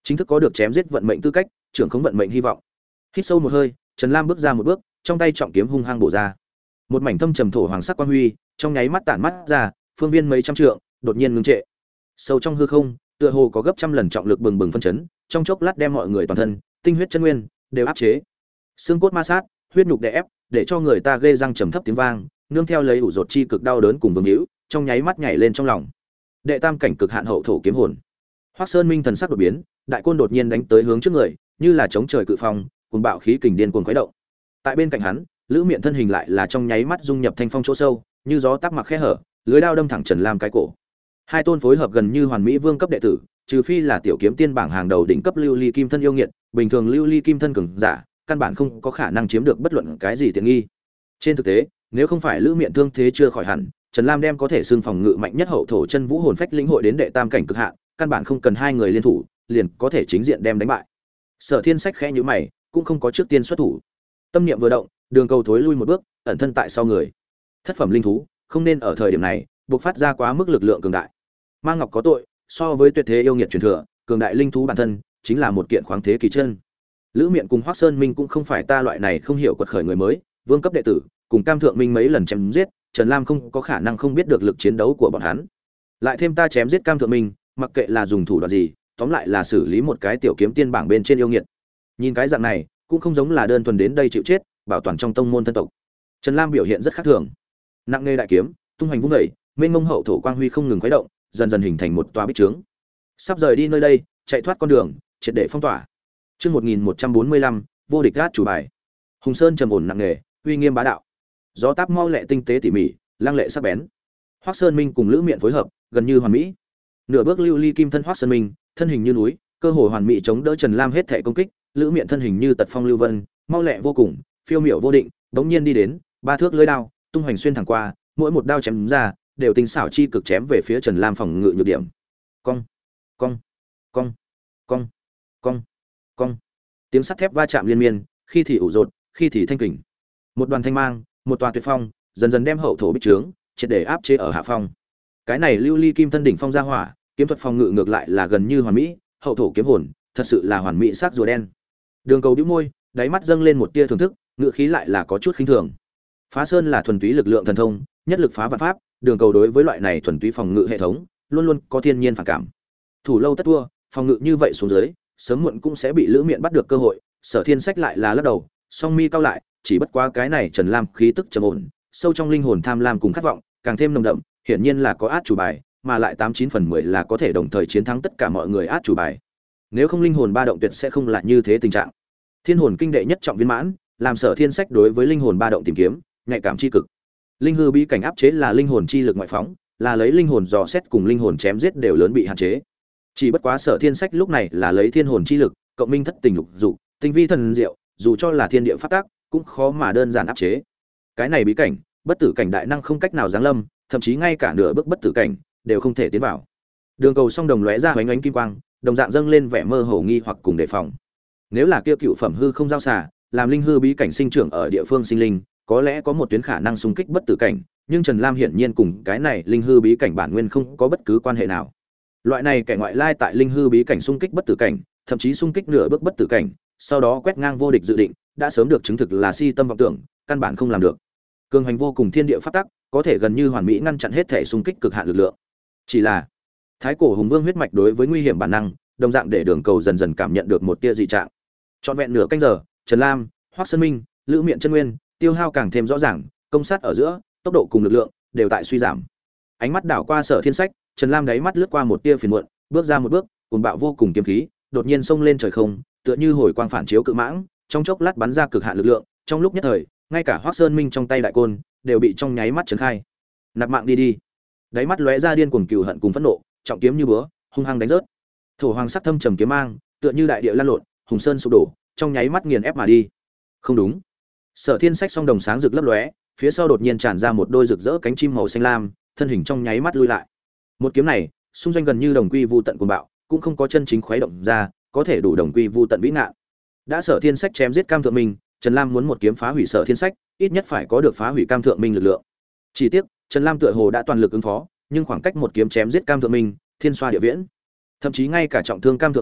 chính thức có được chém giết vận mệnh tư cách, trưởng khống vận mệnh hy vọng. Hít sâu một hơi, Trần Lam bước ra một bước, trong tay trọng kiếm hung hăng bổ ra. Một mảnh thâm trầm thổ hoàng sắc quang huy, trong nháy mắt tản mắt ra, phương viên mấy trăm trượng, đột nhiên ngưng trệ. Sâu trong hư không, tựa hồ có gấp trăm lần trọng lực bừng bừng phân chấn, trong chốc lát đem mọi người toàn thân, tinh huyết chân nguyên đều áp chế. Xương cốt ma sát, huyết nhục đè ép, để cho người ta ghê răng trầm thấp tiếng vang, nương theo lấy ủ rột chi cực đau đớn cùng vương hữu, trong nháy mắt nhảy lên trong lòng. Đệ tam cảnh cực hạn hậu thổ kiếm hồn. Hoắc Sơn Minh thần sắc đột biến, đại côn đột nhiên đánh tới hướng trước người, như là chống trời cự phong, cuồng bạo khí kình điên cuồng khuấy động. Tại bên cạnh hắn, Lữ Miện thân hình lại là trong nháy mắt dung nhập thanh phong chỗ sâu, như gió táp mặc khe hở, lưới đao đâm thẳng Trần Lam cái cổ. Hai tôn phối hợp gần như hoàn mỹ vương cấp đệ tử, trừ phi là tiểu kiếm tiên bảng hàng đầu đỉnh cấp lưu ly kim thân yêu nghiệt, bình thường lưu ly kim thân cường giả, căn bản không có khả năng chiếm được bất luận cái gì tiện nghi. Trên thực tế, nếu không phải Lữ Miện thương thế chưa khỏi hẳn, Trần Lam đem có thể xưng phòng ngự mạnh nhất hậu thổ chân vũ hồn phách lĩnh hội đến đệ tam cảnh cực hạn, căn bản không cần hai người liên thủ, liền có thể chính diện đem đánh bại. Sở Thiên Sách khẽ nhíu mày, cũng không có trước tiên xuất thủ. Tâm niệm vừa động, đường cầu thối lui một bước, ẩn thân tại sau người. Thất phẩm linh thú, không nên ở thời điểm này bộc phát ra quá mức lực lượng cường đại. Mang Ngọc có tội, so với tuyệt thế yêu nghiệt truyền thừa, cường đại linh thú bản thân chính là một kiện khoáng thế kỳ chân. Lữ Miện cùng Hoắc Sơn Minh cũng không phải ta loại này không hiểu quật khởi người mới, vương cấp đệ tử, cùng Cam Thượng Minh mấy lần chém giết, Trần Lam không có khả năng không biết được lực chiến đấu của bọn hắn. Lại thêm ta chém giết Cam Thượng Minh, mặc kệ là dùng thủ đoạn gì, tóm lại là xử lý một cái tiểu kiếm tiên bảng bên trên yêu nghiệt. Nhìn cái dạng này, cũng không giống là đơn thuần đến đây chịu chết, bảo toàn trong tông môn thân tộc. Trần Lam biểu hiện rất khác thường. Nặng nghề đại kiếm, tung hoành vung dậy, mênh mông hậu thổ quang huy không ngừng khuấy động, dần dần hình thành một tòa bích trướng. Sắp rời đi nơi đây, chạy thoát con đường, triệt để phong tỏa. Chương 1145, vô địch gát chủ bài. Hùng Sơn trầm ổn nặng nghề, uy nghiêm bá đạo. Gió táp mau lẹ tinh tế tỉ mỉ, lăng lệ sắc bén. Hoắc Sơn Minh cùng Lữ Miện phối hợp, gần như hoàn mỹ. Nửa bước lưu ly kim thân Hoắc Sơn Minh, thân hình như núi, cơ hồ hoàn mỹ chống đỡ Trần Lam hết thảy công kích, Lữ Miện thân hình như tật phong lưu vân, mau lẹ vô cùng, phiêu miểu vô định, bỗng nhiên đi đến, ba thước lưỡi đao, tung hoành xuyên thẳng qua, mỗi một đao chém ra, đều tinh xảo chi cực chém về phía Trần Lam phòng ngự nhược điểm. Cong, cong, cong, cong, cong, cong. Tiếng sắt thép va chạm liên miên, khi thì ủ rột, khi thì thanh kình. Một đoàn thanh mang, một tòa tuyệt phong, dần dần đem hậu thổ bích trướng, triệt để áp chế ở hạ phong. Cái này lưu ly kim thân đỉnh phong ra hỏa, kiếm thuật phòng ngự ngược lại là gần như hoàn mỹ, hậu thổ kiếm hồn, thật sự là hoàn mỹ sắc rùa đen. Đường Cầu bĩu môi, đáy mắt dâng lên một tia thưởng thức, ngựa khí lại là có chút khinh thường. Phá Sơn là thuần túy lực lượng thần thông, nhất lực phá vạn pháp, Đường Cầu đối với loại này thuần túy phòng ngự hệ thống, luôn luôn có thiên nhiên phản cảm. Thủ lâu tất thua, phòng ngự như vậy xuống dưới, sớm muộn cũng sẽ bị Lữ Miện bắt được cơ hội. Sở Thiên Sách lại là lắc đầu, song mi cau lại, chỉ bất quá cái này Trần Lam khí tức trầm ổn, sâu trong linh hồn tham lam cùng khát vọng, càng thêm nồng đậm, hiển nhiên là có át chủ bài, mà lại 89/10 là có thể đồng thời chiến thắng tất cả mọi người át chủ bài. Nếu không linh hồn ba động tuyệt sẽ không là như thế tình trạng. Thiên hồn kinh đệ nhất trọng viên mãn, làm Sở Thiên Sách đối với linh hồn ba động tìm kiếm, nhạy cảm chi cực. Linh hư bí cảnh áp chế là linh hồn chi lực ngoại phóng, là lấy linh hồn dò xét cùng linh hồn chém giết đều lớn bị hạn chế. Chỉ bất quá Sở Thiên Sách lúc này là lấy thiên hồn chi lực, cộng minh thất tình lục dục, tinh vi thần diệu, dù cho là thiên địa pháp tác, cũng khó mà đơn giản áp chế. Cái này bí cảnh, bất tử cảnh đại năng không cách nào giáng lâm, thậm chí ngay cả nửa bước bất tử cảnh đều không thể tiến vào. Đường Cầu song đồng lóe ra ánh ánh kim quang, đồng dạng dâng lên vẻ mơ hồ nghi hoặc cùng đề phòng. Nếu là kia cựu phẩm hư không giao xà, làm linh hư bí cảnh sinh trưởng ở địa phương sinh linh, có lẽ có một tuyến khả năng xung kích bất tử cảnh, nhưng Trần Lam hiển nhiên cùng cái này linh hư bí cảnh bản nguyên không có bất cứ quan hệ nào. Loại này kẻ ngoại lai tại linh hư bí cảnh xung kích bất tử cảnh, thậm chí xung kích nửa bước bất tử cảnh, sau đó quét ngang vô địch dự định, đã sớm được chứng thực là si tâm vọng tưởng, căn bản không làm được. Cường hành vô cùng thiên địa pháp tắc, có thể gần như hoàn mỹ ngăn chặn hết thể xung kích cực hạn lực lượng. Chỉ là Thái cổ hùng vương huyết mạch đối với nguy hiểm bản năng, đồng dạng để Đường Cầu dần dần cảm nhận được một tia dị trạng. Trọn vẹn nửa canh giờ, Trần Lam, Hoắc Sơn Minh, Lữ Miện chân nguyên, tiêu hao càng thêm rõ ràng, công sát ở giữa, tốc độ cùng lực lượng đều tại suy giảm. Ánh mắt đảo qua Sở Thiên Sách, Trần Lam đáy mắt lướt qua một tia phiền muộn, bước ra một bước, cuồng bạo vô cùng kiếm khí, đột nhiên xông lên trời không, tựa như hồi quang phản chiếu cự mãng, trong chốc lát bắn ra cực hạn lực lượng, trong lúc nhất thời, ngay cả Hoắc Sơn Minh trong tay đại côn đều bị trong nháy mắt trấn khai. Nạp mạng đi đi. Đáy mắt lóe ra điên cuồng cừu hận cùng phẫn nộ, trọng kiếm như búa, hung hăng đánh rớt. Thổ hoàng sắc thâm trầm kiếm mang, tựa như đại địa lan lộn, hùng sơn sụp đổ, trong nháy mắt nghiền ép mà đi. Không đúng. Sở Thiên Sách song đồng sáng rực lấp lóe, phía sau đột nhiên tràn ra một đôi rực rỡ cánh chim màu xanh lam, thân hình trong nháy mắt lui lại. Một kiếm này, xung doanh gần như đồng quy vu tận cuồng bạo, cũng không có chân chính khuấy động ra, có thể đủ đồng quy vu tận vĩ ngạn. Đã Sở Thiên Sách chém giết Cam Thượng Minh, Trần Lam muốn một kiếm phá hủy Sở Thiên Sách, ít nhất phải có được phá hủy Cam Thượng Minh lực lượng. Chỉ tiếc, Trần Lam tựa hồ đã toàn lực ứng phó, nhưng khoảng cách một kiếm chém giết Cam Thượng Minh, thiên xoa địa viễn. Thậm chí ngay cả trọng thương Cam Thượng Minh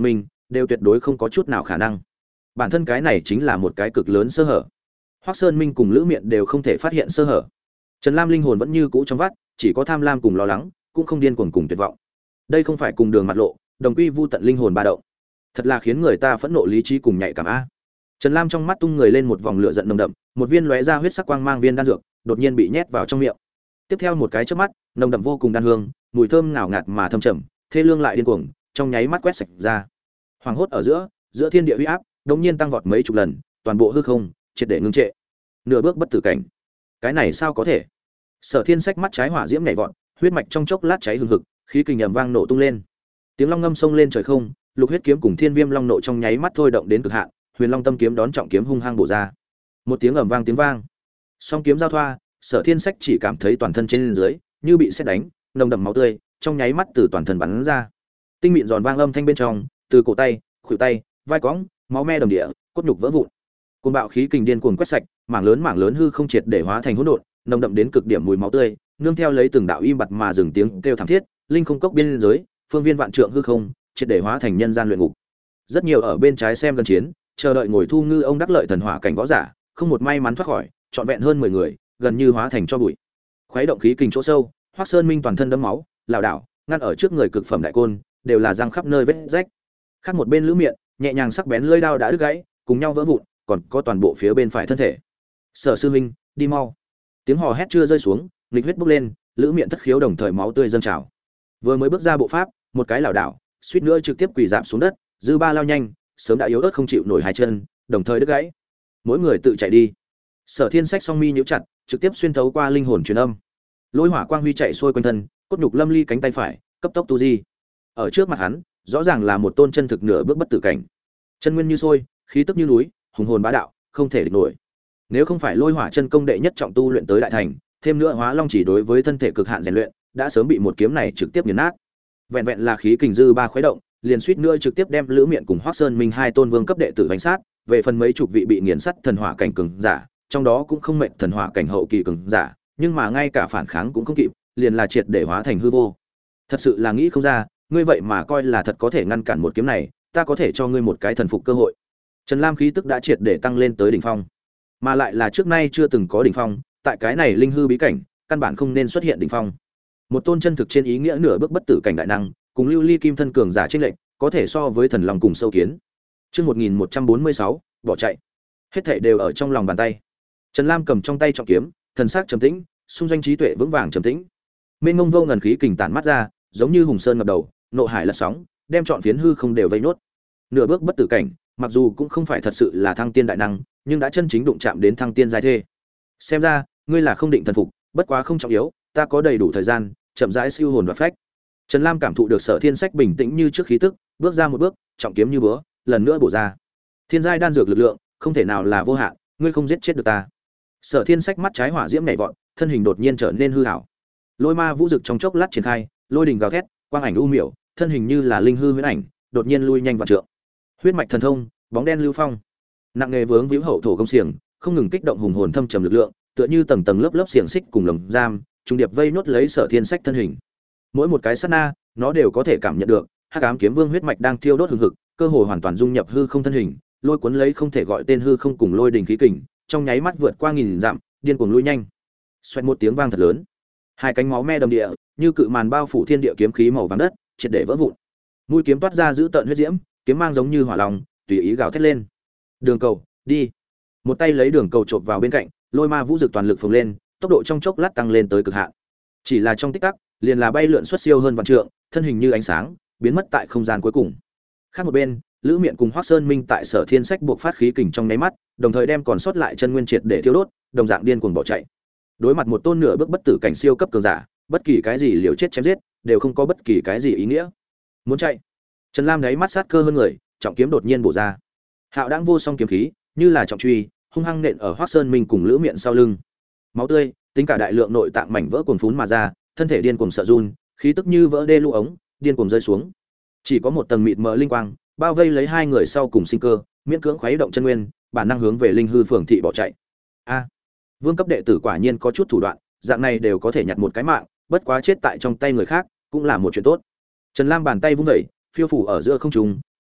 đều tuyệt đối không có chút nào khả năng. Bản thân cái này chính là một cái cực lớn sơ hở. Hoắc Sơn Minh cùng Lữ Miện đều không thể phát hiện sơ hở. Trần Lam linh hồn vẫn như cũ trong vắt, chỉ có tham lam cùng lo lắng, cũng không điên cuồng cùng tuyệt vọng. Đây không phải cùng đường mặt lộ, đồng quy vu tận linh hồn ba động. Thật là khiến người ta phẫn nộ lý trí cùng nhạy cảm a. Trần Lam trong mắt tung người lên một vòng lửa giận nồng đậm, một viên lóe ra huyết sắc quang mang viên đan dược, đột nhiên bị nhét vào trong miệng. Tiếp theo một cái chớp mắt, nồng đậm vô cùng đan hương, mùi thơm ngào ngạt mà thâm trầm, thê lương lại điên cuồng, trong nháy mắt quét sạch ra. Hoàng hốt ở giữa thiên địa uy áp, đột nhiên tăng vọt mấy chục lần, toàn bộ hư không triệt để ngưng trệ. Nửa bước bất tử cảnh. Cái này sao có thể? Sở Thiên Sách mắt trái hỏa diễm nhảy vọt, huyết mạch trong chốc lát cháy hừng hực, khí kình ầm vang nổ tung lên. Tiếng long ngâm sông lên trời không, lục huyết kiếm cùng thiên viêm long nộ trong nháy mắt thôi động đến cực hạn, huyền long tâm kiếm đón trọng kiếm hung hăng bổ ra. Một tiếng ầm vang tiếng vang, song kiếm giao thoa, Sở Thiên Sách chỉ cảm thấy toàn thân trên dưới như bị sét đánh, nồng đậm máu tươi trong nháy mắt từ toàn thân bắn ra. Tinh mịn giòn vang âm thanh bên trong, từ cổ tay, khuỷu tay, vai cõng, máu me đầm địa, cốt nhục vỡ vụn. Cuồng bạo khí kình điên cuồng quét sạch, mảng lớn hư không triệt để hóa thành hỗn độn, nồng đậm đến cực điểm mùi máu tươi, nương theo lấy từng đạo im bặt mà dừng tiếng kêu thảm thiết, linh không cốc biên giới, phương viên vạn trượng hư không, triệt để hóa thành nhân gian luyện ngục. Rất nhiều ở bên trái xem gần chiến, chờ đợi ngồi thu ngư ông đắc lợi thần hỏa cảnh võ giả, không một may mắn thoát khỏi, trọn vẹn hơn 10 người, gần như hóa thành cho bụi. Khuấy động khí kình chỗ sâu, Hoắc Sơn Minh toàn thân đẫm máu, lảo đảo, ngăn ở trước người cực phẩm đại côn, đều là răng khắp nơi vết rách. Khác một bên Lữ Miện, nhẹ nhàng sắc bén lưỡi đao đã đứt gãy, cùng nhau vỡ vụn, còn có toàn bộ phía bên phải thân thể. Sở sư huynh, đi mau. Tiếng hò hét chưa rơi xuống, nghịch huyết bốc lên, Lữ Miện thất khiếu đồng thời máu tươi dâng trào. Vừa mới bước ra bộ pháp, một cái lảo đảo, suýt nữa trực tiếp quỳ rạp xuống đất, dư ba lao nhanh, sớm đã yếu ớt không chịu nổi hai chân, đồng thời đứt gãy. Mỗi người tự chạy đi. Sở Thiên Sách song mi nhíu chặt, trực tiếp xuyên thấu qua linh hồn truyền âm. Lôi hỏa quang huy chạy xuôi quanh thân, cốt nhục lâm ly cánh tay phải, cấp tốc tu di. Ở trước mặt hắn, rõ ràng là một tôn chân thực nửa bước bất tử cảnh. Chân nguyên như sôi, khí tức như núi, hùng hồn bá đạo, không thể địch nổi. Nếu không phải lôi hỏa chân công đệ nhất trọng tu luyện tới đại thành, thêm nữa hóa long chỉ đối với thân thể cực hạn rèn luyện, đã sớm bị một kiếm này trực tiếp nghiền nát. Vẹn vẹn là khí kình dư ba khuấy động, liền suýt nữa trực tiếp đem Lữ Miện cùng Hoắc Sơn Minh hai tôn vương cấp đệ tử đánh sát, về phần mấy chục vị bị nghiền sắt thần hỏa cảnh cường giả, trong đó cũng không mệnh thần hỏa cảnh hậu kỳ cường giả, nhưng mà ngay cả phản kháng cũng không kịp, liền là triệt để hóa thành hư vô. Thật sự là nghĩ không ra, ngươi vậy mà coi là thật có thể ngăn cản một kiếm này, ta có thể cho ngươi một cái thần phục cơ hội. Trần Lam khí tức đã triệt để tăng lên tới đỉnh phong, mà lại là trước nay chưa từng có đỉnh phong, tại cái này linh hư bí cảnh, căn bản không nên xuất hiện đỉnh phong. Một tôn chân thực trên ý nghĩa nửa bước bất tử cảnh đại năng, cùng lưu ly kim thân cường giả chênh lệnh, có thể so với thần long cùng sâu kiến. Chương 1146, bỏ chạy. Hết thảy đều ở trong lòng bàn tay. Trần Lam cầm trong tay trọng kiếm, thần sắc trầm tĩnh, xung doanh trí tuệ vững vàng trầm tĩnh. Mênh mông vô ngần khí kình tản mắt ra, giống như hùng sơn ngập đầu, nộ hải lật sóng, đem trọn phiến hư không đều vây nốt. Nửa bước bất tử cảnh, mặc dù cũng không phải thật sự là thăng tiên đại năng, nhưng đã chân chính đụng chạm đến thăng tiên giai thê. Xem ra, ngươi là không định thần phục, bất quá không trọng yếu, ta có đầy đủ thời gian, chậm rãi siêu hồn và phách. Trần Lam cảm thụ được Sở Thiên Sách bình tĩnh như trước khí tức, bước ra một bước, trọng kiếm như búa, lần nữa bổ ra. Thiên giai đan dược lực lượng, không thể nào là vô hạn, ngươi không giết chết được ta. Sở Thiên Sách mắt trái hỏa diễm nhảy vọt, thân hình đột nhiên trở nên hư ảo. Lôi ma vũ dực trong chốc lát triển khai, lôi đình gào thét, quang ảnh u miểu, thân hình như là linh hư huyễn ảnh, đột nhiên lui nhanh vạn trượng. Huyết mạch thần thông, bóng đen lưu phong. Nặng nghề vướng víu hậu thổ công xiềng, không ngừng kích động hùng hồn thâm trầm lực lượng, tựa như tầng tầng lớp lớp xiềng xích cùng lồng giam, trung điệp vây nốt lấy Sở Thiên Sách thân hình. Mỗi một cái sát na, nó đều có thể cảm nhận được, Hắc Ám Kiếm Vương huyết mạch đang thiêu đốt hừng hực, cơ hồ hoàn toàn dung nhập hư không thân hình, lôi cuốn lấy không thể gọi tên hư không cùng lôi đình khí kình, trong nháy mắt vượt qua nghìn dặm, điên cuồng lui nhanh. Xoẹt một tiếng vang thật lớn, hai cánh máu me đầm địa, như cự màn bao phủ thiên địa kiếm khí màu vàng đất, triệt để vỡ vụn. Mũi kiếm toát ra giữ tợn huyết diễm, kiếm mang giống như hỏa long, tùy ý gào thét lên. Đường cầu, đi. Một tay lấy đường cầu chộp vào bên cạnh, lôi ma vũ dực toàn lực phồng lên, tốc độ trong chốc lát tăng lên tới cực hạn. Chỉ là trong tích tắc, liền là bay lượn xuất siêu hơn vạn trượng, thân hình như ánh sáng, biến mất tại không gian cuối cùng. Khác một bên, Lữ Miện cùng Hoắc Sơn Minh tại Sở Thiên Sách buộc phát khí kình trong nháy mắt, đồng thời đem còn sót lại chân nguyên triệt để thiêu đốt, đồng dạng điên cuồng bỏ chạy. Đối mặt một tôn nửa bước bất tử cảnh siêu cấp cường giả, bất kỳ cái gì liều chết chém giết, đều không có bất kỳ cái gì ý nghĩa. Muốn chạy. Trần Lam đáy mắt sát cơ hơn người, trọng kiếm đột nhiên bổ ra. Hạo đãng vô song kiếm khí, như là trọng truy, hung hăng nện ở Hoắc Sơn Minh cùng Lữ Miện sau lưng. Máu tươi, tính cả đại lượng nội tạng mảnh vỡ cuồn phún mà ra, thân thể điên cuồng sợ run, khí tức như vỡ đê lũ ống, điên cuồng rơi xuống. Chỉ có một tầng mịt mờ linh quang, bao vây lấy hai người sau cùng sinh cơ, miễn cưỡng khuấy động chân nguyên, bản năng hướng về linh hư phường thị bỏ chạy. A, vương cấp đệ tử quả nhiên có chút thủ đoạn, dạng này đều có thể nhặt một cái mạng, bất quá chết tại trong tay người khác, cũng là một chuyện tốt. Trần Lam bàn tay vung dậy, phiêu phủ ở giữa không trung,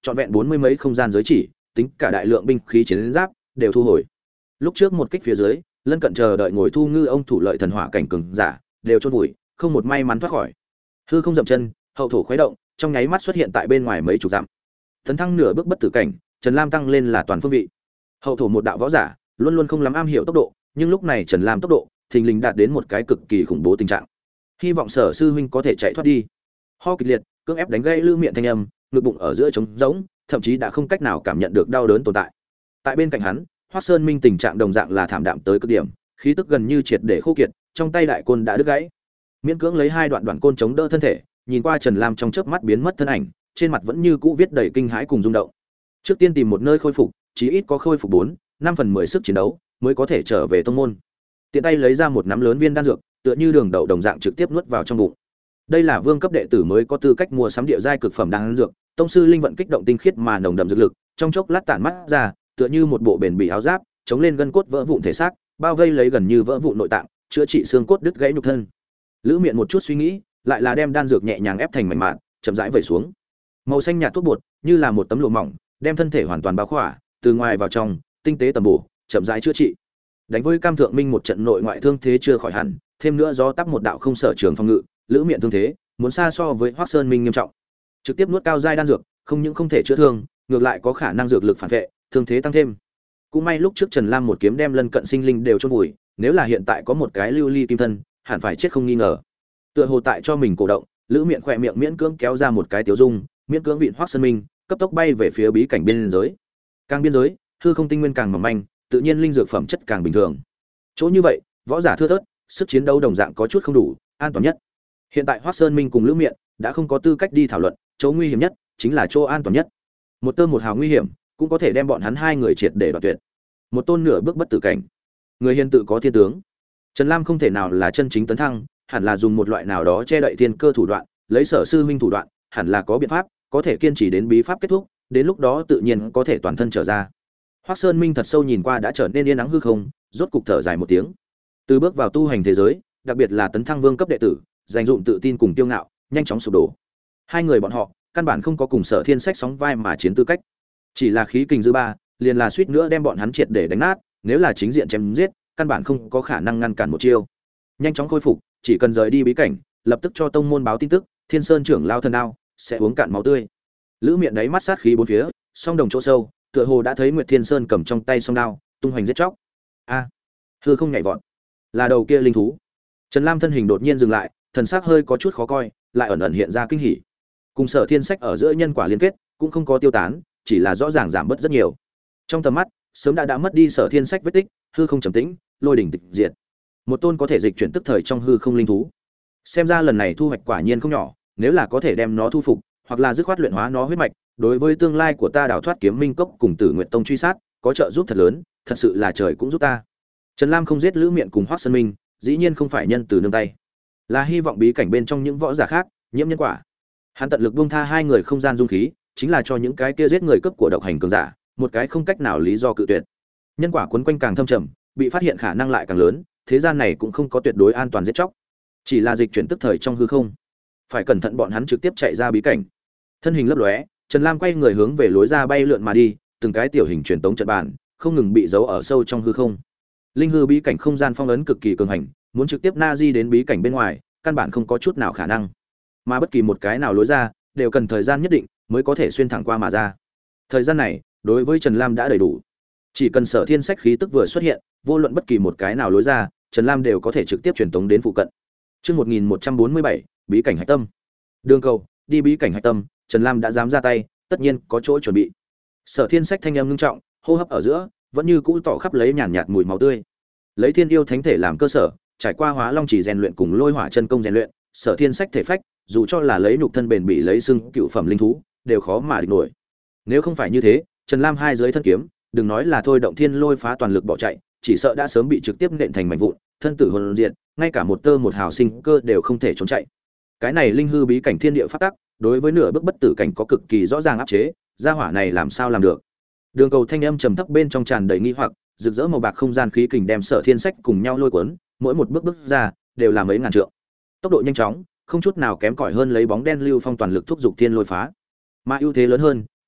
trọn vẹn 40 mấy không gian giới chỉ, tính cả đại lượng binh khí chiến giáp đều thu hồi. Lúc trước một kích phía dưới, lân cận chờ đợi ngồi thu ngư ông thủ lợi thần hỏa cảnh cường giả, đều chôn vùi, không một may mắn thoát khỏi. Hư không dậm chân, hậu thổ khuấy động, trong nháy mắt xuất hiện tại bên ngoài mấy chục dặm. Tấn thăng nửa bước bất tử cảnh, Trần Lam tăng lên là toàn phương vị. Hậu thổ một đạo võ giả, luôn luôn không lắm am hiểu tốc độ, nhưng lúc này Trần Lam tốc độ thình lình đạt đến một cái cực kỳ khủng bố tình trạng. Hy vọng Sở sư huynh có thể chạy thoát đi. Ho kịch liệt, cưỡng ép đánh gãy lư miệng thanh âm, ngực bụng ở giữa trống rỗng, thậm chí đã không cách nào cảm nhận được đau đớn tồn tại. Tại bên cạnh hắn, Hoắc Sơn Minh tình trạng đồng dạng là thảm đạm tới cực điểm, khí tức gần như triệt để khô kiệt, trong tay đại côn đã đứt gãy. Miễn cưỡng lấy hai đoạn côn chống đỡ thân thể, nhìn qua Trần Lam trong chớp mắt biến mất thân ảnh, trên mặt vẫn như cũ viết đầy kinh hãi cùng rung động. Trước tiên tìm một nơi khôi phục, chí ít có khôi phục 4-5% sức chiến đấu, mới có thể trở về tông môn. Tiện tay lấy ra một nắm lớn viên đan dược, tựa như đường đậu đồng dạng trực tiếp nuốt vào trong bụng. Đây là vương cấp đệ tử mới có tư cách mua sắm địa giai cực phẩm đan dược, tông sư linh vận kích động tinh khiết mà nồng đậm dược lực, trong chốc lát tản mắt ra, tựa như một bộ bền bỉ áo giáp, chống lên gân cốt vỡ vụn thể xác, bao vây lấy gần như vỡ vụn nội tạng, chữa trị xương cốt đứt gãy nhục thân. Lữ Miện một chút suy nghĩ, lại là đem đan dược nhẹ nhàng ép thành mảnh mạn, chậm rãi vẩy xuống. Màu xanh nhạt thuốc bột, như là một tấm lụa mỏng, đem thân thể hoàn toàn bao khỏa, từ ngoài vào trong, tinh tế tầm bổ, chậm rãi chữa trị. Đánh với Cam Thượng Minh một trận nội ngoại thương thế chưa khỏi hẳn, thêm nữa do tắc một đạo không sở trường phòng ngự, Lữ Miện thương thế, muốn xa so với Hoắc Sơn Minh nghiêm trọng. Trực tiếp nuốt cao giai đan dược, không những không thể chữa thương, ngược lại có khả năng dược lực phản vệ, thương thế tăng thêm. Cũng may lúc trước Trần Lam một kiếm đem lân cận sinh linh đều chôn vùi, nếu là hiện tại có một cái lưu ly kim thân, hẳn phải chết không nghi ngờ. Tựa hồ tại cho mình cổ động, Lữ Miện khỏe miệng miễn cưỡng kéo ra một cái tiểu dung, miễn cưỡng vịn Hoắc Sơn Minh, cấp tốc bay về phía bí cảnh biên giới. Càng biên giới, hư không tinh nguyên càng mỏng manh, tự nhiên linh dược phẩm chất càng bình thường. Chỗ như vậy, võ giả thưa thớt, sức chiến đấu đồng dạng có chút không đủ, an toàn nhất. Hiện tại Hoắc Sơn Minh cùng Lữ Miện đã không có tư cách đi thảo luận, chỗ nguy hiểm nhất chính là chỗ an toàn nhất. Một tơ một hào nguy hiểm, cũng có thể đem bọn hắn hai người triệt để đoạt tuyệt. Một tôn nửa bước bất tử cảnh, người hiền tự có thiên tướng. Trần Lam không thể nào là chân chính tấn thăng, hẳn là dùng một loại nào đó che đậy thiên cơ thủ đoạn, lấy Sở sư huynh thủ đoạn, hẳn là có biện pháp, có thể kiên trì đến bí pháp kết thúc, đến lúc đó tự nhiên có thể toàn thân trở ra. Hoắc Sơn Minh thật sâu nhìn qua đã trở nên yên ắng hư không, rốt cục thở dài một tiếng. Từ bước vào tu hành thế giới, đặc biệt là tấn thăng vương cấp đệ tử, dành dụm tự tin cùng kiêu ngạo, nhanh chóng sụp đổ. Hai người bọn họ, căn bản không có cùng Sở Thiên Sách sóng vai mà chiến tư cách. Chỉ là khí kình dư ba, liền là suýt nữa đem bọn hắn triệt để đánh nát, nếu là chính diện chém giết, căn bản không có khả năng ngăn cản một chiêu. Nhanh chóng khôi phục, chỉ cần rời đi bí cảnh, lập tức cho tông môn báo tin tức, Thiên Sơn trưởng lao thân đao sẽ uống cạn máu tươi. Lữ Miện đáy mắt sát khí bốn phía, song đồng chỗ sâu, tựa hồ đã thấy Nguyệt Thiên Sơn cầm trong tay song đao, tung hoành giết chóc. A, hư không nhảy vọt, là đầu kia linh thú. Trần Lam thân hình đột nhiên dừng lại, thần sắc hơi có chút khó coi, lại ẩn ẩn hiện ra kinh hỉ. Cùng Sở Thiên Sách ở giữa nhân quả liên kết, cũng không có tiêu tán, chỉ là rõ ràng giảm bớt rất nhiều. Trong tầm mắt, sớm đã mất đi Sở Thiên Sách vết tích, hư không trầm tĩnh, lôi đỉnh tịch diệt. Một tôn có thể dịch chuyển tức thời trong hư không linh thú. Xem ra lần này thu hoạch quả nhiên không nhỏ, nếu là có thể đem nó thu phục, hoặc là dứt khoát luyện hóa nó huyết mạch, đối với tương lai của ta đào thoát Kiếm Minh Cốc cùng Tử Nguyệt Tông truy sát, có trợ giúp thật lớn, thật sự là trời cũng giúp ta. Trần Lam không giết Lữ Miện cùng Hoắc Sơn Minh, dĩ nhiên không phải nhân từ nương tay, là hy vọng bí cảnh bên trong những võ giả khác nhiễm nhân quả. Hắn tận lực buông tha hai người không gian dung khí, chính là cho những cái kia giết người cấp của độc hành cường giả một cái không cách nào lý do cự tuyệt. Nhân quả cuốn quanh càng thâm trầm, bị phát hiện khả năng lại càng lớn, thế gian này cũng không có tuyệt đối an toàn giết chóc, chỉ là dịch chuyển tức thời trong hư không. Phải cẩn thận bọn hắn trực tiếp chạy ra bí cảnh. Thân hình lấp lóe, Trần Lam quay người hướng về lối ra bay lượn mà đi, từng cái tiểu hình truyền tống trận bàn không ngừng bị giấu ở sâu trong hư không. Linh hư bí cảnh không gian phong ấn cực kỳ cường hành, muốn trực tiếp na di đến bí cảnh bên ngoài, căn bản không có chút nào khả năng. Mà bất kỳ một cái nào lối ra, đều cần thời gian nhất định mới có thể xuyên thẳng qua mà ra. Thời gian này, đối với Trần Lam đã đầy đủ. Chỉ cần Sở Thiên Sách khí tức vừa xuất hiện, vô luận bất kỳ một cái nào lối ra, Trần Lam đều có thể trực tiếp truyền tống đến phụ cận. Chương 1147, bí cảnh hạch tâm. Đường cầu, đi bí cảnh hạch tâm, Trần Lam đã dám ra tay, tất nhiên có chỗ chuẩn bị. Sở Thiên Sách thanh âm ngưng trọng, hô hấp ở giữa, vẫn như cũ tỏ khắp lấy nhàn nhạt mùi máu tươi. Lấy Thiên Yêu Thánh thể làm cơ sở, trải qua Hóa Long chỉ rèn luyện cùng Lôi Hỏa chân công rèn luyện, Sở Thiên Sách thể phách, dù cho là lấy nhục thân bền bỉ lấy xưng cựu phẩm linh thú, đều khó mà địch nổi. Nếu không phải như thế, Trần Lam hai dưới thân kiếm, đừng nói là thôi động thiên lôi phá toàn lực bỏ chạy, chỉ sợ đã sớm bị trực tiếp nện thành mảnh vụn, thân tử hồn diệt, ngay cả một tơ một hào sinh cơ đều không thể trốn chạy. Cái này linh hư bí cảnh thiên địa pháp tắc, đối với nửa bước bất tử cảnh có cực kỳ rõ ràng áp chế, gia hỏa này làm sao làm được? Đường cầu thanh âm trầm thấp bên trong tràn đầy nghi hoặc, rực rỡ màu bạc không gian khí kình đem Sở Thiên Sách cùng nhau lôi cuốn, mỗi một bước ra đều là mấy ngàn trượng. Tốc độ nhanh chóng, không chút nào kém cỏi hơn lấy bóng đen lưu phong toàn lực thúc giục thiên lôi phá. Mà ưu thế lớn hơn,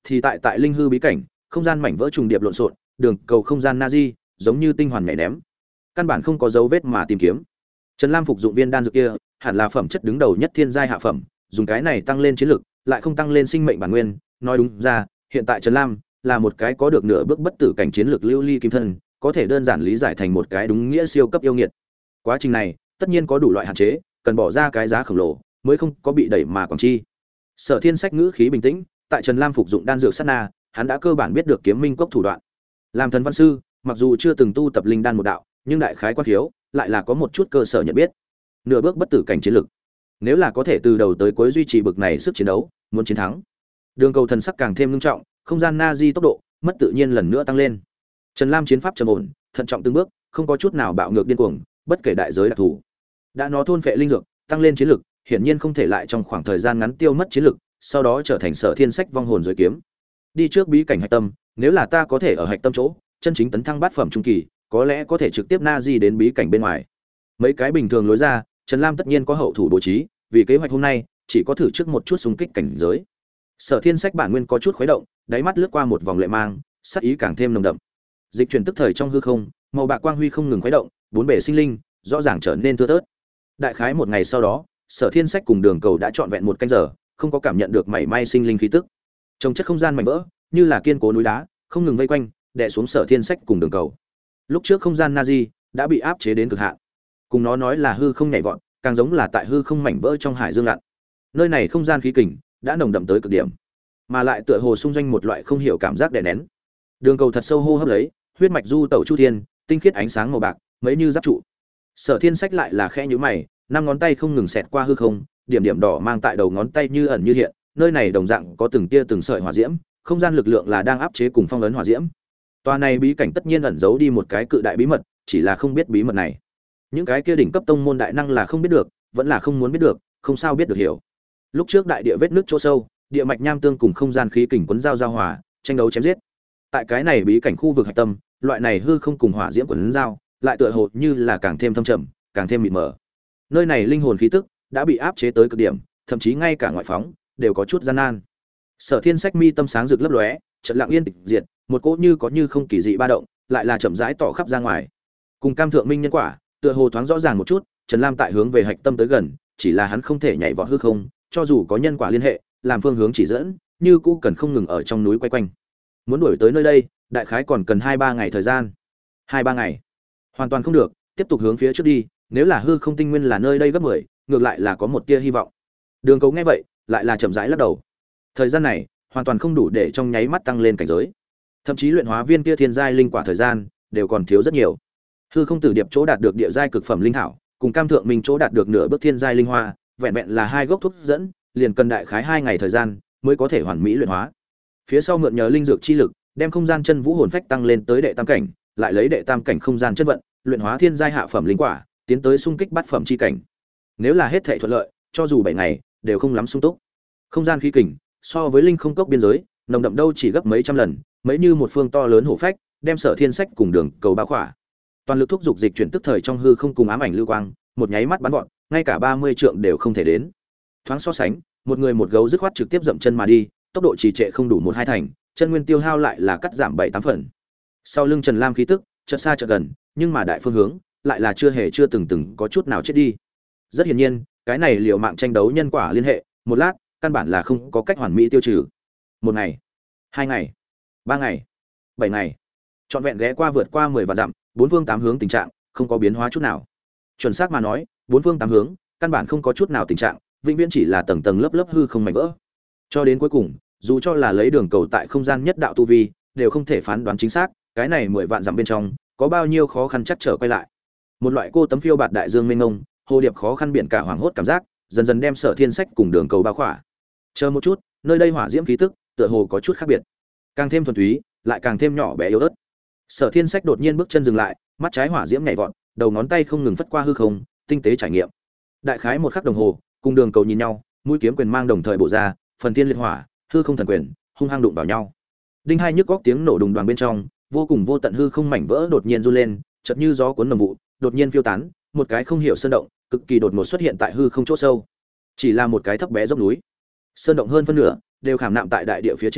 thì tại linh hư bí cảnh, không gian mảnh vỡ trùng điệp lộn xộn, đường cầu không gian Nazi, giống như tinh hoàn nhảy ném. Căn bản không có dấu vết mà tìm kiếm. Trần Lam phục dụng viên đan dược kia, hẳn là phẩm chất đứng đầu nhất thiên giai hạ phẩm, dùng cái này tăng lên chiến lực, lại không tăng lên sinh mệnh bản nguyên, nói đúng ra, hiện tại Trần Lam là một cái có được nửa bước bất tử cảnh chiến lược lưu ly kim thân, có thể đơn giản lý giải thành một cái đúng nghĩa siêu cấp yêu nghiệt. Quá trình này, tất nhiên có đủ loại hạn chế, cần bỏ ra cái giá khổng lồ, mới không có bị đẩy mà quảng chi. Sở Thiên Sách ngữ khí bình tĩnh, tại Trần Lam phục dụng đan dược sát na, hắn đã cơ bản biết được kiếm minh cốc thủ đoạn. Làm thần văn sư, mặc dù chưa từng tu tập linh đan một đạo, nhưng đại khái quan khiếu lại là có một chút cơ sở nhận biết. Nửa bước bất tử cảnh chiến lực, nếu là có thể từ đầu tới cuối duy trì bực này sức chiến đấu, muốn chiến thắng. Đường cầu thần sắc càng thêm nghiêm trọng, không gian Nazi tốc độ mất tự nhiên lần nữa tăng lên. Trần Lam chiến pháp trầm ổn, thận trọng từng bước, không có chút nào bạo ngược điên cuồng, bất kể đại giới đặc thù. Đã nó thôn phệ linh dược, tăng lên chiến lực, hiển nhiên không thể lại trong khoảng thời gian ngắn tiêu mất chiến lực, sau đó trở thành Sở Thiên Sách vong hồn rồi kiếm. Đi trước bí cảnh hạch tâm, nếu là ta có thể ở hạch tâm chỗ, chân chính tấn thăng bát phẩm trung kỳ, có lẽ có thể trực tiếp Nazi đến bí cảnh bên ngoài. Mấy cái bình thường lối ra, Trần Lam tất nhiên có hậu thủ bố trí, vì kế hoạch hôm nay, chỉ có thử trước một chút xung kích cảnh giới. Sở Thiên Sách bản nguyên có chút khuấy động, đáy mắt lướt qua một vòng lệ mang, sắc ý càng thêm nồng đậm. Dịch chuyển tức thời trong hư không, màu bạc quang huy không ngừng khuấy động, bốn bề sinh linh rõ ràng trở nên thưa thớt. Đại khái một ngày sau đó, Sở Thiên Sách cùng Đường Cầu đã trọn vẹn một canh giờ, không có cảm nhận được mảy may sinh linh khí tức. Trong chất không gian mảnh vỡ, như là kiên cố núi đá, không ngừng vây quanh, đè xuống Sở Thiên Sách cùng Đường Cầu. Lúc trước không gian Nazi đã bị áp chế đến cực hạn. Cùng nó nói là hư không nhảy vọt, càng giống là tại hư không mảnh vỡ trong hải dương lặn. Nơi này không gian khí kình đã nồng đậm tới cực điểm, mà lại tựa hồ xung doanh một loại không hiểu cảm giác đè nén. Đường Cầu thật sâu hô hấp lấy, huyết mạch du tẩu chu thiên, tinh khiết ánh sáng màu bạc, mấy như giáp trụ. Sở Thiên Sách lại là khẽ nhíu mày, năm ngón tay không ngừng xẹt qua hư không, điểm điểm đỏ mang tại đầu ngón tay như ẩn như hiện, nơi này đồng dạng có từng tia từng sợi hỏa diễm, không gian lực lượng là đang áp chế cùng phong ấn hỏa diễm. Toa này bí cảnh tất nhiên ẩn giấu đi một cái cự đại bí mật, chỉ là không biết bí mật này. Những cái kia đỉnh cấp tông môn đại năng là không biết được, vẫn là không muốn biết được, không sao biết được hiểu. Lúc trước đại địa vết nước chỗ sâu, địa mạch nham tương cùng không gian khí kình quấn giao hòa, tranh đấu chém giết. Tại cái này bí cảnh khu vực hạch tâm, loại này hư không cùng hỏa diễm quấn giao, lại tựa hồ như là càng thêm thâm trầm, càng thêm mịt mờ. Nơi này linh hồn khí tức đã bị áp chế tới cực điểm, thậm chí ngay cả ngoại phóng đều có chút gian nan. Sở Thiên Sách mi tâm sáng rực lấp lóe, chợt lặng yên tịch diệt, một cỗ như có như không kỳ dị ba động, lại là chậm rãi tỏ khắp ra ngoài. Cùng cam thượng minh nhân quả, tựa hồ thoáng rõ ràng một chút, Trần Lam tại hướng về hạch tâm tới gần, chỉ là hắn không thể nhảy vọt hư không, cho dù có nhân quả liên hệ, làm phương hướng chỉ dẫn, như cũ cần không ngừng ở trong núi quay quanh. Muốn đuổi tới nơi đây, đại khái còn cần 2-3 ngày thời gian. 2-3 ngày. Hoàn toàn không được, tiếp tục hướng phía trước đi, nếu là hư không tinh nguyên là nơi đây gấp 10, ngược lại là có một tia hy vọng. Đường Cầu nghe vậy, lại là chậm rãi lắc đầu. Thời gian này, hoàn toàn không đủ để trong nháy mắt tăng lên cảnh giới. Thậm chí luyện hóa viên kia thiên giai linh quả thời gian đều còn thiếu rất nhiều. Hư không tử điệp chỗ đạt được địa giai cực phẩm linh thảo, cùng cam thượng minh chỗ đạt được nửa bước thiên giai linh hoa, vẹn vẹn là 2 gốc thuốc dẫn, liền cần đại khái 2 ngày thời gian mới có thể hoàn mỹ luyện hóa. Phía sau mượn nhờ linh dược chi lực, đem không gian chân vũ hồn phách tăng lên tới đệ tam cảnh, lại lấy đệ tam cảnh không gian chất vận, luyện hóa thiên giai hạ phẩm linh quả, tiến tới xung kích bát phẩm chi cảnh. Nếu là hết thảy thuận lợi, cho dù 7 ngày đều không lắm sung túc. Không gian khí kình, so với linh không cốc biên giới, nồng đậm đâu chỉ gấp mấy trăm lần, mấy như một phương to lớn hổ phách, đem Sở Thiên Sách cùng Đường Cầu bao khỏa. Toàn lực thúc dục dịch chuyển tức thời trong hư không cùng ám ảnh lưu quang, một nháy mắt bắn vọt, ngay cả 30 trượng đều không thể đến. Thoáng so sánh, một người một gấu dứt khoát trực tiếp dậm chân mà đi, tốc độ trì trệ không đủ 1-2 thành, chân nguyên tiêu hao lại là cắt giảm 7-8 phần. Sau lưng Trần Lam khí tức, chợt xa chợt gần, nhưng mà đại phương hướng lại là chưa từng có chút nào chết đi. Rất hiển nhiên, cái này liều mạng tranh đấu nhân quả liên hệ, một lát, căn bản là không có cách hoàn mỹ tiêu trừ. 1 ngày, 2 ngày, 3 ngày, 7 ngày. Trọn vẹn ghé qua vượt qua 10 vạn dặm, bốn phương tám hướng tình trạng không có biến hóa chút nào. Chuẩn xác mà nói, bốn phương tám hướng căn bản không có chút nào tình trạng, vĩnh viễn chỉ là tầng tầng lớp lớp hư không mảnh vỡ. Cho đến cuối cùng, dù cho là lấy Đường Cầu tại không gian nhất đạo tu vi, đều không thể phán đoán chính xác, cái này 10 vạn dặm bên trong có bao nhiêu khó khăn chắc trở quay lại. Một loại cô tấm phiêu bạt đại dương mênh mông, hồ điệp khó khăn biển cả hoàng hốt cảm giác, dần dần đem Sở Thiên Sách cùng Đường Cầu bao khỏa. Chờ một chút, nơi đây hỏa diễm khí tức, tựa hồ có chút khác biệt, càng thêm thuần túy, lại càng thêm nhỏ bé yếu ớt. Sở Thiên Sách đột nhiên bước chân dừng lại, mắt trái hỏa diễm nhảy vọt, đầu ngón tay không ngừng phất qua hư không, tinh tế trải nghiệm. Đại khái một khắc đồng hồ, cùng Đường Cầu nhìn nhau, mũi kiếm quyền mang đồng thời bổ ra, phần thiên liệt hỏa, hư không thần quyền, hung hăng đụng vào nhau. Đinh hai nhức góc tiếng nổ đùng đoàng bên trong, vô cùng vô tận hư không mảnh vỡ đột nhiên run lên, chợt như gió cuốn nồng vụ, đột nhiên phiêu tán, một cái không hiểu sơn động, cực kỳ đột ngột xuất hiện tại hư không chỗ sâu. Chỉ là một cái thấp bé dốc núi. Sơn động hơn phân nửa đều khảm nạm tại đại địa phía trên,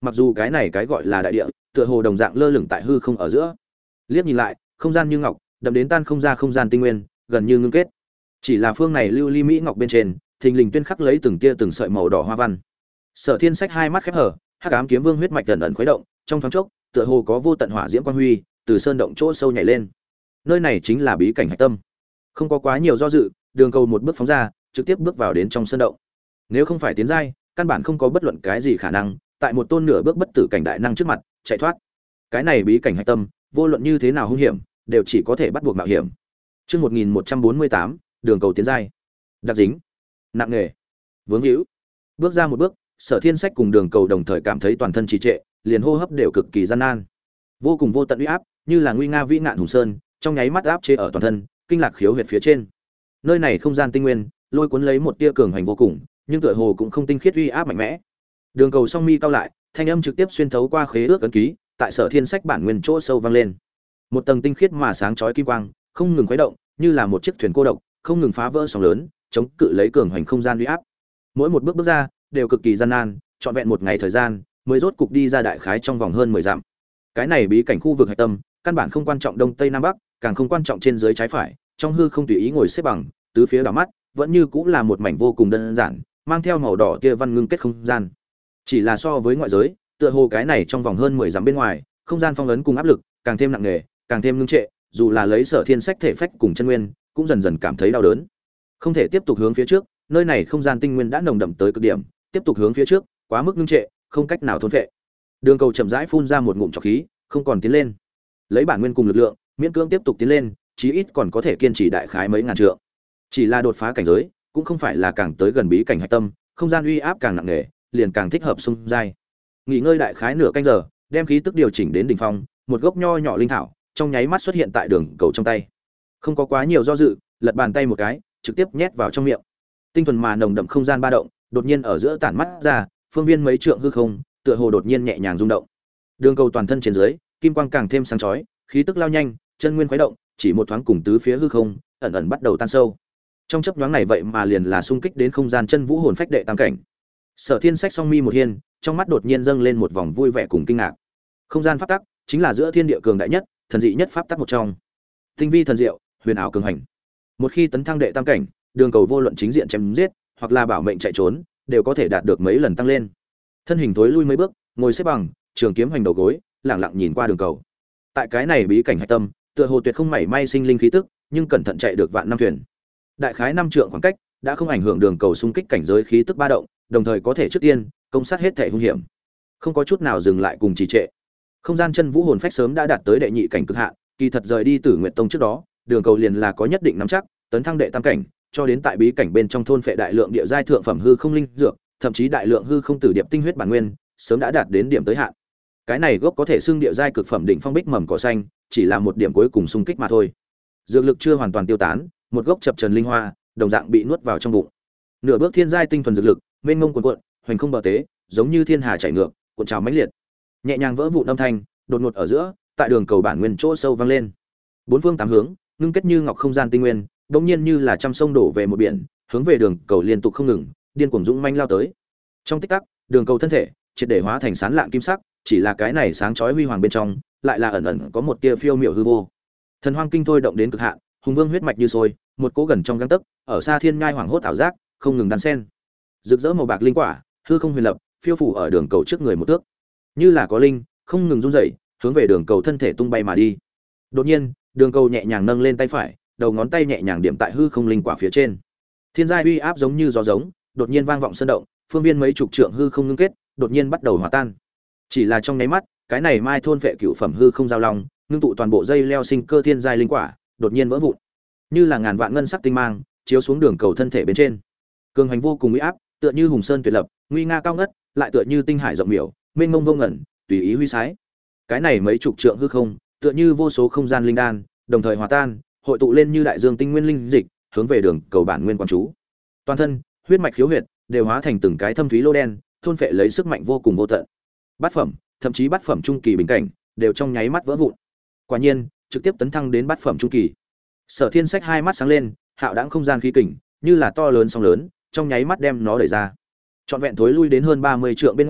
mặc dù cái này cái gọi là đại địa tựa hồ đồng dạng lơ lửng tại hư không ở giữa. Liếc nhìn lại, không gian như ngọc, đậm đến tan không ra không gian tinh nguyên, gần như ngưng kết. Chỉ là phương này lưu ly mỹ ngọc bên trên, thình lình tuyên khắc lấy từng tia từng sợi màu đỏ hoa văn. Sở Thiên Sách hai mắt khép hở, Hắc Ám Kiếm Vương huyết mạch ẩn ẩn khuấy động, trong thoáng chốc, tựa hồ có vô tận hỏa diễm quang huy từ sơn động chỗ sâu nhảy lên. Nơi này chính là bí cảnh hạch tâm. Không có quá nhiều do dự, Đường Cầu một bước phóng ra, trực tiếp bước vào đến trong sơn động. Nếu không phải tiến giai, căn bản không có bất luận cái gì khả năng tại một tôn nửa bước bất tử cảnh đại năng trước mặt chạy thoát. Cái này bí cảnh hạch tâm, vô luận như thế nào hung hiểm, đều chỉ có thể bắt buộc mạo hiểm. Chương 1148, Đường Cầu tiến giai. Đặc dính, nặng nghề, vướng hữu. Bước ra một bước, Sở Thiên Sách cùng Đường Cầu đồng thời cảm thấy toàn thân trì trệ, liền hô hấp đều cực kỳ gian nan. Vô cùng vô tận uy áp, như là nguy nga vĩ ngạn hùng sơn, trong nháy mắt áp chế ở toàn thân, kinh lạc khiếu huyệt phía trên. Nơi này không gian tinh nguyên, lôi cuốn lấy một tia cường hành vô cùng, nhưng tựa hồ cũng không tinh khiết uy áp mạnh mẽ. Đường Cầu song mi cao lại, thanh âm trực tiếp xuyên thấu qua khế ước ấn ký, tại Sở Thiên Sách bản nguyên chỗ sâu vang lên. Một tầng tinh khiết mà sáng chói kim quang, không ngừng khuấy động, như là một chiếc thuyền cô độc, không ngừng phá vỡ sóng lớn, chống cự lấy cường hành không gian uy áp. Mỗi một bước bước ra, đều cực kỳ gian nan, trọn vẹn một ngày thời gian, mới rốt cục đi ra đại khái trong vòng hơn 10 dặm. Cái này bí cảnh khu vực hạch tâm, căn bản không quan trọng đông tây nam bắc, càng không quan trọng trên dưới trái phải, trong hư không tùy ý ngồi xếp bằng, tứ phía đảo mắt, vẫn như cũng là một mảnh vô cùng đơn giản, mang theo màu đỏ tia văn ngưng kết không gian. Chỉ là so với ngoại giới, tựa hồ cái này trong vòng hơn 10 dặm bên ngoài, không gian phong ấn cùng áp lực càng thêm nặng nề, càng thêm ngưng trệ, dù là lấy Sở Thiên Sách thể phách cùng chân nguyên, cũng dần dần cảm thấy đau đớn. Không thể tiếp tục hướng phía trước, nơi này không gian tinh nguyên đã nồng đậm tới cực điểm, tiếp tục hướng phía trước, quá mức ngưng trệ, không cách nào thôn phệ. Đường Cầu chậm rãi phun ra một ngụm trọc khí, không còn tiến lên. Lấy bản nguyên cùng lực lượng, miễn cưỡng tiếp tục tiến lên, chí ít còn có thể kiên trì đại khái mấy ngàn trượng. Chỉ là đột phá cảnh giới, cũng không phải là càng tới gần bí cảnh hạch tâm, không gian uy áp càng nặng nề, liền càng thích hợp xung giai. Nghỉ ngơi đại khái nửa canh giờ, đem khí tức điều chỉnh đến đỉnh phong, một gốc nho nhỏ linh thảo, trong nháy mắt xuất hiện tại Đường Cầu trong tay. Không có quá nhiều do dự, lật bàn tay một cái, trực tiếp nhét vào trong miệng. Tinh thuần mà nồng đậm không gian ba động, đột nhiên ở giữa tản mắt ra, phương viên mấy trượng hư không, tựa hồ đột nhiên nhẹ nhàng rung động. Đường Cầu toàn thân trên dưới, kim quang càng thêm sáng chói, khí tức lao nhanh, chân nguyên khuấy động, chỉ một thoáng cùng tứ phía hư không, ẩn ẩn bắt đầu tan sâu. Trong chớp nhoáng này vậy mà liền là xung kích đến không gian chân vũ hồn phách đệ tam cảnh. Sở Thiên Sách song mi một hiên, trong mắt đột nhiên dâng lên một vòng vui vẻ cùng kinh ngạc. Không gian pháp tắc chính là giữa thiên địa cường đại nhất, thần dị nhất pháp tắc một trong. Tinh vi thần diệu, huyền ảo cường hành. Một khi tấn thăng đệ tam cảnh, Đường Cầu vô luận chính diện chém giết, hoặc là bảo mệnh chạy trốn, đều có thể đạt được mấy lần tăng lên. Thân hình tối lui mấy bước, ngồi xếp bằng, trường kiếm hành đầu gối, lặng lặng nhìn qua Đường Cầu. Tại cái này bí cảnh hạch tâm, tựa hồ tuyệt không mảy may sinh linh khí tức, nhưng cẩn thận chạy được vạn năm thuyền. Đại khái 5 trượng khoảng cách, đã không ảnh hưởng Đường Cầu xung kích cảnh giới khí tức ba động, đồng thời có thể trước tiên công sát hết thể hung hiểm, không có chút nào dừng lại cùng trì trệ. Không gian chân vũ hồn phách sớm đã đạt tới đệ nhị cảnh cực hạn, kỳ thật rời đi Tử Nguyệt Tông trước đó, Đường Cầu liền là có nhất định nắm chắc, tấn thăng đệ tam cảnh, cho đến tại bí cảnh bên trong thôn phệ đại lượng địa giai thượng phẩm hư không linh dược, thậm chí đại lượng hư không tử điệp tinh huyết bản nguyên, sớm đã đạt đến điểm tới hạn. Cái này gốc có thể xưng địa giai cực phẩm đỉnh phong bích mầm cỏ xanh, chỉ là một điểm cuối cùng xung kích mà thôi. Dược lực chưa hoàn toàn tiêu tán, một gốc chập trần linh hoa, đồng dạng bị nuốt vào trong bụng. Nửa bước thiên giai tinh thuần dược lực, mênh mông cuồn cuộn, hoành không bờ tế, giống như thiên hà chảy ngược, cuộn trào mãnh liệt. Nhẹ nhàng vỡ vụn âm thanh, đột ngột ở giữa, tại Đường Cầu bản nguyên chỗ sâu vang lên. Bốn phương tám hướng, ngưng kết như ngọc không gian tinh nguyên, bỗng nhiên như là trăm sông đổ về một biển, hướng về Đường Cầu liên tục không ngừng, điên cuồng dũng manh lao tới. Trong tích tắc, Đường Cầu thân thể triệt để hóa thành sáng lạng kim sắc, chỉ là cái này sáng chói huy hoàng bên trong, lại là ẩn ẩn có một tia phiêu miểu hư vô. Thần hoang kinh thôi động đến cực hạn, hùng vương huyết mạch như sôi, một cỗ gần trong gang tấc, ở xa thiên nhai hoàng hốt ảo giác, không ngừng đan sen. Rực rỡ màu bạc linh quả, hư không huyền lập, phiêu phủ ở Đường Cầu trước người một thước. Như là có linh, không ngừng run rẩy, hướng về Đường Cầu thân thể tung bay mà đi. Đột nhiên, Đường Cầu nhẹ nhàng nâng lên tay phải, đầu ngón tay nhẹ nhàng điểm tại hư không linh quả phía trên. Thiên giai uy áp giống như gió giống, đột nhiên vang vọng sơn động, phương viên mấy chục trượng hư không ngưng kết, đột nhiên bắt đầu hòa tan. Chỉ là trong nháy mắt, cái này mai thôn vệ cựu phẩm hư không giao long, ngưng tụ toàn bộ dây leo sinh cơ thiên giai linh quả, đột nhiên vỡ vụn. Như là ngàn vạn ngân sắc tinh mang, chiếu xuống Đường Cầu thân thể bên trên. Cường hành vô cùng uy áp, tựa như hùng sơn tuyệt lập, nguy nga cao ngất, lại tựa như tinh hải rộng miểu, mênh mông vô ngẩn, tùy ý huy sái. Cái này mấy chục trượng hư không, tựa như vô số không gian linh đan, đồng thời hòa tan, hội tụ lên như đại dương tinh nguyên linh dịch, hướng về Đường Cầu bản nguyên quan chú. Toàn thân, huyết mạch khiếu huyệt đều hóa thành từng cái thâm thúy lô đen, thôn phệ lấy sức mạnh vô cùng vô tận. Bát phẩm, thậm chí bát phẩm trung kỳ bình cảnh, đều trong nháy mắt vỡ vụn. Quả nhiên, trực tiếp tấn thăng đến bát phẩm trung kỳ. Sở Thiên Sách hai mắt sáng lên, hạo đãng không gian khí kình, như là to lớn sóng lớn, trong nháy mắt đem nó đẩy ra. Trọn vẹn thối lui đến hơn 30 trượng bên ngoài,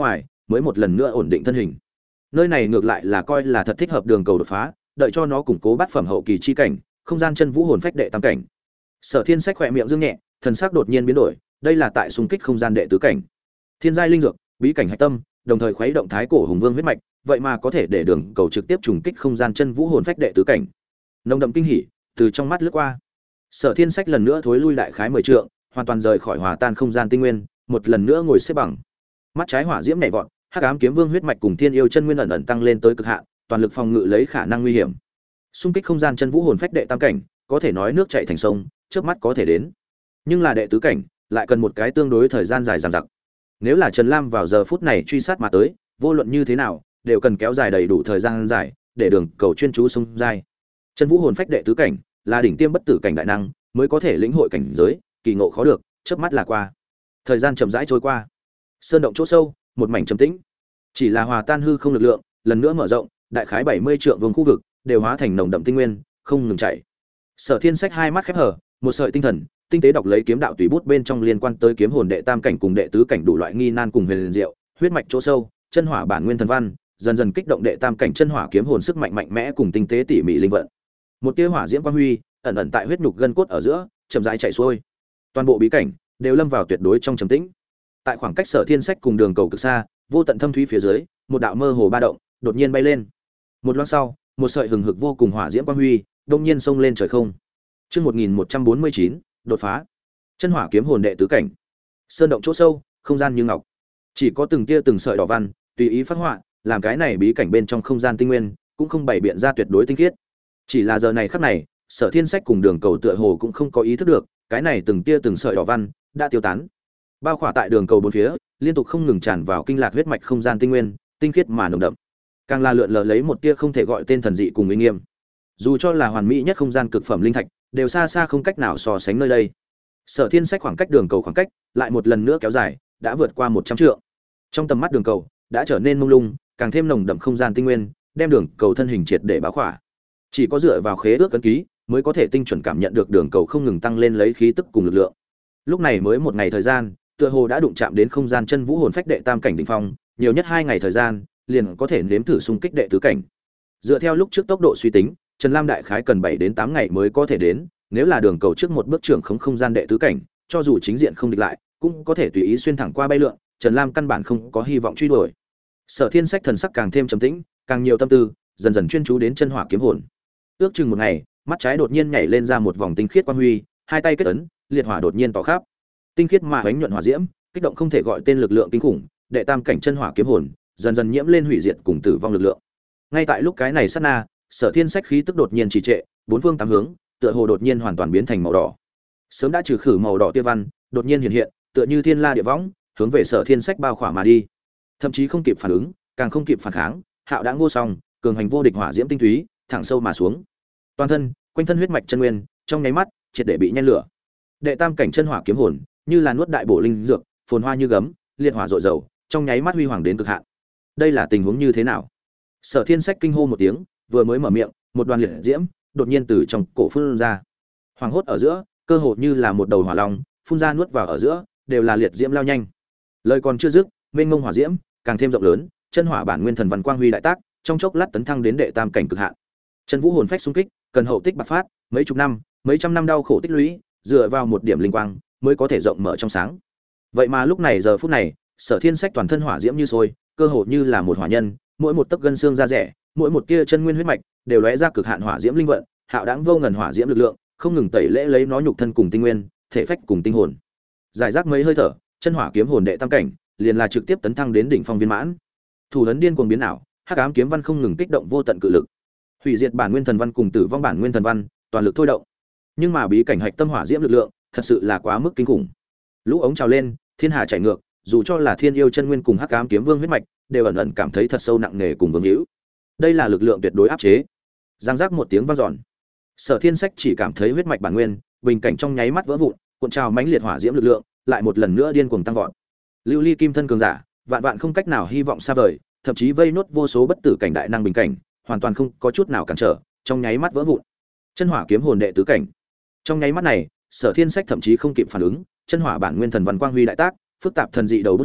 mới một lần nữa ổn định thân hình. Nơi này ngược lại là coi là thật thích hợp đường cầu đột phá, đợi cho nó củng cố bát phẩm hậu kỳ chi cảnh, không gian chân vũ hồn phách đệ tam cảnh. Sở Thiên Sách khẽ miệng dương nhẹ, thần sắc đột nhiên biến đổi, đây là tại xung kích không gian đệ tứ cảnh. Thiên giai linh dược, bí cảnh hạch tâm, đồng thời khuấy động thái cổ hùng vương huyết mạch, vậy mà có thể để đường cầu trực tiếp trùng kích không gian chân vũ hồn phách đệ tứ cảnh. Nồng đậm kinh hỉ từ trong mắt lướt qua. Sở Thiên Sách lần nữa thối lui đại khái 10 trượng, hoàn toàn rời khỏi hòa tan không gian tinh nguyên, một lần nữa ngồi xếp bằng. Mắt trái hỏa diễm nhảy vọt, Hắc Ám Kiếm Vương huyết mạch cùng Thiên Yêu chân nguyên ẩn ẩn tăng lên tới cực hạn, toàn lực phòng ngự lấy khả năng nguy hiểm. Xung kích không gian chân vũ hồn phách đệ tam cảnh, có thể nói nước chảy thành sông, chớp mắt có thể đến. Nhưng là đệ tứ cảnh, lại cần một cái tương đối thời gian dài dằng dặc. Nếu là Trần Lam vào giờ phút này truy sát mà tới, vô luận như thế nào, đều cần kéo dài đầy đủ thời gian dài, để đường cầu chuyên chú xung giai. Chân vũ hồn phách đệ tứ cảnh là đỉnh tiêm bất tử cảnh đại năng, mới có thể lĩnh hội cảnh giới, kỳ ngộ khó được, chớp mắt là qua. Thời gian chậm rãi trôi qua. Sơn động chỗ sâu, một mảnh trầm tĩnh. Chỉ là hòa tan hư không lực lượng, lần nữa mở rộng, đại khái 70 trượng vùng khu vực đều hóa thành nồng đậm tinh nguyên, không ngừng chảy. Sở Thiên Sách hai mắt khép hờ, một sợi tinh thần, tinh tế đọc lấy kiếm đạo tùy bút bên trong liên quan tới kiếm hồn đệ tam cảnh cùng đệ tứ cảnh đủ loại nghi nan cùng huyền diệu, huyết mạch chỗ sâu, chân hỏa bản nguyên thần văn, dần dần kích động đệ tam cảnh chân hỏa kiếm hồn sức mạnh mạnh mẽ cùng tinh tế tỉ mỉ linh vận. Một tia hỏa diễm quang huy, ẩn ẩn tại huyết nhục gân cốt ở giữa, chậm rãi chảy xuôi. Toàn bộ bí cảnh đều lâm vào tuyệt đối trong trầm tĩnh. Tại khoảng cách Sở Thiên Sách cùng đường cầu cực xa, vô tận thâm thúy phía dưới, một đạo mơ hồ ba động đột nhiên bay lên. Một loáng sau, một sợi hừng hực vô cùng hỏa diễm quang huy, đông nhiên xông lên trời không. Chương 1149, đột phá. Chân hỏa kiếm hồn đệ tứ cảnh. Sơn động chỗ sâu, không gian như ngọc. Chỉ có từng tia từng sợi đỏ văn, tùy ý phát họa, làm cái này bí cảnh bên trong không gian tinh nguyên, cũng không bày biện ra tuyệt đối tinh khiết. Chỉ là giờ này khắc này, Sở Thiên Sách cùng đường cầu tựa hồ cũng không có ý thức được, cái này từng tia từng sợi đỏ văn đã tiêu tán. Bao khỏa tại đường cầu bốn phía, liên tục không ngừng tràn vào kinh lạc huyết mạch không gian tinh nguyên, tinh khiết mà nồng đậm. Càng là lượn lờ lấy một tia không thể gọi tên thần dị cùng uy nghiêm. Dù cho là hoàn mỹ nhất không gian cực phẩm linh thạch, đều xa xa không cách nào so sánh nơi đây. Sở Thiên Sách khoảng cách đường cầu khoảng cách lại một lần nữa kéo dài, đã vượt qua 100 trượng. Trong tầm mắt đường cầu đã trở nên mông lung, càng thêm nồng đậm không gian tinh nguyên, đem đường cầu thân hình triệt để bao khỏa. Chỉ có dựa vào khế ước cấn ký, mới có thể tinh chuẩn cảm nhận được đường cầu không ngừng tăng lên lấy khí tức cùng lực lượng. Lúc này mới một ngày thời gian, tựa hồ đã đụng chạm đến không gian chân vũ hồn phách đệ tam cảnh đỉnh phong, nhiều nhất 2 ngày thời gian, liền có thể nếm thử xung kích đệ tứ cảnh. Dựa theo lúc trước tốc độ suy tính, Trần Lam đại khái cần 7 đến 8 ngày mới có thể đến, nếu là đường cầu trước một bước trưởng không gian đệ tứ cảnh, cho dù chính diện không địch lại, cũng có thể tùy ý xuyên thẳng qua bay lượn, Trần Lam căn bản không có hy vọng truy đuổi. Sở Thiên Sách thần sắc càng thêm trầm tĩnh, càng nhiều tâm tư, dần dần chuyên chú đến chân hỏa kiếm hồn. Ước chừng một ngày, mắt trái đột nhiên nhảy lên ra một vòng tinh khiết quang huy, hai tay kết ấn, liệt hỏa đột nhiên tỏ khắp. Tinh khiết mà ánh nhuận hỏa diễm, kích động không thể gọi tên lực lượng kinh khủng, đệ tam cảnh chân hỏa kiếm hồn, dần dần nhiễm lên hủy diệt cùng tử vong lực lượng. Ngay tại lúc cái này sát na, Sở Thiên Sách khí tức đột nhiên trì trệ, bốn phương tám hướng, tựa hồ đột nhiên hoàn toàn biến thành màu đỏ. Sớm đã trừ khử màu đỏ tia văn, đột nhiên hiện, tựa như thiên la địa võng, hướng về Sở Thiên Sách bao khỏa mà đi. Thậm chí không kịp phản ứng, càng không kịp phản kháng, hạo đãng vô song, cường hành vô địch hỏa diễm tinh túy, thẳng sâu mà xuống. Toàn thân, quanh thân huyết mạch chân nguyên, trong nháy mắt, triệt để bị nhen lửa. Đệ tam cảnh chân hỏa kiếm hồn, như là nuốt đại bổ linh dược, phồn hoa như gấm, liệt hỏa rọi dầu, trong nháy mắt huy hoàng đến cực hạn. Đây là tình huống như thế nào? Sở Thiên Sách kinh hô một tiếng, vừa mới mở miệng, một đoàn liệt diễm đột nhiên từ trong cổ phun ra. Hoàng hốt ở giữa, cơ hồ như là một đầu hỏa long, phun ra nuốt vào ở giữa, đều là liệt diễm lao nhanh. Lời còn chưa dứt, mênh mông hỏa diễm càng thêm rộng lớn, chân hỏa bản nguyên thần văn quang huy đại tác, trong chốc lát tấn thăng đến đệ tam cảnh cực hạn. Chân vũ hồn phách xung kích, cần hậu tích bạc phát, mấy chục năm, mấy trăm năm đau khổ tích lũy, dựa vào một điểm linh quang mới có thể rộng mở trong sáng. Vậy mà lúc này giờ phút này, Sở Thiên Sách toàn thân hỏa diễm như sôi, cơ hồ như là một hỏa nhân, mỗi một tấc gân xương da rẻ, mỗi một tia chân nguyên huyết mạch đều lóe ra cực hạn hỏa diễm linh vận, hạo đãng vô ngần hỏa diễm lực lượng, không ngừng tẩy lễ lấy nó nhục thân cùng tinh nguyên, thể phách cùng tinh hồn. Giải rác mấy hơi thở, chân hỏa kiếm hồn đệ tam cảnh, liền là trực tiếp tấn thăng đến đỉnh phong viên mãn. Thủ ấn điên cuồng biến ảo, hắc ám kiếm văn không ngừng kích động vô tận cự lực. Hủy diệt bản nguyên thần văn cùng tử vong bản nguyên thần văn, toàn lực thôi động. Nhưng mà bí cảnh hạch tâm hỏa diễm lực lượng, thật sự là quá mức kinh khủng. Lũ ống trào lên, thiên hà chảy ngược, dù cho là thiên yêu chân nguyên cùng hắc ám kiếm vương huyết mạch, đều ẩn ẩn cảm thấy thật sâu nặng nề cùng vương hữu. Đây là lực lượng tuyệt đối áp chế. Giang giác một tiếng vang dọn. Sở Thiên Sách chỉ cảm thấy huyết mạch bản nguyên, bình cảnh trong nháy mắt vỡ vụn, cuộn trào mãnh liệt hỏa diễm lực lượng, lại một lần nữa điên cuồng tăng vọt. Lưu ly kim thân cường giả, vạn vạn không cách nào hy vọng xa vời, thậm chí vây nốt vô số bất tử cảnh đại năng bình cảnh, hoàn toàn không có chút nào cản trở, trong nháy mắt vỡ vụn. Chân hỏa kiếm hồn đệ tứ cảnh. Trong nháy mắt này, Sở Thiên Sách thậm chí không kịp phản ứng, chân hỏa bản nguyên thần văn quang huy đại tác, phức tạp thần dị đầu bút lông,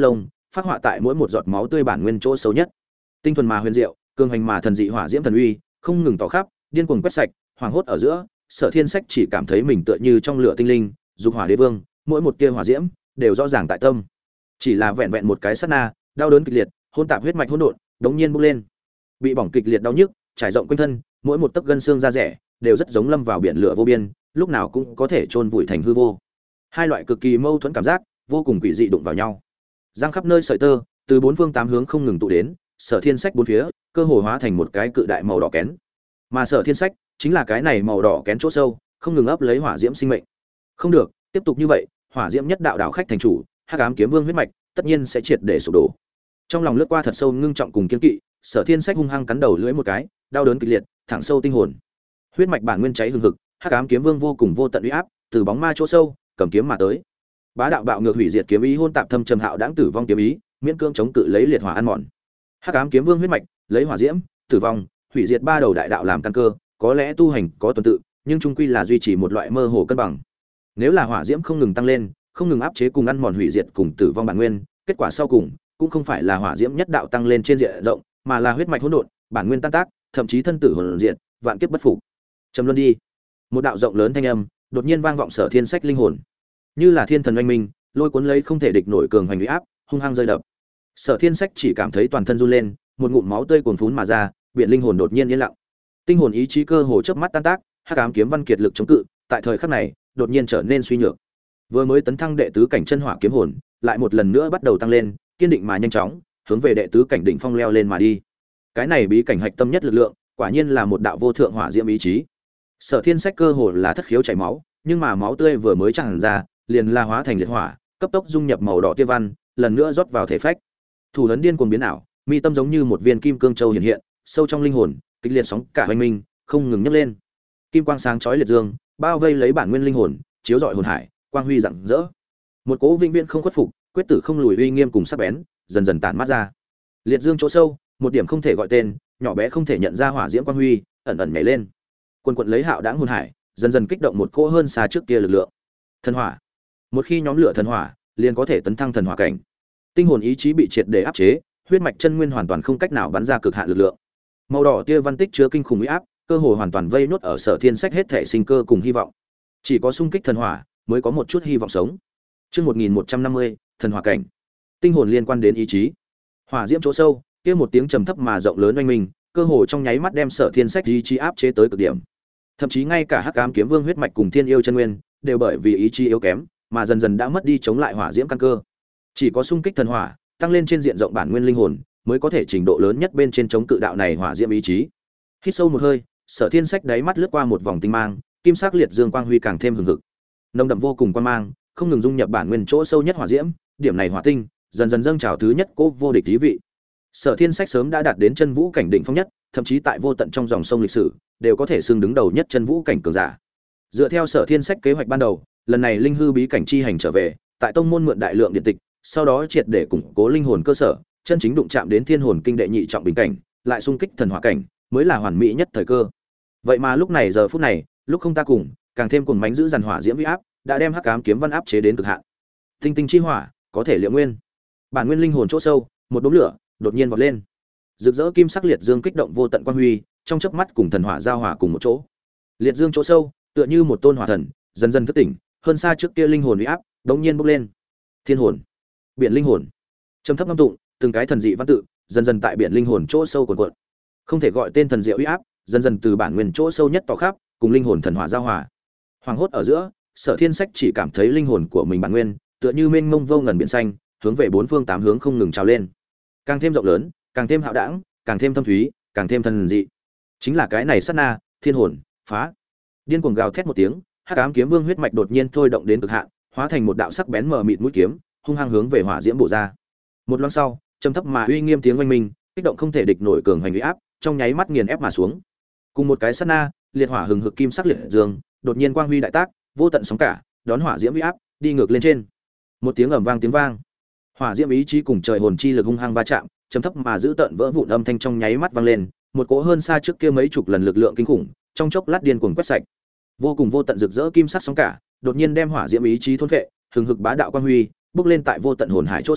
phát họa tại mỗi một giọt máu tươi bản nguyên chỗ xấu nhất. Tinh thuần mà huyền diệu, cường hành mà thần dị hỏa diễm thần uy, không ngừng tỏ khắp, điên cuồng quét sạch, hoàng hốt ở giữa, Sở Thiên Sách chỉ cảm thấy mình tựa như trong lửa tinh linh, dục hỏa đế vương, mỗi một tia hỏa diễm đều rõ ràng tại tâm. Chỉ là vẹn vẹn một cái sát na, đau đớn kịch liệt, hỗn tạp huyết mạch hỗn độn, đống nhiên bốc lên. Bị bỏng kịch liệt đau nhức, trải rộng quanh thân, mỗi một tấc gân xương da rẻ đều rất giống lâm vào biển lửa vô biên, lúc nào cũng có thể chôn vùi thành hư vô. Hai loại cực kỳ mâu thuẫn cảm giác, vô cùng quỷ dị đụng vào nhau. Giang khắp nơi sợi tơ, từ bốn phương tám hướng không ngừng tụ đến, Sở Thiên Sách bốn phía, cơ hồ hóa thành một cái cự đại màu đỏ kén. Mà Sở Thiên Sách chính là cái này màu đỏ kén chỗ sâu, không ngừng ấp lấy hỏa diễm sinh mệnh. Không được, tiếp tục như vậy, hỏa diễm nhất đạo đạo khách thành chủ, Hắc Ám Kiếm Vương huyết mạch, tất nhiên sẽ triệt để sụp đổ. Trong lòng lướt qua thật sâu ngưng trọng cùng kiên kỵ, Sở Thiên Sách hung hăng cắn đầu lưỡi một cái, đau đớn kịch liệt, thẳng sâu tinh hồn. Huyết mạch bản nguyên cháy hừng hực, Hắc Ám Kiếm Vương vô cùng vô tận uy áp, từ bóng ma chỗ sâu, cầm kiếm mà tới. Bá đạo bạo ngược hủy diệt kiếm ý hôn tạp thâm trầm hạo đãng tử vong kiếm ý, miễn cưỡng chống cự lấy liệt hỏa ăn mòn. Hắc Ám Kiếm Vương huyết mạch, lấy hỏa diễm, tử vong, hủy diệt ba đầu đại đạo làm căn cơ, có lẽ tu hành có tuần tự, nhưng chung quy là duy trì một loại mơ hồ cân bằng. Nếu là hỏa diễm không ngừng tăng lên, không ngừng áp chế cùng ăn mòn hủy diệt cùng tử vong bản nguyên, kết quả sau cùng cũng không phải là hỏa diễm nhất đạo tăng lên trên diện rộng, mà là huyết mạch hỗn độn, bản nguyên tan tác, thậm chí thân tử hồn diệt, vạn kiếp bất phục. Trầm luân đi. Một đạo rộng lớn thanh âm đột nhiên vang vọng Sở Thiên Sách linh hồn, như là thiên thần oanh minh, lôi cuốn lấy không thể địch nổi cường hành uy áp, hung hăng rơi đập. Sở Thiên Sách chỉ cảm thấy toàn thân run lên, một ngụm máu tươi cuồn phún mà ra, biển linh hồn đột nhiên yên lặng. Tinh hồn ý chí cơ hồ chớp mắt tan tác, Hắc Ám Kiếm Văn kiệt lực chống cự, tại thời khắc này, đột nhiên trở nên suy nhược. Vừa mới tấn thăng đệ tứ cảnh chân hỏa kiếm hồn, lại một lần nữa bắt đầu tăng lên, kiên định mà nhanh chóng, hướng về đệ tứ cảnh đỉnh phong leo lên mà đi. Cái này bí cảnh hạch tâm nhất lực lượng, quả nhiên là một đạo vô thượng hỏa diễm ý chí. Sở Thiên Sách cơ hồ là thất khiếu chảy máu, nhưng mà máu tươi vừa mới tràn ra, liền la hóa thành liệt hỏa, cấp tốc dung nhập màu đỏ tia văn, lần nữa rót vào thể phách. Thủ ấn điên cuồng biến ảo, mi tâm giống như một viên kim cương châu hiện hiện, sâu trong linh hồn, kịch liệt sóng cả hoành minh, không ngừng nhấc lên. Kim quang sáng chói liệt dương, bao vây lấy bản nguyên linh hồn, chiếu rọi hồn hải, quang huy rạng rỡ. Một cỗ vĩnh viễn không khuất phục, quyết tử không lùi uy nghiêm cùng sắc bén, dần dần tản mát ra. Liệt dương chỗ sâu, một điểm không thể gọi tên, nhỏ bé không thể nhận ra hỏa diễm quang huy, ẩn ẩn nhảy lên. Quần quần lấy hạo đãng hồn hải, dần dần kích động một cỗ hơn xa trước kia lực lượng. Thần hỏa. Một khi nhóm lửa thần hỏa, liền có thể tấn thăng thần hỏa cảnh. Tinh hồn ý chí bị triệt để áp chế, huyết mạch chân nguyên hoàn toàn không cách nào bắn ra cực hạn lực lượng. Màu đỏ tia văn tích chứa kinh khủng uy áp, cơ hồ hoàn toàn vây nốt ở Sở Thiên Sách hết thể sinh cơ cùng hy vọng. Chỉ có xung kích thần hỏa mới có một chút hy vọng sống. Chương 1150, thần hỏa cảnh. Tinh hồn liên quan đến ý chí. Hỏa diễm chỗ sâu, kia một tiếng trầm thấp mà rộng lớn oanh minh, cơ hồ trong nháy mắt đem Sở Thiên Sách ý chí áp chế tới cực điểm. Thậm chí ngay cả Hắc Ám Kiếm Vương huyết mạch cùng Thiên Yêu chân nguyên đều bởi vì ý chí yếu kém, mà dần dần đã mất đi chống lại hỏa diễm căn cơ. Chỉ có xung kích thần hỏa, tăng lên trên diện rộng bản nguyên linh hồn, mới có thể trình độ lớn nhất bên trên chống cự đạo này hỏa diễm ý chí. Hít sâu một hơi, Sở Thiên Sách đáy mắt lướt qua một vòng tinh mang, kim sắc liệt dương quang huy càng thêm hừng hực. Nồng đậm vô cùng quang mang, không ngừng dung nhập bản nguyên chỗ sâu nhất hỏa diễm, điểm này hỏa tinh, dần dần dâng trào thứ nhất cố vô địch thí vị. Sở Thiên Sách sớm đã đạt đến chân vũ cảnh đỉnh phong nhất, thậm chí tại vô tận trong dòng sông lịch sử, đều có thể xưng đứng đầu nhất chân vũ cảnh cường giả. Dựa theo Sở Thiên Sách kế hoạch ban đầu, lần này linh hư bí cảnh chi hành trở về, tại tông môn mượn đại lượng điện tịch, sau đó triệt để củng cố linh hồn cơ sở, chân chính đụng chạm đến thiên hồn kinh đệ nhị trọng bình cảnh, lại xung kích thần hỏa cảnh, mới là hoàn mỹ nhất thời cơ. Vậy mà lúc này giờ phút này, lúc không ta cùng, càng thêm cuồng mãnh giữ dàn hỏa diễm uy áp, đã đem Hắc Ám Kiếm Văn áp chế đến cực hạn. Tinh tinh chi hỏa, có thể liệu nguyên. Bản nguyên linh hồn chỗ sâu, một đốm lửa đột nhiên vọt lên. Rực rỡ kim sắc liệt dương kích động vô tận quang huy, trong chớp mắt cùng thần hỏa giao hòa cùng một chỗ. Liệt dương chỗ sâu, tựa như một tôn hỏa thần, dần dần thức tỉnh, hơn xa trước kia linh hồn uy áp, đột nhiên bốc lên. Thiên hồn, biển linh hồn. Trầm thấp ngâm tụng, từng cái thần dị văn tự, dần dần tại biển linh hồn chỗ sâu cuộn cuộn. Không thể gọi tên thần diệu uy áp, dần dần từ bản nguyên chỗ sâu nhất tỏ khắp, cùng linh hồn thần hỏa giao hòa. Hoàng hốt ở giữa, Sở Thiên Sách chỉ cảm thấy linh hồn của mình bản nguyên, tựa như mênh mông vô ngần biển xanh, hướng về bốn phương tám hướng không ngừng trào lên. Càng thêm rộng lớn, càng thêm hạo đãng, càng thêm thâm thúy, càng thêm thần dị. Chính là cái này sát na, thiên hồn phá. Điên cuồng gào thét một tiếng, Hắc Ám Kiếm Vương huyết mạch đột nhiên thôi động đến cực hạn, hóa thành một đạo sắc bén mờ mịt mũi kiếm, hung hăng hướng về hỏa diễm bổ ra. Một loáng sau, trầm thấp mà uy nghiêm tiếng oanh minh, kích động không thể địch nổi cường hành uy áp, trong nháy mắt nghiền ép mà xuống. Cùng một cái sát na, liệt hỏa hừng hực kim sắc liệt dương, đột nhiên quang huy đại tác, vô tận sóng cả, đón hỏa diễm uy áp, đi ngược lên trên. Một tiếng ầm vang tiếng vang, hỏa diễm ý chí cùng trời hồn chi lực hung hăng va chạm, trầm thấp mà giữ tận vỡ vụn âm thanh trong nháy mắt vang lên, một cỗ hơn xa trước kia mấy chục lần lực lượng kinh khủng, trong chốc lát điên cuồng quét sạch. Vô cùng vô tận rực rỡ kim sắc sóng cả, đột nhiên đem hỏa diễm ý chí thôn phệ, hừng hực bá đạo quang huy, bốc lên tại vô tận hồn hải chỗ sâu,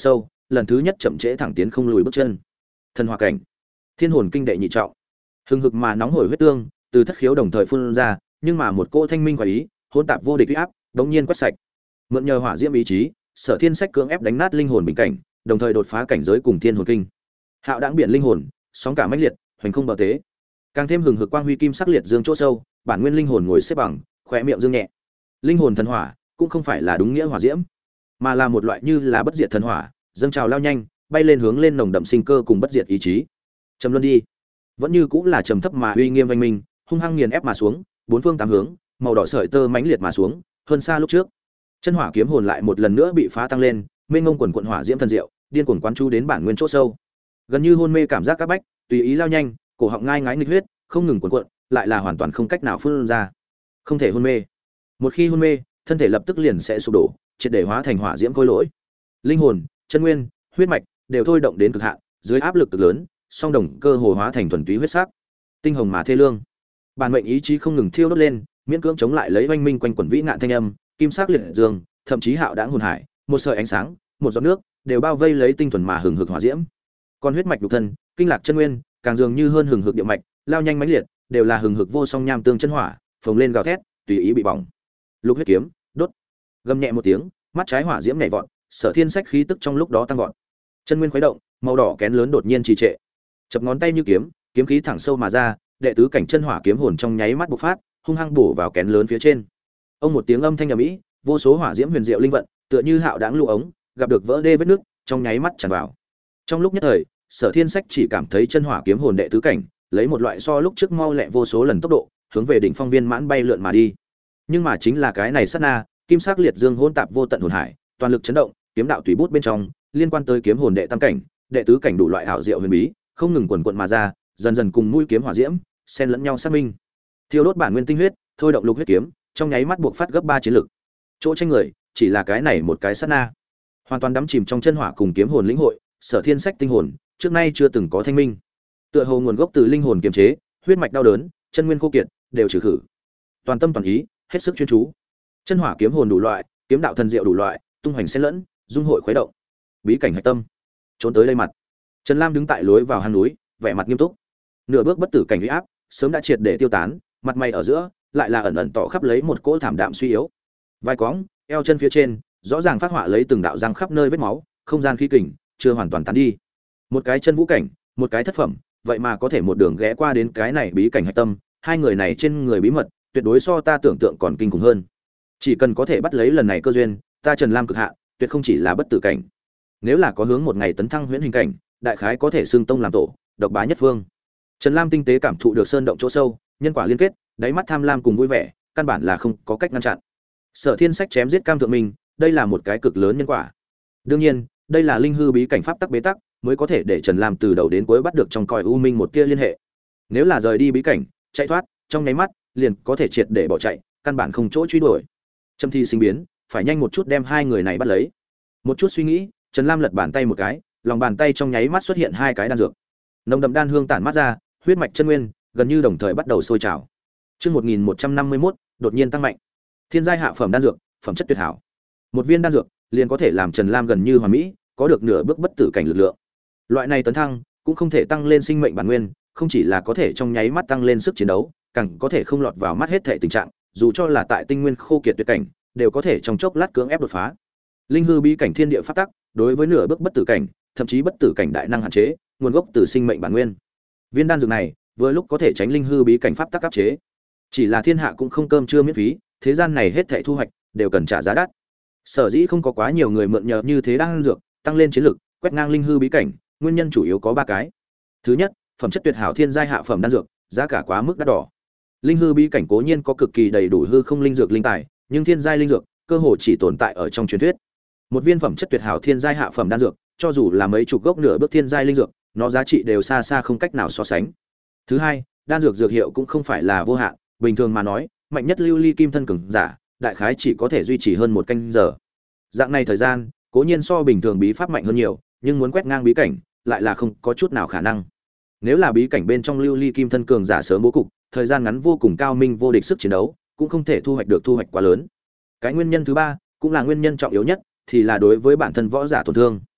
lần thứ nhất chậm trễ thẳng tiến không lùi bước chân. Thần hỏa cảnh, thiên hồn kinh đệ nhị trọng. Hừng hực mà nóng hổi huyết tương từ thất khiếu đồng thời phun ra, nhưng mà một cỗ thanh minh quả ý, hỗn tạp vô địch uy áp, đống nhiên quét sạch. Mượn nhờ hỏa diễm ý chí, Sở Thiên Sách cưỡng ép đánh nát linh hồn bình cảnh, đồng thời đột phá cảnh giới cùng thiên hồn kinh. Hạo đãng biển linh hồn, sóng cả mãnh liệt, hoành không bờ tế. Càng thêm hừng hực quang huy kim sắc liệt dương chỗ sâu, bản nguyên linh hồn ngồi xếp bằng, khóe miệng dương nhẹ. Linh hồn thần hỏa cũng không phải là đúng nghĩa hỏa diễm, mà là một loại như là bất diệt thần hỏa, dâng trào lao nhanh, bay lên hướng lên nồng đậm sinh cơ cùng bất diệt ý chí. Trầm luân đi, vẫn như cũng là trầm thấp mà uy nghiêm vinh minh, hung hăng nghiền ép mà xuống, bốn phương tám hướng, màu đỏ sợi tơ mãnh liệt mà xuống, hơn xa lúc trước. Chân hỏa kiếm hồn lại một lần nữa bị phá tăng lên, mênh ngông quần quần hỏa diễm thần diệu, điên cuồng quán chú đến bản nguyên chỗ sâu. Gần như hôn mê cảm giác các bách, tùy ý lao nhanh, cổ họng ngai ngái nghịch huyết, không ngừng cuộn cuộn, lại là hoàn toàn không cách nào phun ra. Không thể hôn mê. Một khi hôn mê, thân thể lập tức liền sẽ sụp đổ, triệt để hóa thành hỏa diễm khối lỗi. Linh hồn, chân nguyên, huyết mạch đều thôi động đến cực hạn, dưới áp lực cực lớn, song đồng cơ hồ hóa thành thuần túy huyết sắc. Tinh hồng mà thê lương. Bản mệnh ý chí không ngừng thiêu đốt lên, miễn cưỡng chống lại lấy oanh minh quanh quẩn vĩ ngạn thanh âm, kim sắc liệt dương, thậm chí hạo đãng hồn hải, một sợi ánh sáng, một giọt nước, đều bao vây lấy tinh thuần mà hừng hực hỏa diễm. Còn huyết mạch nhục thân, kinh lạc chân nguyên, càng dường như hơn hừng hực địa mạch, lao nhanh mãnh liệt, đều là hừng hực vô song nham tương chân hỏa, phồng lên gào thét, tùy ý bị bỏng. Lục huyết kiếm, đốt. Gầm nhẹ một tiếng, mắt trái hỏa diễm nhảy vọt, Sở Thiên Sách khí tức trong lúc đó tăng vọt. Chân nguyên khuấy động, màu đỏ kén lớn đột nhiên trì trệ. Chập ngón tay như kiếm, kiếm khí thẳng sâu mà ra, đệ tứ cảnh chân hỏa kiếm hồn trong nháy mắt bộc phát, hung hăng bổ vào kén lớn phía trên. Ông một tiếng âm thanh ầm ĩ, vô số hỏa diễm huyền diệu linh vận, tựa như hạo đãng lũ ống, gặp được vỡ đê vết nước, trong nháy mắt tràn vào. Trong lúc nhất thời, Sở Thiên Sách chỉ cảm thấy chân hỏa kiếm hồn đệ tứ cảnh, lấy một loại so lúc trước mau lẹ vô số lần tốc độ, hướng về đỉnh phong viên mãn bay lượn mà đi. Nhưng mà chính là cái này sát na, kim sắc liệt dương hỗn tạp vô tận hồn hải, toàn lực chấn động, kiếm đạo tùy bút bên trong, liên quan tới kiếm hồn đệ tam cảnh, đệ tứ cảnh đủ loại ảo diệu huyền bí, không ngừng quần quật mà ra, dần dần cùng mũi kiếm hỏa diễm, xen lẫn nhau sát minh. Thiêu đốt bản nguyên tinh huyết, thôi động lục huyết kiếm, trong nháy mắt buộc phát gấp 3 chiến lực. Chỗ tranh người, chỉ là cái này một cái sát na. Hoàn toàn đắm chìm trong chân hỏa cùng kiếm hồn lĩnh hội, Sở Thiên Sách tinh hồn, trước nay chưa từng có thanh minh. Tựa hồ nguồn gốc từ linh hồn kiềm chế, huyết mạch đau đớn, chân nguyên khô kiệt, đều trừ khử. Toàn tâm toàn ý, hết sức chuyên chú. Chân hỏa kiếm hồn đủ loại, kiếm đạo thần diệu đủ loại, tung hoành xen lẫn, dung hội khuấy động. Bí cảnh hạch tâm. Trốn tới đây mặt. Trần Lam đứng tại lối vào hang núi, vẻ mặt nghiêm túc. Nửa bước bất tử cảnh uy áp, sớm đã triệt để tiêu tán, mặt mày ở giữa lại là ẩn ẩn tỏ khắp lấy một cỗ thảm đạm suy yếu. Vai cóng, eo chân phía trên, rõ ràng phát họa lấy từng đạo răng khắp nơi vết máu, không gian khí kình chưa hoàn toàn tán đi. Một cái chân vũ cảnh, một cái thất phẩm, vậy mà có thể một đường ghé qua đến cái này bí cảnh hạch tâm, hai người này trên người bí mật, tuyệt đối so ta tưởng tượng còn kinh khủng hơn. Chỉ cần có thể bắt lấy lần này cơ duyên, ta Trần Lam cực hạn, tuyệt không chỉ là bất tử cảnh. Nếu là có hướng một ngày tấn thăng huyễn hình cảnh, đại khái có thể xưng tông làm tổ, độc bá nhất phương. Trần Lam tinh tế cảm thụ được sơn động chỗ sâu, nhân quả liên kết, đáy mắt tham lam cùng vui vẻ, căn bản là không có cách ngăn chặn. Sở Thiên Sách chém giết cam thượng minh, đây là một cái cực lớn nhân quả. Đương nhiên, đây là linh hư bí cảnh pháp tắc bế tắc, mới có thể để Trần Lam từ đầu đến cuối bắt được trong cõi u minh một tia liên hệ. Nếu là rời đi bí cảnh, chạy thoát, trong nháy mắt, liền có thể triệt để bỏ chạy, căn bản không chỗ truy đuổi. Châm thi sinh biến, phải nhanh một chút đem hai người này bắt lấy. Một chút suy nghĩ, Trần Lam lật bàn tay một cái, lòng bàn tay trong nháy mắt xuất hiện hai cái đan dược. Nồng đậm đan hương tản mát ra, huyết mạch chân nguyên gần như đồng thời bắt đầu sôi trào. Chương 1151, đột nhiên tăng mạnh. Thiên giai hạ phẩm đan dược, phẩm chất tuyệt hảo. Một viên đan dược liền có thể làm Trần Lam gần như hoàn mỹ, có được nửa bước bất tử cảnh lực lượng. Loại này tấn thăng cũng không thể tăng lên sinh mệnh bản nguyên, không chỉ là có thể trong nháy mắt tăng lên sức chiến đấu, càng có thể không lọt vào mắt hết thể tình trạng, dù cho là tại tinh nguyên khô kiệt tuyệt cảnh, đều có thể trong chốc lát cưỡng ép đột phá. Linh hư bí cảnh thiên địa pháp tắc, đối với nửa bước bất tử cảnh, thậm chí bất tử cảnh đại năng hạn chế, nguồn gốc từ sinh mệnh bản nguyên. Viên đan dược này, vừa lúc có thể tránh linh hư bí cảnh pháp tắc áp chế. Chỉ là thiên hạ cũng không cơm trưa miễn phí, thế gian này hết thảy thu hoạch đều cần trả giá đắt. Sở dĩ không có quá nhiều người mượn nhờ như thế đan dược, tăng lên chiến lực, quét ngang linh hư bí cảnh, nguyên nhân chủ yếu có 3 cái. Thứ nhất, phẩm chất tuyệt hảo thiên giai hạ phẩm đan dược, giá cả quá mức đắt đỏ. Linh hư bí cảnh cố nhiên có cực kỳ đầy đủ hư không linh dược linh tài, nhưng thiên giai linh dược cơ hồ chỉ tồn tại ở trong truyền thuyết. Một viên phẩm chất tuyệt hảo thiên giai hạ phẩm đan dược, cho dù là mấy chục gốc nửa bước thiên giai linh dược, nó giá trị đều xa xa không cách nào so sánh. Thứ hai, đan dược dược hiệu cũng không phải là vô hạn, bình thường mà nói, mạnh nhất lưu ly kim thân cường giả, đại khái chỉ có thể duy trì hơn 1 canh giờ. Dạng này thời gian, cố nhiên so bình thường bí pháp mạnh hơn nhiều, nhưng muốn quét ngang bí cảnh, lại là không có chút nào khả năng. Nếu là bí cảnh bên trong lưu ly kim thân cường giả sớm bố cục, thời gian ngắn vô cùng cao minh vô địch sức chiến đấu, cũng không thể thu hoạch được thu hoạch quá lớn. Cái nguyên nhân thứ 3, cũng là nguyên nhân trọng yếu nhất, thì là đối với bản thân võ giả tổn thương.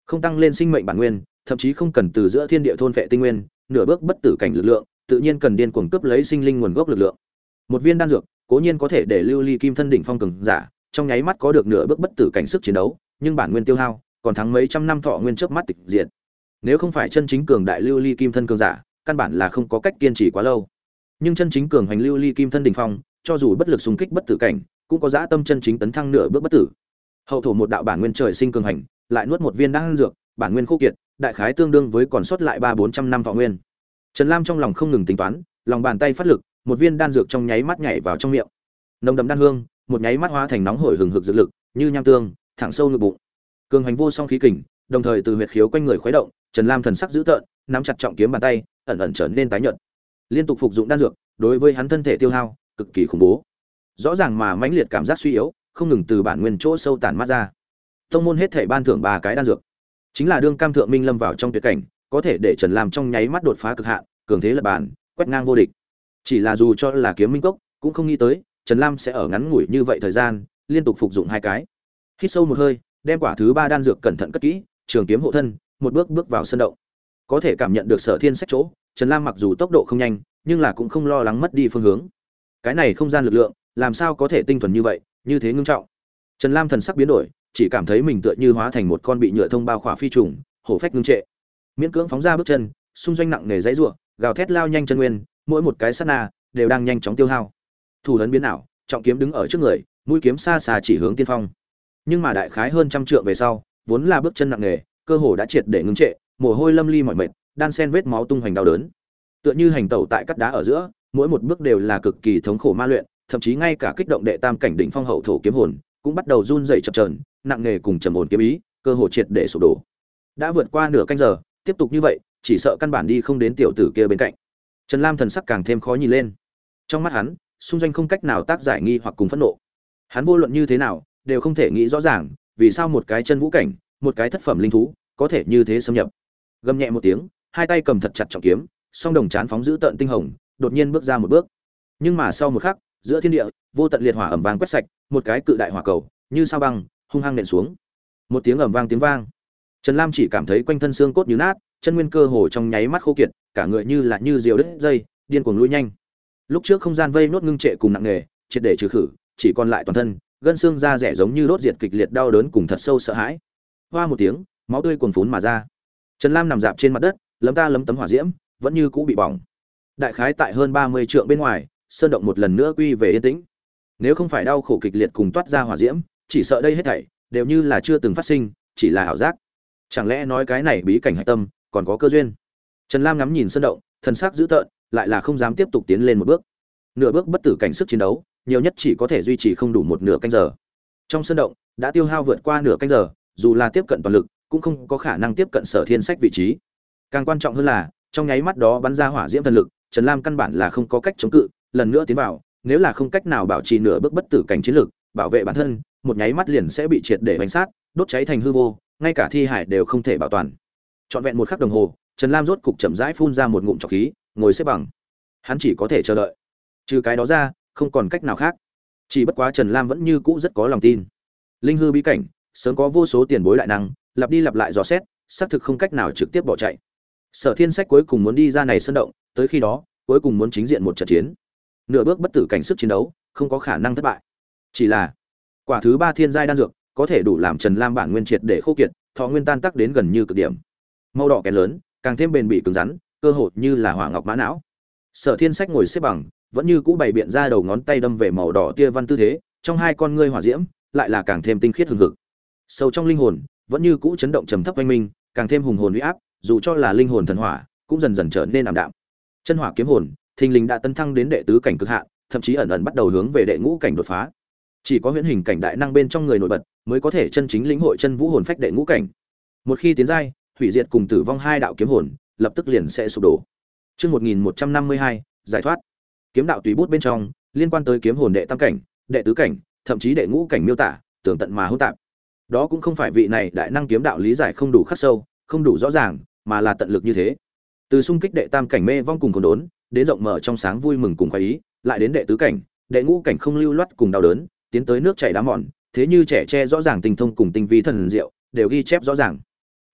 không tăng lên sinh mệnh bản nguyên, thậm chí không cần từ giữa thiên địa thôn phệ tinh nguyên, nửa bước bất tử cảnh lực lượng, tự nhiên cần điên cuồng cướp lấy sinh linh nguồn gốc lực lượng. Một viên đan dược, cố nhiên có thể để lưu ly kim thân đỉnh phong cường giả, trong nháy mắt có được nửa bước bất tử cảnh sức chiến đấu, nhưng bản nguyên tiêu hao, còn thắng mấy trăm năm thọ nguyên chớp mắt tịch diệt. Nếu không phải chân chính cường đại lưu ly kim thân cường giả, căn bản là không có cách kiên trì quá lâu. Nhưng chân chính cường hành lưu ly kim thân đỉnh phong, cho dù bất lực xung kích bất tử cảnh, cũng có dã tâm chân chính tấn thăng nửa bước bất tử. Hậu thổ một đạo bản nguyên trời sinh cường hành, lại nuốt một viên đan dược, bản nguyên khô kiệt, đại khái tương đương với còn sót lại 3-400 năm thọ nguyên. Trần Lam trong lòng không ngừng tính toán, lòng bàn tay phát lực, một viên đan dược trong nháy mắt nhảy vào trong miệng. Nồng đậm đan hương, một nháy mắt hóa thành nóng hổi hừng hực dược lực, như nham tương, thẳng sâu ngực bụng. Cường hành vô song khí kình, đồng thời từ huyệt khiếu quanh người khuấy động, Trần Lam thần sắc dữ tợn, nắm chặt trọng kiếm bàn tay, ẩn ẩn trở nên tái nhợt. Liên tục phục dụng đan dược, đối với hắn thân thể tiêu hao cực kỳ khủng bố. Rõ ràng mà mãnh liệt cảm giác suy yếu, không ngừng từ bản nguyên chỗ sâu tản mát ra. Tông môn hết thảy ban thưởng 3 cái đan dược, chính là đương cam thượng minh lâm vào trong tuyệt cảnh, có thể để Trần Lam trong nháy mắt đột phá cực hạn, cường thế lập bản, quét ngang vô địch. Chỉ là dù cho là kiếm minh cốc, cũng không nghĩ tới, Trần Lam sẽ ở ngắn ngủi như vậy thời gian, liên tục phục dụng 2 cái. Hít sâu một hơi, đem quả thứ 3 đan dược cẩn thận cất kỹ, trường kiếm hộ thân, một bước bước vào sân động. Có thể cảm nhận được Sở Thiên sách chỗ, Trần Lam mặc dù tốc độ không nhanh, nhưng là cũng không lo lắng mất đi phương hướng. Cái này không gian lực lượng, làm sao có thể tinh thuần như vậy, như thế ngưng trọng. Trần Lam thần sắc biến đổi, chỉ cảm thấy mình tựa như hóa thành một con bị nhựa thông bao khỏa phi trùng, hổ phách ngưng trệ. Miễn cưỡng phóng ra bước chân, xung doanh nặng nề dãy rủa, gào thét lao nhanh chân nguyên, mỗi một cái sát na đều đang nhanh chóng tiêu hao. Thủ ấn biến ảo, trọng kiếm đứng ở trước người, mũi kiếm xa xa chỉ hướng tiên phong. Nhưng mà đại khái hơn trăm trượng về sau, vốn là bước chân nặng nề, cơ hồ đã triệt để ngưng trệ, mồ hôi lâm ly mỏi mệt, đan sen vết máu tung hoành đau đớn. Tựa như hành tẩu tại cắt đá ở giữa, mỗi một bước đều là cực kỳ thống khổ ma luyện, thậm chí ngay cả kích động đệ tam cảnh đỉnh phong hậu thổ kiếm hồn, cũng bắt đầu run rẩy chập chờn, nặng nề cùng trầm ổn kiếm ý, cơ hồ triệt để sụp đổ. Đã vượt qua nửa canh giờ, tiếp tục như vậy, chỉ sợ căn bản đi không đến tiểu tử kia bên cạnh. Trần Lam thần sắc càng thêm khó nhìn lên. Trong mắt hắn, xung doanh không cách nào tác giải nghi hoặc cùng phẫn nộ. Hắn vô luận như thế nào, đều không thể nghĩ rõ ràng, vì sao một cái chân vũ cảnh, một cái thất phẩm linh thú, có thể như thế xâm nhập. Gầm nhẹ một tiếng, hai tay cầm thật chặt trọng kiếm, song đồng chán phóng giữ tận tinh hồng, đột nhiên bước ra một bước. Nhưng mà sau một khắc, giữa thiên địa, vô tận liệt hỏa ầm vang quét sạch, một cái cự đại hỏa cầu, như sao băng, hung hăng nện xuống. Một tiếng ầm vang tiếng vang. Trần Lam chỉ cảm thấy quanh thân xương cốt như nát, chân nguyên cơ hồ trong nháy mắt khô kiệt, cả người như diều đứt dây, điên cuồng lùi nhanh. Lúc trước không gian vây nốt ngưng trệ cùng nặng nề, triệt để trừ khử, chỉ còn lại toàn thân, gân xương da rẻ giống như đốt diệt kịch liệt đau đớn cùng thật sâu sợ hãi. Hoa một tiếng, máu tươi cuồn phún mà ra. Trần Lam nằm dạp trên mặt đất, lấm tấm hỏa diễm, vẫn như cũ bị bỏng. Đại khái tại hơn 30 trượng bên ngoài, sơn động một lần nữa quy về yên tĩnh. Nếu không phải đau khổ kịch liệt cùng toát ra hỏa diễm, chỉ sợ đây hết thảy đều như là chưa từng phát sinh, chỉ là ảo giác. Chẳng lẽ nói cái này bí cảnh hạch tâm còn có cơ duyên? Trần Lam ngắm nhìn sơn động, thần sắc dữ tợn, lại là không dám tiếp tục tiến lên một bước. Nửa bước bất tử cảnh sức chiến đấu, nhiều nhất chỉ có thể duy trì không đủ một nửa canh giờ. Trong sơn động đã tiêu hao vượt qua nửa canh giờ, dù là tiếp cận toàn lực, cũng không có khả năng tiếp cận Sở Thiên Sách vị trí. Càng quan trọng hơn là, trong nháy mắt đó bắn ra hỏa diễm thần lực, Trần Lam căn bản là không có cách chống cự, lần nữa tiến vào, nếu là không cách nào bảo trì nửa bước bất tử cảnh chiến lực, bảo vệ bản thân, một nháy mắt liền sẽ bị triệt để bánh sát, đốt cháy thành hư vô, ngay cả thi hải đều không thể bảo toàn. Trọn vẹn một khắc đồng hồ, Trần Lam rốt cục chậm rãi phun ra một ngụm trọc khí, ngồi xếp bằng. Hắn chỉ có thể chờ đợi. Trừ cái đó ra, không còn cách nào khác. Chỉ bất quá Trần Lam vẫn như cũ rất có lòng tin. Linh hư bí cảnh, sớm có vô số tiền bối đại năng, lặp đi lặp lại dò xét, xác thực không cách nào trực tiếp bỏ chạy. Sở Thiên Sách cuối cùng muốn đi ra này sơn động, tới khi đó, cuối cùng muốn chính diện một trận chiến. Nửa bước bất tử cảnh sức chiến đấu, không có khả năng thất bại. Chỉ là, quả thứ 3 thiên giai đan dược, có thể đủ làm Trần Lam bản nguyên triệt để khô kiệt, thọ nguyên tan tác đến gần như cực điểm. Màu đỏ kén lớn, càng thêm bền bỉ cứng rắn, cơ hồ như là hỏa ngọc mã não. Sở Thiên Sách ngồi xếp bằng, vẫn như cũ bày biện ra đầu ngón tay đâm về màu đỏ tia văn tư thế, trong hai con ngươi hỏa diễm, lại là càng thêm tinh khiết hừng hực. Sâu trong linh hồn, vẫn như cũ chấn động trầm thấp oanh minh, càng thêm hùng hồn uy áp, dù cho là linh hồn thần hỏa, cũng dần dần trở nên ảm đạm. Chân hỏa kiếm hồn, thình lình đã tấn thăng đến đệ tứ cảnh cực hạn, thậm chí ẩn ẩn bắt đầu hướng về đệ ngũ cảnh đột phá. Chỉ có huyễn hình cảnh đại năng bên trong người nổi bật, mới có thể chân chính lĩnh hội chân vũ hồn phách đệ ngũ cảnh. Một khi tiến giai, hủy diệt cùng tử vong hai đạo kiếm hồn, lập tức liền sẽ sụp đổ. Chương 1152, giải thoát. Kiếm đạo tùy bút bên trong, liên quan tới kiếm hồn đệ tam cảnh, đệ tứ cảnh, thậm chí đệ ngũ cảnh miêu tả, tường tận mà hỗn tạp. Đó cũng không phải vị này đại năng kiếm đạo lý giải không đủ khắc sâu, không đủ rõ ràng, mà là tận lực như thế. Từ xung kích đệ tam cảnh mê vong cùng cồn đốn, đến rộng mở trong sáng vui mừng cùng khoái ý, lại đến đệ tứ cảnh, đệ ngũ cảnh không lưu loát cùng đau đớn, tiến tới nước chảy đá mòn, thế như trẻ tre rõ ràng tình thông cùng tinh vi thần diệu, đều ghi chép rõ ràng.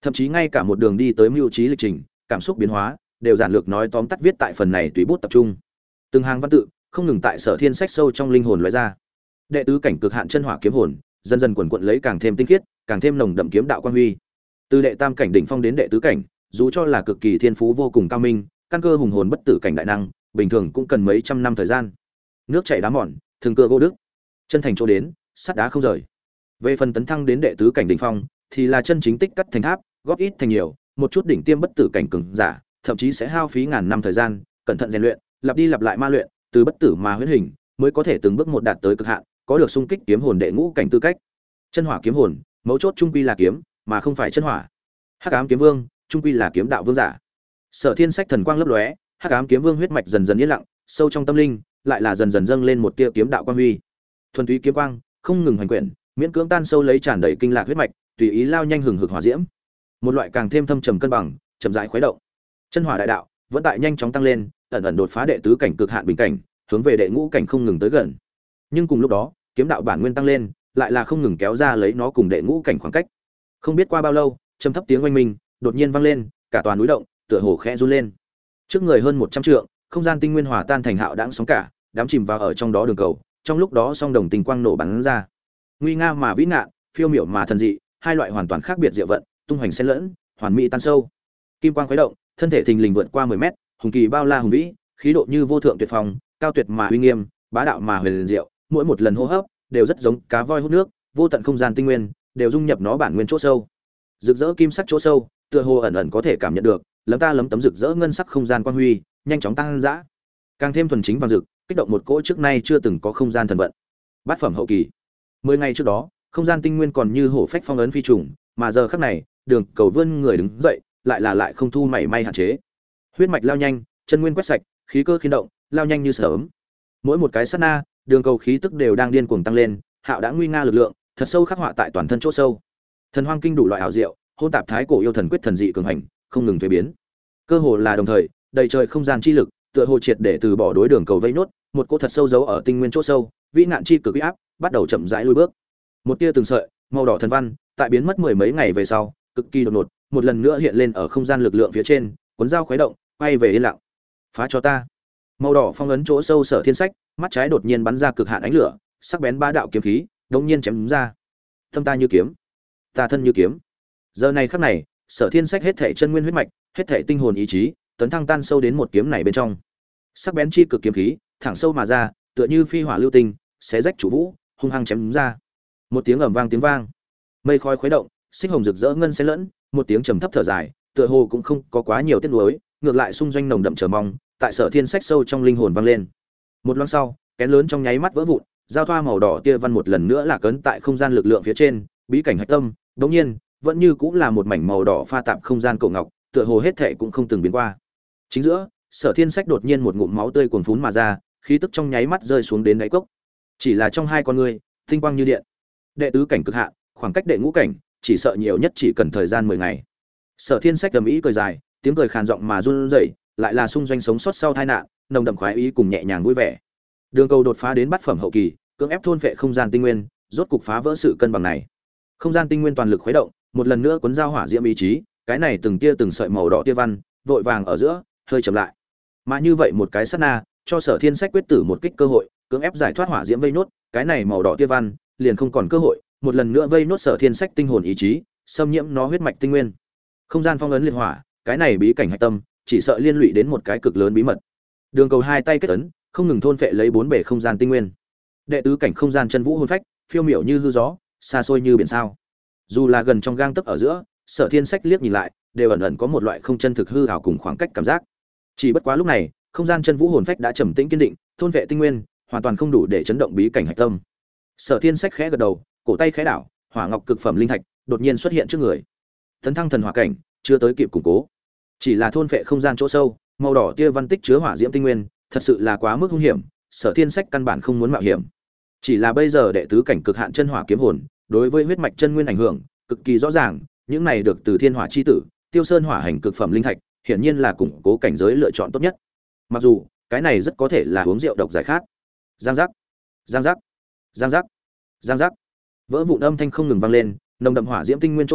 thậm chí ngay cả một đường đi tới mưu trí lịch trình, cảm xúc biến hóa đều giản lược nói tóm tắt viết tại phần này tùy bút tập trung. Từng hàng văn tự không ngừng tại Sở Thiên sách sâu trong linh hồn lóe ra. Đệ tứ cảnh cực hạn chân hỏa kiếm hồn, dần dần quần quật lấy càng thêm tinh khiết, càng thêm nồng đậm kiếm đạo quang huy. Từ đệ tam cảnh đỉnh phong đến đệ tứ cảnh, dù cho là cực kỳ thiên phú vô cùng cao minh, căn cơ hùng hồn bất tử cảnh đại năng, bình thường cũng cần mấy trăm năm thời gian. Nước chảy đá mòn, thường cưa gỗ đức, chân thành chỗ đến, sắt đá không rời. Về phần tấn thăng đến đệ tứ cảnh đỉnh phong, thì là chân chính tích cắt thành tháp, góp ít thành nhiều, một chút đỉnh tiêm bất tử cảnh cường giả, thậm chí sẽ hao phí ngàn năm thời gian, cẩn thận rèn luyện, lặp đi lặp lại ma luyện, từ bất tử mà huyễn hình, mới có thể từng bước một đạt tới cực hạn, có được xung kích kiếm hồn đệ ngũ cảnh tư cách. Chân hỏa kiếm hồn, mấu chốt trung quy là kiếm, mà không phải chân hỏa. Hắc ám kiếm vương, trung quy là kiếm đạo vương giả. Sở Thiên sách thần quang lấp lóe, Hắc ám kiếm vương huyết mạch dần dần yên lặng, sâu trong tâm linh, lại là dần dần dâng lên một tia kiếm đạo quang huy. Thuần túy kiếm quang, không ngừng hoành quyển, miễn cưỡng tan sâu lấy tràn đầy kinh lạc huyết mạch, tùy ý lao nhanh hừng hực hỏa diễm. Một loại càng thêm thâm trầm cân bằng, chậm rãi khuấy động. Chân hỏa đại đạo vẫn tại nhanh chóng tăng lên, ẩn ẩn đột phá đệ tứ cảnh cực hạn bình cảnh, hướng về đệ ngũ cảnh không ngừng tới gần. Nhưng cùng lúc đó, kiếm đạo bản nguyên tăng lên, lại là không ngừng kéo ra lấy nó cùng đệ ngũ cảnh khoảng cách. Không biết qua bao lâu, trầm thấp tiếng oanh minh đột nhiên vang lên, cả toàn núi động, tựa hồ khẽ run lên. Trước người hơn 100 trượng, không gian tinh nguyên hòa tan thành hạo đãng sóng cả, đám chìm vào ở trong đó đường cầu, trong lúc đó song đồng tinh quang nổ bắn ra. Nguy nga mà vĩ ngạn, phiêu miểu mà thần dị, hai loại hoàn toàn khác biệt diệu vận, tung hoành xen lẫn, hoàn mỹ tan sâu. Kim quang khuấy động, thân thể thình lình vượt qua 10 mét, hùng kỳ bao la hùng vĩ, khí độ như vô thượng tuyệt phong, cao tuyệt mà uy nghiêm, bá đạo mà huyền diệu, mỗi một lần hô hấp đều rất giống cá voi hút nước, vô tận không gian tinh nguyên đều dung nhập nó bản nguyên chỗ sâu. Rực rỡ kim sắc chỗ sâu, tựa hồ ẩn ẩn có thể cảm nhận được, lấm ta lấm tấm rực rỡ ngân sắc không gian quang huy, nhanh chóng tăng dã. Càng thêm thuần chính vàng rực, kích động một cỗ trước nay chưa từng có không gian thần vận. Bát phẩm hậu kỳ. 10 ngày trước đó, không gian tinh nguyên còn như hổ phách phong ấn phi trùng, mà giờ khắc này, Đường Cầu vươn người đứng dậy, lại không thu mảy may hạn chế. Huyết mạch lao nhanh, chân nguyên quét sạch, khí cơ khiên động, lao nhanh như sớm. Mỗi một cái sát na, Đường Cầu khí tức đều đang điên cuồng tăng lên, hạo đã nguy nga lực lượng, thật sâu khắc họa tại toàn thân chỗ sâu. Thần hoang kinh đủ loại ảo diệu, hôn tạp thái cổ yêu thần quyết thần dị cường hành, không ngừng thay biến. Cơ hồ là đồng thời, đầy trời không gian chi lực, tựa hồ triệt để từ bỏ đối Đường Cầu vây nốt, một cỗ thật sâu giấu ở tinh nguyên chỗ sâu, vĩ nạn chi cực uy áp, bắt đầu chậm rãi lùi bước. Một tia từng sợi màu đỏ thần văn, tại biến mất mười mấy ngày về sau, cực kỳ đột ngột, một lần nữa hiện lên ở không gian lực lượng phía trên, cuốn dao khuấy động, quay về yên lặng. Phá cho ta. Màu đỏ phong ấn chỗ sâu Sở Thiên sách, mắt trái đột nhiên bắn ra cực hạn ánh lửa, sắc bén ba đạo kiếm khí, đống nhiên chém ra. Tâm ta như kiếm, ta thân như kiếm. Giờ này khắc này, Sở Thiên sách hết thảy chân nguyên huyết mạch, hết thảy tinh hồn ý chí, tấn thăng tan sâu đến một kiếm này bên trong. Sắc bén chi cực kiếm khí, thẳng sâu mà ra, tựa như phi hỏa lưu tinh, xé rách chủ vũ, hung hăng chém ra. Một tiếng ầm vang tiếng vang, mây khói khuấy động, xích hồng rực rỡ ngân xen lẫn, một tiếng trầm thấp thở dài, tựa hồ cũng không có quá nhiều tiếc nuối, ngược lại xung doanh nồng đậm chờ mong, tại Sở Thiên sách sâu trong linh hồn vang lên. Một loáng sau, kén lớn trong nháy mắt vỡ vụn, giao thoa màu đỏ tia văn một lần nữa là cấn tại không gian lực lượng phía trên, bí cảnh hạch tâm, đột nhiên, vẫn như cũng là một mảnh màu đỏ pha tạp không gian cổ ngọc, tựa hồ hết thảy cũng không từng biến qua. Chính giữa, Sở Thiên sách đột nhiên một ngụm máu tươi cuồn phún mà ra, khí tức trong nháy mắt rơi xuống đến đáy cốc. Chỉ là trong hai con ngươi, tinh quang như điện. Đệ tứ cảnh cực hạn, khoảng cách đệ ngũ cảnh, chỉ sợ nhiều nhất chỉ cần thời gian 10 ngày. Sở Thiên sách trầm ý cười dài, tiếng cười khàn giọng mà run rẩy, lại là xung doanh sống sót sau tai nạn, nồng đậm khoái ý cùng nhẹ nhàng vui vẻ. Đường Cầu đột phá đến bát phẩm hậu kỳ, cưỡng ép thôn phệ không gian tinh nguyên, rốt cục phá vỡ sự cân bằng này. Không gian tinh nguyên toàn lực khuấy động, một lần nữa cuốn giao hỏa diễm ý chí, cái này từng tia từng sợi màu đỏ tia văn, vội vàng ở giữa, hơi chậm lại. Mà như vậy một cái sát na, cho Sở Thiên sách quyết tử một kích cơ hội, cưỡng ép giải thoát hỏa diễm vây nốt, cái này màu đỏ tia văn, liền không còn cơ hội, một lần nữa vây nốt Sở Thiên sách tinh hồn ý chí, xâm nhiễm nó huyết mạch tinh nguyên. Không gian phong ấn liệt hỏa, cái này bí cảnh hạch tâm, chỉ sợ liên lụy đến một cái cực lớn bí mật. Đường Cầu hai tay kết ấn, không ngừng thôn phệ lấy bốn bể không gian tinh nguyên. Đệ tứ cảnh không gian chân vũ hồn phách, phiêu miểu như hư gió, xa xôi như biển sao. Dù là gần trong gang tấc ở giữa, Sở Thiên sách liếc nhìn lại, đều ẩn ẩn có một loại không chân thực hư ảo cùng khoảng cách cảm giác. Chỉ bất quá lúc này, không gian chân vũ hồn phách đã trầm tĩnh kiên định, thôn vệ tinh nguyên, hoàn toàn không đủ để chấn động bí cảnh hạch tâm. Sở Thiên sách khẽ gật đầu, cổ tay khẽ đảo, hỏa ngọc cực phẩm linh thạch đột nhiên xuất hiện trước người. Tấn thăng thần hỏa cảnh, chưa tới kịp củng cố, chỉ là thôn vệ không gian chỗ sâu, màu đỏ tia văn tích chứa hỏa diễm tinh nguyên, thật sự là quá mức hung hiểm, Sở Thiên sách căn bản không muốn mạo hiểm. Chỉ là bây giờ đệ tứ cảnh cực hạn chân hỏa kiếm hồn, đối với huyết mạch chân nguyên ảnh hưởng cực kỳ rõ ràng, những này được từ Thiên Hỏa chi tử, Tiêu Sơn hỏa hành cực phẩm linh thạch, hiển nhiên là củng cố cảnh giới lựa chọn tốt nhất. Mặc dù, cái này rất có thể là uống rượu độc giải khát. Giang giác, giang giác, giang giác, giang giác. Vỡ vụn âm thanh không ngừng vang lên, nồng đậm hỏa diễm tinh nguyên chỗ sâu,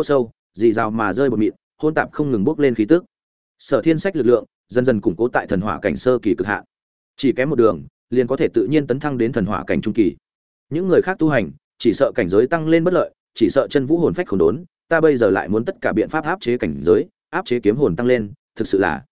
dì rào mà rơi bột mịn, hôn tạp không ngừng bốc lên khí tức. Sở Thiên Sách lực lượng dần dần củng cố tại thần hỏa cảnh sơ kỳ cực hạn. Chỉ kém một đường, liền có thể tự nhiên tấn thăng đến thần hỏa cảnh trung kỳ. Những người khác tu hành, chỉ sợ cảnh giới tăng lên bất lợi, chỉ sợ chân vũ hồn phách khốn đốn, ta bây giờ lại muốn tất cả biện pháp áp chế cảnh giới, áp chế kiếm hồn tăng lên, thật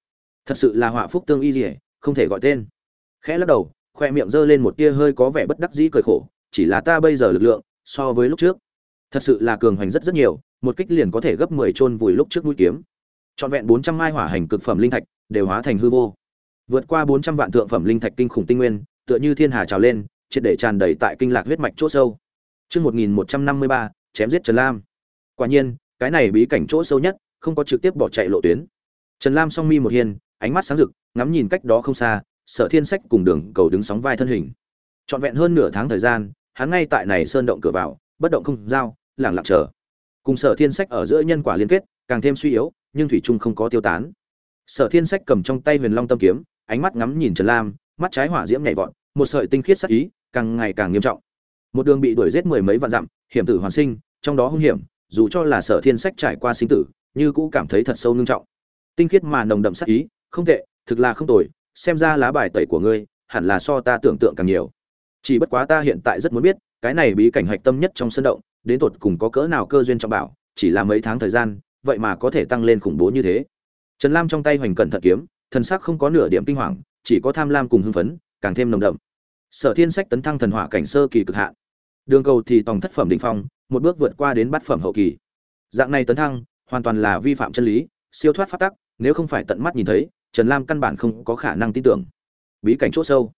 sự là họa phúc tương y liễu, không thể gọi tên. Khẽ lắc đầu, khoe miệng giơ lên một tia hơi có vẻ bất đắc dĩ cười khổ, chỉ là ta bây giờ lực lượng so với lúc trước, thật sự là cường hoành rất nhiều, một kích liền có thể gấp 10 chôn vùi lúc trước mũi kiếm. Trọn vẹn 400 mai hỏa hành cực phẩm linh thạch đều hóa thành hư vô. Vượt qua 400 vạn thượng phẩm linh thạch kinh khủng tinh nguyên, tựa như thiên hà trào lên, triệt để tràn đầy tại kinh lạc huyết mạch chỗ sâu. Chương 1153, chém giết Trần Lam. Quả nhiên, cái này bí cảnh chỗ sâu nhất, không có trực tiếp bỏ chạy lộ tuyến. Trần Lam song mi một hiên, ánh mắt sáng rực, ngắm nhìn cách đó không xa, Sở Thiên Sách cùng Đường Cầu đứng sóng vai thân hình. Trọn vẹn hơn nửa tháng thời gian, hắn ngay tại này sơn động cửa vào, bất động không giao, lặng lặng chờ. Cùng Sở Thiên Sách ở giữa nhân quả liên kết, càng thêm suy yếu, nhưng thủy chung không có tiêu tán. Sở Thiên Sách cầm trong tay Huyền Long Tâm kiếm, ánh mắt ngắm nhìn Trần Lam, mắt trái hỏa diễm nhảy vọt, một sợi tinh khiết sắc ý, càng ngày càng nghiêm trọng. Một đường bị đuổi giết mười mấy vạn dặm, hiểm tử hoàn sinh, trong đó hung hiểm, dù cho là Sở Thiên Sách trải qua sinh tử, như cũ cảm thấy thật sâu nghiêm trọng. Tinh khiết mà nồng đậm sắc ý, không tệ, thực là không tồi, xem ra lá bài tẩy của ngươi, hẳn là so ta tưởng tượng càng nhiều. Chỉ bất quá ta hiện tại rất muốn biết, cái này bí cảnh hạch tâm nhất trong sơn động, đến tột cùng có cỡ nào cơ duyên trọng bảo, chỉ là mấy tháng thời gian, vậy mà có thể tăng lên khủng bố như thế. Trần Lam trong tay hoành cẩn thận kiếm, thần sắc không có nửa điểm kinh hoàng, chỉ có tham lam cùng hưng phấn, càng thêm nồng đậm. Sở Thiên Sách tấn thăng thần hỏa cảnh sơ kỳ cực hạn. Đường Cầu thì tòng thất phẩm đỉnh phong, một bước vượt qua đến bát phẩm hậu kỳ. Dạng này tấn thăng, hoàn toàn là vi phạm chân lý, siêu thoát pháp tắc, nếu không phải tận mắt nhìn thấy, Trần Lam căn bản không có khả năng tin tưởng. Bí cảnh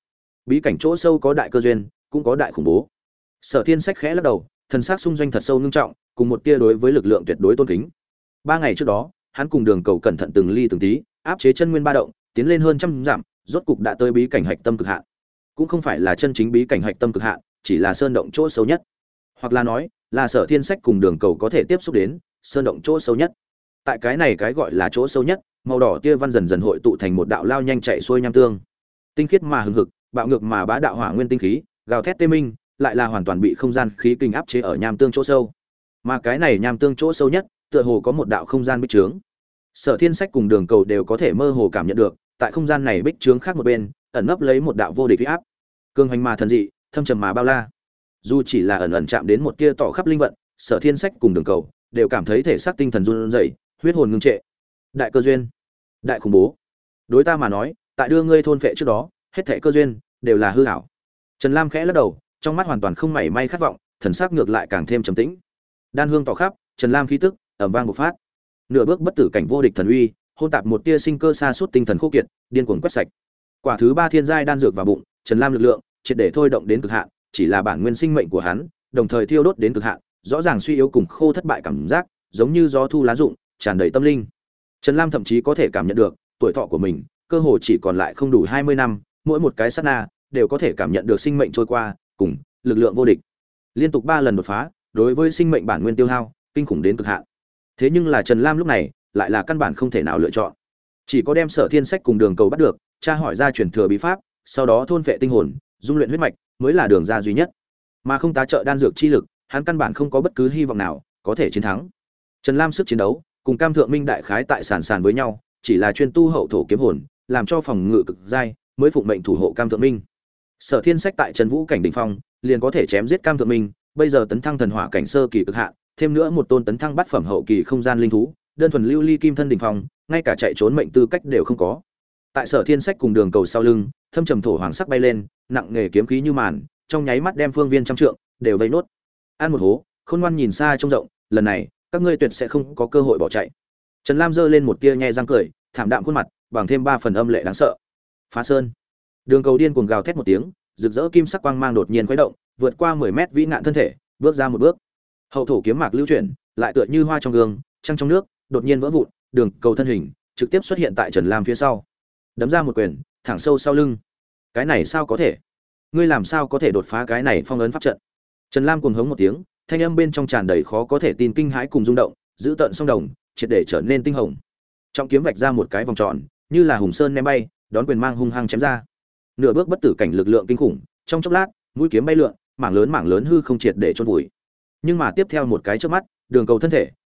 chỗ sâu có đại cơ duyên, cũng có đại khủng bố. Sở Thiên Sách khẽ lắc đầu, thần sắc xung doanh thật sâu ngưng trọng, cùng một tia đối với lực lượng tuyệt đối tôn kính. 3 ngày trước đó, hắn cùng Đường Cầu cẩn thận từng ly từng tí, áp chế chân nguyên ba động, tiến lên hơn trăm dặm, rốt cục đã tới bí cảnh hạch tâm cực hạn. Cũng không phải là chân chính bí cảnh hạch tâm cực hạn, chỉ là sơn động chỗ sâu nhất, hoặc là nói, là Sở Thiên Sách cùng Đường Cầu có thể tiếp xúc đến sơn động chỗ sâu nhất. Tại cái này cái gọi là chỗ sâu nhất, màu đỏ tia văn dần dần hội tụ thành một đạo lao nhanh chạy xuôi nham tương. Tinh khiết mà hừng hực, bạo ngược mà bá đạo hỏa nguyên tinh khí, gào thét tê minh, lại là hoàn toàn bị không gian khí kinh áp chế ở nham tương chỗ sâu. Mà cái này nham tương chỗ sâu nhất, tựa hồ có một đạo không gian bích trướng. Sở Thiên Sách cùng Đường Cầu đều có thể mơ hồ cảm nhận được, tại không gian này bích trướng khác một bên, ẩn nấp lấy một đạo vô địch uy áp. Cường hành mà thần dị, thâm trầm mà bao la. Dù chỉ là ẩn ẩn chạm đến một tia tỏ khắp linh vận, Sở Thiên Sách cùng Đường Cầu đều cảm thấy thể xác tinh thần run rẩy, huyết hồn ngưng trệ. Đại cơ duyên, đại khủng bố. Đối ta mà nói, tại đưa ngươi thôn phệ trước đó, hết thảy cơ duyên đều là hư ảo. Trần Lam khẽ lắc đầu, trong mắt hoàn toàn không mảy may khát vọng, thần sắc ngược lại càng thêm trầm tĩnh. Đan hương tỏ khắp, Trần Lam khí tức ầm vang bộc phát. Nửa bước bất tử cảnh vô địch thần uy, hôn tạp một tia sinh cơ sa sút tinh thần khô kiệt, điên cuồng quét sạch. Quả thứ 3 thiên giai đan dược vào bụng, Trần Lam lực lượng triệt để thôi động đến cực hạn, chỉ là bản nguyên sinh mệnh của hắn, đồng thời thiêu đốt đến cực hạn, rõ ràng suy yếu cùng khô thất bại cảm giác, giống như gió thu lá rụng, tràn đầy tâm linh. Trần Lam thậm chí có thể cảm nhận được, tuổi thọ của mình, cơ hồ chỉ còn lại không đủ 20 năm, mỗi một cái sát na đều có thể cảm nhận được sinh mệnh trôi qua, cùng lực lượng vô địch. Liên tục 3 lần đột phá, đối với sinh mệnh bản nguyên tiêu hao, kinh khủng đến cực hạn. Thế nhưng là Trần Lam lúc này, lại là căn bản không thể nào lựa chọn. Chỉ có đem Sở Thiên Sách cùng Đường Cầu bắt được, tra hỏi ra truyền thừa bí pháp, sau đó thôn phệ tinh hồn, dung luyện huyết mạch, mới là đường ra duy nhất. Mà không tá trợ đan dược chi lực, hắn căn bản không có bất cứ hy vọng nào có thể chiến thắng. Trần Lam sức chiến đấu, cùng Cam Thượng Minh đại khái tại sàn với nhau, chỉ là chuyên tu hậu thổ kiếm hồn, làm cho phòng ngự cực giai, mới phụng mệnh thủ hộ Cam Thượng Minh. Sở Thiên Sách tại Trần Vũ cảnh đỉnh phong, liền có thể chém giết Cam Thượng Minh, bây giờ tấn thăng thần hỏa cảnh sơ kỳ cực hạn, thêm nữa một tôn tấn thăng bát phẩm hậu kỳ không gian linh thú, đơn thuần lưu ly kim thân đỉnh phong, ngay cả chạy trốn mệnh tư cách đều không có. Tại Sở Thiên Sách cùng Đường Cầu sau lưng, thâm trầm thổ hoàng sắc bay lên, nặng nghề kiếm khí như màn, trong nháy mắt đem phương viên trăm trượng đều vây nốt. An một hố, Khôn Ngoan nhìn xa trông rộng, lần này, các ngươi tuyệt sẽ không có cơ hội bỏ chạy. Trần Lam giơ lên một tia nhe răng cười, thảm đạm khuôn mặt, bằng thêm 3 phần âm lệ đáng sợ. Phá sơn. Đường Cầu điên cuồng gào thét một tiếng, rực rỡ kim sắc quang mang đột nhiên khuấy động, vượt qua 10 mét vĩ ngạn thân thể, bước ra một bước. Hậu thổ kiếm mạc lưu chuyển, lại tựa như hoa trong gương, trăng trong nước, đột nhiên vỡ vụn, Đường Cầu thân hình trực tiếp xuất hiện tại Trần Lam phía sau. Đấm ra một quyền, thẳng sâu sau lưng. Cái này sao có thể? Ngươi làm sao có thể đột phá cái này phong ấn pháp trận? Trần Lam cuồng hống một tiếng, thanh âm bên trong tràn đầy khó có thể tin kinh hãi cùng rung động, giữ tận song đồng, triệt để trở nên tinh hồng. Trong kiếm vạch ra một cái vòng tròn, như là hùng sơn ném bay, đón quyền mang hung hăng chém ra. Nửa bước bất tử cảnh lực lượng kinh khủng, trong chốc lát, mũi kiếm bay lượn, mảng lớn hư không triệt để chôn vùi. Nhưng mà tiếp theo một cái chớp mắt, Đường Cầu thân thể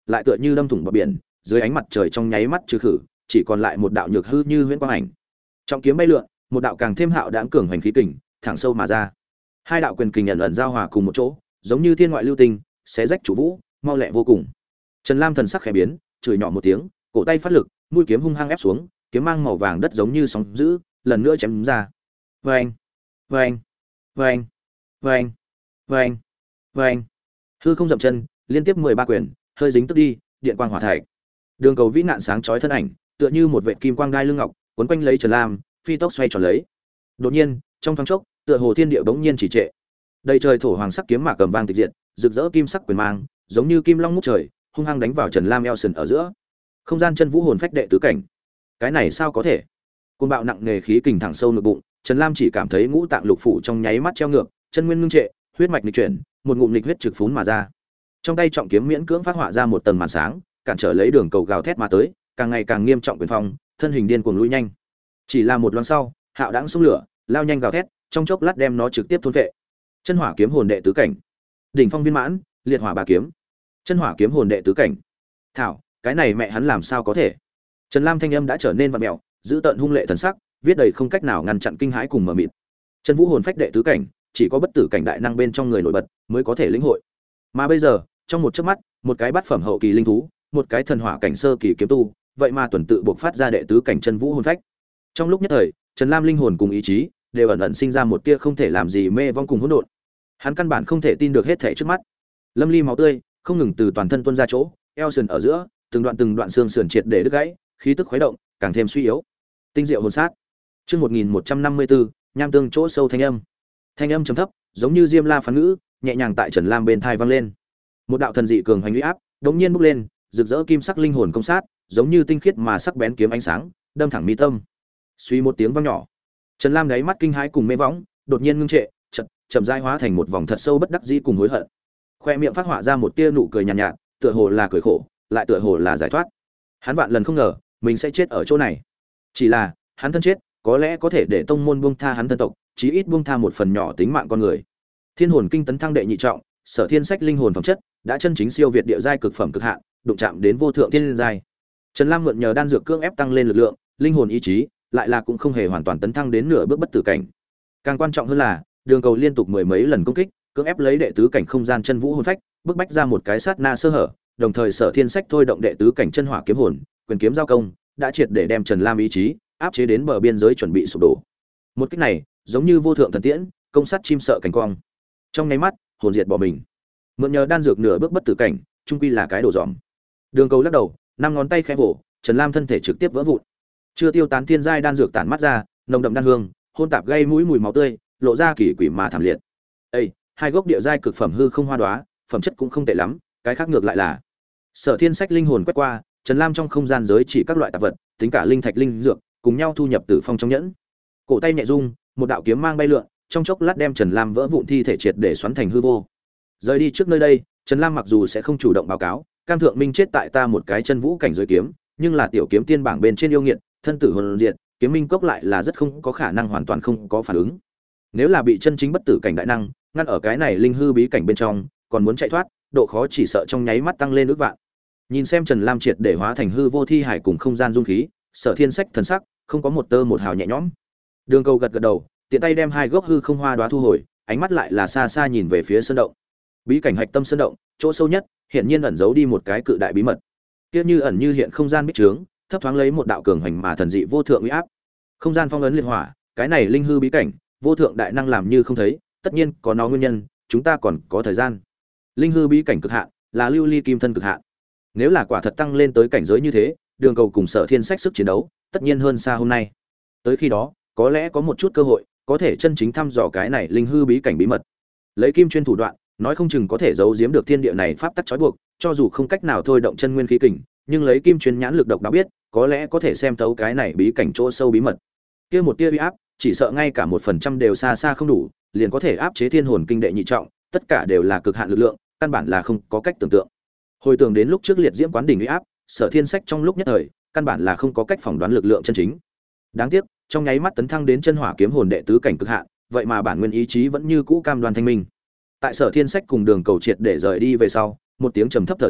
lại tựa như đâm thủng bờ biển, dưới ánh mặt trời trong nháy mắt trừ khử, chỉ còn lại một đạo nhược hư như huyễn quang ảnh. Trọng kiếm bay lượn, một đạo càng thêm hạo đãng cường hành khí kình, thẳng sâu mà ra. Hai đạo quyền kình ẩn ẩn giao hòa cùng một chỗ, giống như thiên ngoại lưu tinh, xé rách chủ vũ, mau lẹ vô cùng. Trần Lam thần sắc khẽ biến, chửi nhỏ một tiếng, cổ tay phát lực, mũi kiếm hung hăng ép xuống, kiếm mang màu vàng đất giống như sóng dữ, lần nữa chém ra. Oeng, oeng, oeng, oeng, oeng, oeng. Hư không dậm chân, liên tiếp 13 quyền, hơi dính tức đi, điện quang hỏa thạch. Đường cầu vĩ nạn sáng chói thân ảnh, tựa như một vệt kim quang đai lưng ngọc, quấn quanh lấy Trần Lam, phi tốc xoay tròn lấy. Đột nhiên, trong thoáng chốc, tựa hồ thiên địa bỗng nhiên chỉ trệ. Đầy trời thổ hoàng sắc kiếm mạc cầm vang tịch diệt, rực rỡ kim sắc quyền mang, giống như kim long ngút trời, hung hăng đánh vào Trần Lam eo sườn ở giữa. Không gian chân vũ hồn phách đệ tứ cảnh. Cái này sao có thể? Cơn bạo nặng nề khí kình thẳng sâu ngực bụng, Trần Lam chỉ cảm thấy ngũ tạng lục phủ trong nháy mắt treo ngược, chân nguyên ngưng trệ, huyết mạch nghịch chuyển, một ngụm nghịch huyết trực phún mà ra. Trong tay trọng kiếm miễn cưỡng phát họa ra một tầng màn sáng, cản trở lấy đường cầu gào thét mà tới, càng ngày càng nghiêm trọng quyền phong, thân hình điên cuồng lui nhanh. Chỉ là một loáng sau, hạo đãng xung lửa, lao nhanh gào thét, trong chốc lát đem nó trực tiếp thôn phệ. Chân hỏa kiếm hồn đệ tứ cảnh, đỉnh phong viên mãn, liệt hỏa bà kiếm. Chân hỏa kiếm hồn đệ tứ cảnh. Thảo, cái này mẹ hắn làm sao có thể? Trần Lam thanh âm đã trở nên vặn mèo, giữ tận hung lệ thần sắc, viết đầy không cách nào ngăn chặn kinh hãi cùng mờ mịt. Chân vũ hồn phách đệ tứ cảnh, chỉ có bất tử cảnh đại năng bên trong người nổi bật mới có thể lĩnh hội. Mà bây giờ, trong một chớp mắt, một cái bát phẩm hậu kỳ linh thú, một cái thần hỏa cảnh sơ kỳ kiếm tu, vậy mà tuần tự buộc phát ra đệ tứ cảnh chân vũ hồn phách. Trong lúc nhất thời, Trần Lam linh hồn cùng ý chí đều ẩn ẩn sinh ra một tia không thể làm gì mê vong cùng hỗn độn. Hắn căn bản không thể tin được hết thảy trước mắt. Lâm ly máu tươi không ngừng từ toàn thân tuôn ra chỗ, eo sườn ở giữa, từng đoạn xương sườn triệt để đứt gãy, khí tức khuấy động, càng thêm suy yếu. Tinh diệu hồn sát. Chương 1154, nham tương chỗ sâu thanh âm. Thanh âm trầm thấp, giống như diêm la phán ngữ, nhẹ nhàng tại Trần Lam bên tai vang lên. Một đạo thần dị cường hành uy áp, đột nhiên bốc lên, rực rỡ kim sắc linh hồn công sát, giống như tinh khiết mà sắc bén kiếm ánh sáng, đâm thẳng mi tâm. Suy một tiếng vang nhỏ. Trần Lam đáy mắt kinh hãi cùng mê võng, đột nhiên ngưng trệ, chậm rãi hóa thành một vòng thật sâu bất đắc dĩ cùng hối hận. Khoe miệng phát họa ra một tia nụ cười nhàn nhạt, tựa hồ là cười khổ, lại tựa hồ là giải thoát. Hắn vạn lần không ngờ, mình sẽ chết ở chỗ này. Chỉ là, hắn thân chết, có lẽ có thể để tông môn buông tha hắn thân tộc, chí ít buông tha một phần nhỏ tính mạng con người. Thiên hồn kinh tấn thăng đệ nhị trọng, Sở Thiên Sách linh hồn phẩm chất đã chân chính siêu việt địa giai cực phẩm cực hạn, đụng chạm đến vô thượng thiên giai. Trần Lam mượn nhờ đan dược cưỡng ép tăng lên lực lượng, linh hồn ý chí, lại là cũng không hề hoàn toàn tấn thăng đến nửa bước bất tử cảnh. Càng quan trọng hơn là, đường cầu liên tục mười mấy lần công kích, cưỡng ép lấy đệ tứ cảnh không gian chân vũ hồn phách, bức bách ra một cái sát na sơ hở, đồng thời Sở Thiên Sách thôi động đệ tứ cảnh chân hỏa kiếm hồn, quyền kiếm giao công, đã triệt để đem Trần Lam ý chí áp chế đến bờ biên giới chuẩn bị sụp đổ. Một kích này, giống như vô thượng thần tiễn, công sát chim sợ cảnh quang. Trong nháy mắt, hồn diệt bỏ mình. Mượn nhờ đan dược nửa bước bất tử cảnh, trung quy là cái đồ dòm. Đường cầu lắc đầu, năm ngón tay khẽ vỗ, Trần Lam thân thể trực tiếp vỡ vụn. Chưa tiêu tán thiên giai đan dược tản mắt ra, nồng đậm đan hương, hôn tạp gây mũi mùi máu tươi, lộ ra kỳ quỷ mà thảm liệt. Ê, hai gốc địa giai cực phẩm hư không hoa đóa, phẩm chất cũng không tệ lắm, cái khác ngược lại là Sở Thiên Sách linh hồn quét qua, Trần Lam trong không gian giới chỉ các loại tạp vật, tính cả linh thạch linh dược, cùng nhau thu nhập tử phong trong nhẫn. Cổ tay nhẹ rung, một đạo kiếm mang bay lượn, trong chốc lát đem Trần Lam vỡ vụn thi thể triệt để xoắn thành hư vô. Rời đi trước nơi đây, Trần Lam mặc dù sẽ không chủ động báo cáo, cam thượng minh chết tại ta một cái chân vũ cảnh giới kiếm, nhưng là tiểu kiếm tiên bảng bên trên yêu nghiệt, thân tử hồn diệt, kiếm minh cốc lại là rất không có khả năng hoàn toàn không có phản ứng. Nếu là bị chân chính bất tử cảnh đại năng ngăn ở cái này linh hư bí cảnh bên trong, còn muốn chạy thoát, độ khó chỉ sợ trong nháy mắt tăng lên ước vạn. Nhìn xem Trần Lam triệt để hóa thành hư vô thi hải cùng không gian dung khí, Sở Thiên Sách thần sắc không có một tơ một hào nhẹ nhõm. Đường cầu gật gật đầu, tiện tay đem hai gốc hư không hoa đóa thu hồi, ánh mắt lại là xa xa nhìn về phía sơn động. Bí cảnh hạch tâm sơn động, chỗ sâu nhất, hiện nhiên ẩn giấu đi một cái cự đại bí mật. Kia như ẩn như hiện không gian bích trướng, thấp thoáng lấy một đạo cường hành mà thần dị vô thượng uy áp. Không gian phong ấn liệt hỏa, cái này linh hư bí cảnh, vô thượng đại năng làm như không thấy, tất nhiên có nó nguyên nhân, chúng ta còn có thời gian. Linh hư bí cảnh cực hạn, là lưu ly kim thân cực hạn. Nếu là quả thật tăng lên tới cảnh giới như thế, đường cầu cùng Sở Thiên Sách sức chiến đấu, tất nhiên hơn xa hôm nay. Tới khi đó, có lẽ có một chút cơ hội, có thể chân chính thăm dò cái này linh hư bí cảnh bí mật. Lấy kim chuyên thủ đoạn, nói không chừng có thể giấu giếm được thiên địa này pháp tắc trói buộc, cho dù không cách nào thôi động chân nguyên khí kình, nhưng lấy kim chuyên nhãn lực độc đáo biết, có lẽ có thể xem thấu cái này bí cảnh chỗ sâu bí mật. Kia một tia uy áp, chỉ sợ ngay cả 1% đều xa xa không đủ, liền có thể áp chế thiên hồn kinh đệ nhị trọng, tất cả đều là cực hạn lực lượng, căn bản là không có cách tưởng tượng. Hồi tưởng đến lúc trước liệt diễm quán đỉnh uy áp, Sở Thiên Sách trong lúc nhất thời, căn bản là không có cách phỏng đoán lực lượng chân chính. Đáng tiếc, trong nháy mắt tấn thăng đến chân hỏa kiếm hồn đệ tứ cảnh cực hạn, vậy mà bản nguyên ý chí vẫn như cũ cam đoan thanh minh. Tại Sở Thiên Sách cùng đường cầu triệt để rời đi về sau, một tiếng trầm thấp thở dài,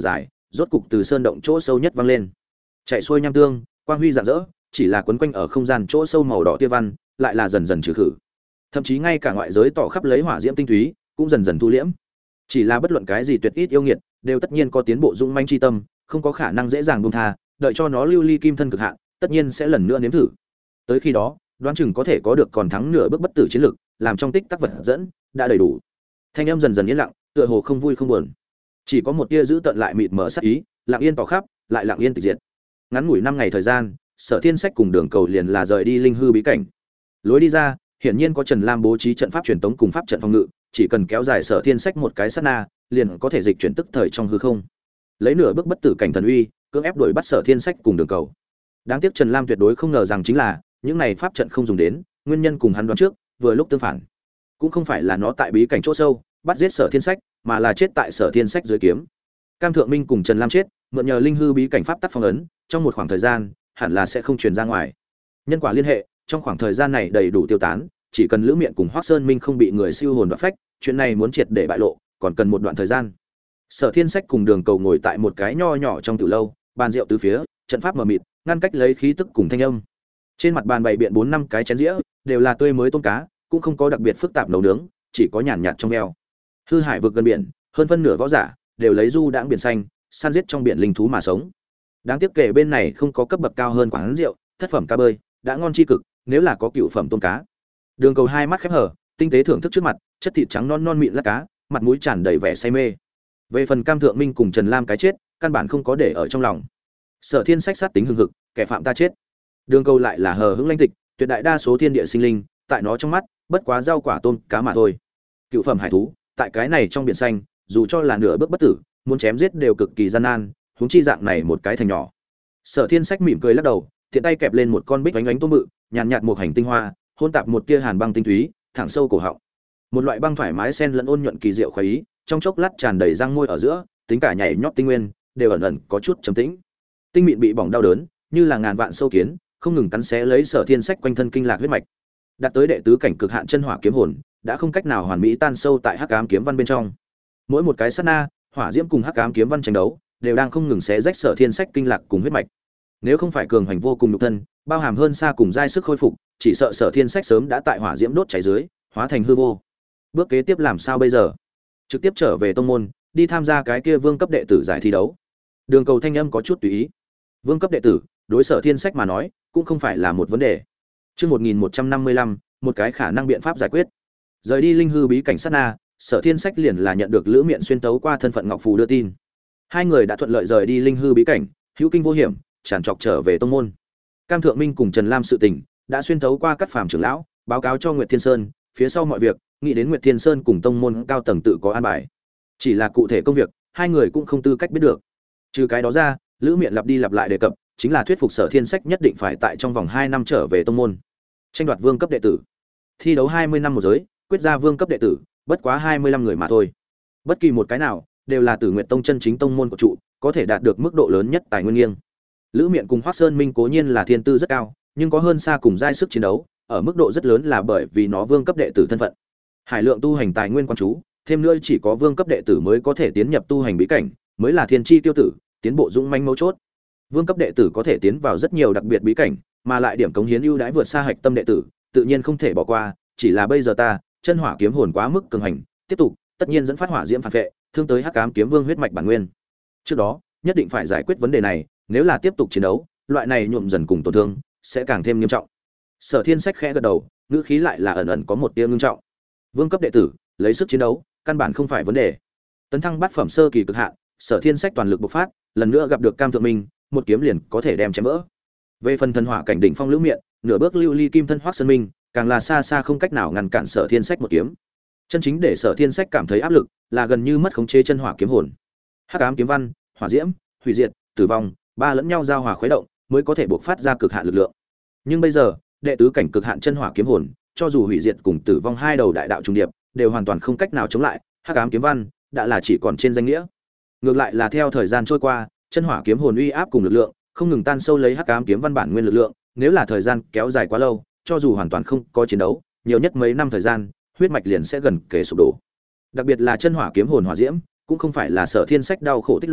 rốt cục từ sơn động chỗ sâu nhất vang lên. Chạy xuôi nham tương, quang huy rạng rỡ, chỉ là quấn quanh ở không gian chỗ sâu màu đỏ tia văn, lại là dần dần trừ khử. Thậm chí ngay cả ngoại giới tỏ khắp lấy hỏa diễm tinh túy, cũng dần dần thu liễm. Chỉ là bất luận cái gì tuyệt ít yêu nghiệt, đều tất nhiên có tiến bộ dũng manh chi tâm, không có khả năng dễ dàng buông tha, đợi cho nó lưu ly kim thân cực hạn, tất nhiên sẽ lần nữa nếm thử. Tới khi đó, đoán chừng có thể có được còn thắng nửa bước bất tử chiến lực, làm trong tích tắc vật dẫn đã đầy đủ. Thanh âm dần dần yên lặng, tựa hồ không vui không buồn, chỉ có một tia giữ tận lại mịt mờ sát ý, lặng yên tỏ khắp, lại lặng yên tịch diệt. Ngắn ngủi 5 ngày thời gian, Sở Thiên Sách cùng Đường Cầu liền là rời đi linh hư bí cảnh. Lối đi ra, hiển nhiên có Trần Lam bố trí trận pháp truyền tống cùng pháp trận phòng ngự, chỉ cần kéo dài Sở Thiên Sách một cái sát na, liền có thể dịch chuyển tức thời trong hư không. Lấy nửa bước bất tử cảnh thần uy, cưỡng ép đuổi bắt Sở Thiên Sách cùng Đường Cầu. Đáng tiếc Trần Lam tuyệt đối không ngờ rằng chính là, những này pháp trận không dùng đến, nguyên nhân cùng hắn đoán trước, vừa lúc tương phản. Cũng không phải là nó tại bí cảnh chỗ sâu, bắt giết Sở Thiên Sách, mà là chết tại Sở Thiên Sách dưới kiếm. Cam Thượng Minh cùng Trần Lam chết, mượn nhờ linh hư bí cảnh pháp tắc phong ấn, trong một khoảng thời gian, hẳn là sẽ không truyền ra ngoài. Nhân quả liên hệ, trong khoảng thời gian này đầy đủ tiêu tán, chỉ cần Lữ Miện cùng Hoắc Sơn Minh không bị người siêu hồn đoạt phách, chuyện này muốn triệt để bại lộ, còn cần một đoạn thời gian. Sở Thiên Sách cùng Đường Cầu ngồi tại một cái nho nhỏ trong tiểu lâu, bàn rượu tứ phía, trận pháp mờ mịt, ngăn cách lấy khí tức cùng thanh âm. Trên mặt bàn bày biện 4 5 cái chén dĩa, đều là tươi mới tôm cá, cũng không có đặc biệt phức tạp nấu nướng, chỉ có nhàn nhạt trong veo. Hư hải vực gần biển, hơn phân nửa võ giả đều lấy du đãng biển xanh, săn giết trong biển linh thú mà sống. Đáng tiếc kể bên này không có cấp bậc cao hơn quán rượu, thất phẩm cá bơi, đã ngon chi cực, nếu là có cựu phẩm tôm cá. Đường Cầu hai mắt khép hở, tinh tế thưởng thức trước mặt, chất thịt trắng non non mịn lát cá, mặt mũi tràn đầy vẻ say mê. Về phần Cam Thượng Minh cùng Trần Lam cái chết, căn bản không có để ở trong lòng. Sở Thiên Sách sát tính hừng hực, kẻ phạm ta chết. Đường Cầu lại là hờ hững lãnh tịch, tuyệt đại đa số thiên địa sinh linh, tại nó trong mắt, bất quá rau quả tôm cá mà thôi. Cựu phẩm hải thú, tại cái này trong biển xanh, dù cho là nửa bước bất tử, muốn chém giết đều cực kỳ gian nan, huống chi dạng này một cái thành nhỏ. Sở Thiên Sách mỉm cười lắc đầu, tiện tay kẹp lên một con bích vánh vánh tôm bự, nhàn nhạt một hành tinh hoa, hôn tạp một tia hàn băng tinh túy, thẳng sâu cổ họng. Một loại băng thoải mái xen lẫn ôn nhuận kỳ diệu khoái ý, trong chốc lát tràn đầy răng môi ở giữa, tính cả nhảy nhót tinh nguyên, đều ẩn ẩn có chút trầm tĩnh. Tinh mịn bị bỏng đau đớn, như là ngàn vạn sâu kiến, không ngừng cắn xé lấy Sở Thiên Sách quanh thân kinh lạc huyết mạch. Đạt tới đệ tứ cảnh cực hạn chân hỏa kiếm hồn, đã không cách nào hoàn mỹ tan sâu tại hắc ám kiếm văn bên trong. Mỗi một cái sát na, hỏa diễm cùng hắc ám kiếm văn tranh đấu, đều đang không ngừng xé rách Sở Thiên Sách kinh lạc cùng huyết mạch. Nếu không phải cường hành vô cùng nhục thân, bao hàm hơn xa cùng giai sức khôi phục, chỉ sợ Sở Thiên Sách sớm đã tại hỏa diễm đốt cháy dưới, hóa thành hư vô. Bước kế tiếp làm sao bây giờ? Trực tiếp trở về tông môn, đi tham gia cái kia vương cấp đệ tử giải thi đấu. Đường Cầu thanh âm có chút tùy ý. Vương cấp đệ tử, đối Sở Thiên Sách mà nói, cũng không phải là một vấn đề. Chương 1155, một cái khả năng biện pháp giải quyết. Rời đi linh hư bí cảnh sát na, Sở Thiên Sách liền là nhận được Lữ Miện xuyên tấu qua thân phận Ngọc Phù đưa tin. Hai người đã thuận lợi rời đi linh hư bí cảnh, hữu kinh vô hiểm, tràn trọc trở về tông môn. Cam Thượng Minh cùng Trần Lam sự tình đã xuyên tấu qua các phàm trưởng lão, báo cáo cho Nguyệt Thiên Sơn, phía sau mọi việc, nghĩ đến Nguyệt Thiên Sơn cùng tông môn cao tầng tự có an bài. Chỉ là cụ thể công việc, hai người cũng không tư cách biết được. Trừ cái đó ra, Lữ Miện lặp đi lặp lại đề cập, chính là thuyết phục Sở Thiên Sách nhất định phải tại trong vòng 2 năm trở về tông môn, tranh đoạt vương cấp đệ tử. Thi đấu 20 năm một giới, quyết ra vương cấp đệ tử, bất quá 25 người mà thôi. Bất kỳ một cái nào đều là Tử Nguyệt Tông chân chính tông môn của trụ, có thể đạt được mức độ lớn nhất tài nguyên nghiêng. Lữ Miện cùng Hoắc Sơn Minh cố nhiên là thiên tư rất cao, nhưng có hơn xa cùng giai sức chiến đấu, ở mức độ rất lớn là bởi vì nó vương cấp đệ tử thân phận. Hải lượng tu hành tài nguyên quan chú, thêm nữa chỉ có vương cấp đệ tử mới có thể tiến nhập tu hành bí cảnh, mới là thiên chi tiêu tử, tiến bộ dũng mãnh mấu chốt. Vương cấp đệ tử có thể tiến vào rất nhiều đặc biệt bí cảnh, mà lại điểm cống hiến ưu đãi vượt xa hạch tâm đệ tử, tự nhiên không thể bỏ qua, chỉ là bây giờ ta, chân hỏa kiếm hồn quá mức cường hành, tiếp tục, tất nhiên dẫn phát hỏa diễm phản vệ, thương tới hắc ám kiếm vương huyết mạch bản nguyên. Trước đó, nhất định phải giải quyết vấn đề này, nếu là tiếp tục chiến đấu, loại này nhuộm dần cùng tổn thương, sẽ càng thêm nghiêm trọng. Sở Thiên Sách khẽ gật đầu, ngữ khí lại là ẩn ẩn có một tia ngưng trọng. Vương cấp đệ tử, lấy sức chiến đấu, căn bản không phải vấn đề. Tấn thăng bát phẩm sơ kỳ cực hạn, Sở Thiên Sách toàn lực bộc phát, lần nữa gặp được Cam Thượng Minh, một kiếm liền có thể đem chém vỡ. Về phần thần hỏa cảnh đỉnh phong Lữ Miện, nửa bước lưu ly kim thân Hoắc Sơn Minh, càng là xa xa không cách nào ngăn cản Sở Thiên Sách một kiếm. Chân chính để Sở Thiên Sách cảm thấy áp lực, là gần như mất khống chế chân hỏa kiếm hồn. Hắc ám kiếm văn, hỏa diễm, hủy diệt, tử vong, ba lẫn nhau giao hòa khuấy động, mới có thể bộc phát ra cực hạn lực lượng. Nhưng bây giờ, đệ tứ cảnh cực hạn chân hỏa kiếm hồn, cho dù hủy diệt cùng tử vong hai đầu đại đạo trùng điệp, đều hoàn toàn không cách nào chống lại, hắc ám kiếm văn đã là chỉ còn trên danh nghĩa. Ngược lại là theo thời gian trôi qua, chân hỏa kiếm hồn uy áp cùng lực lượng, không ngừng tan sâu lấy hắc ám kiếm văn bản nguyên lực lượng, nếu là thời gian kéo dài quá lâu, cho dù hoàn toàn không có chiến đấu, nhiều nhất mấy năm thời gian, huyết mạch liền sẽ gần kề sụp đổ. Đặc biệt là chân hỏa kiếm hồn hỏa diễm, cũng không phải là Sở Thiên Sách đau khổ tích lũy,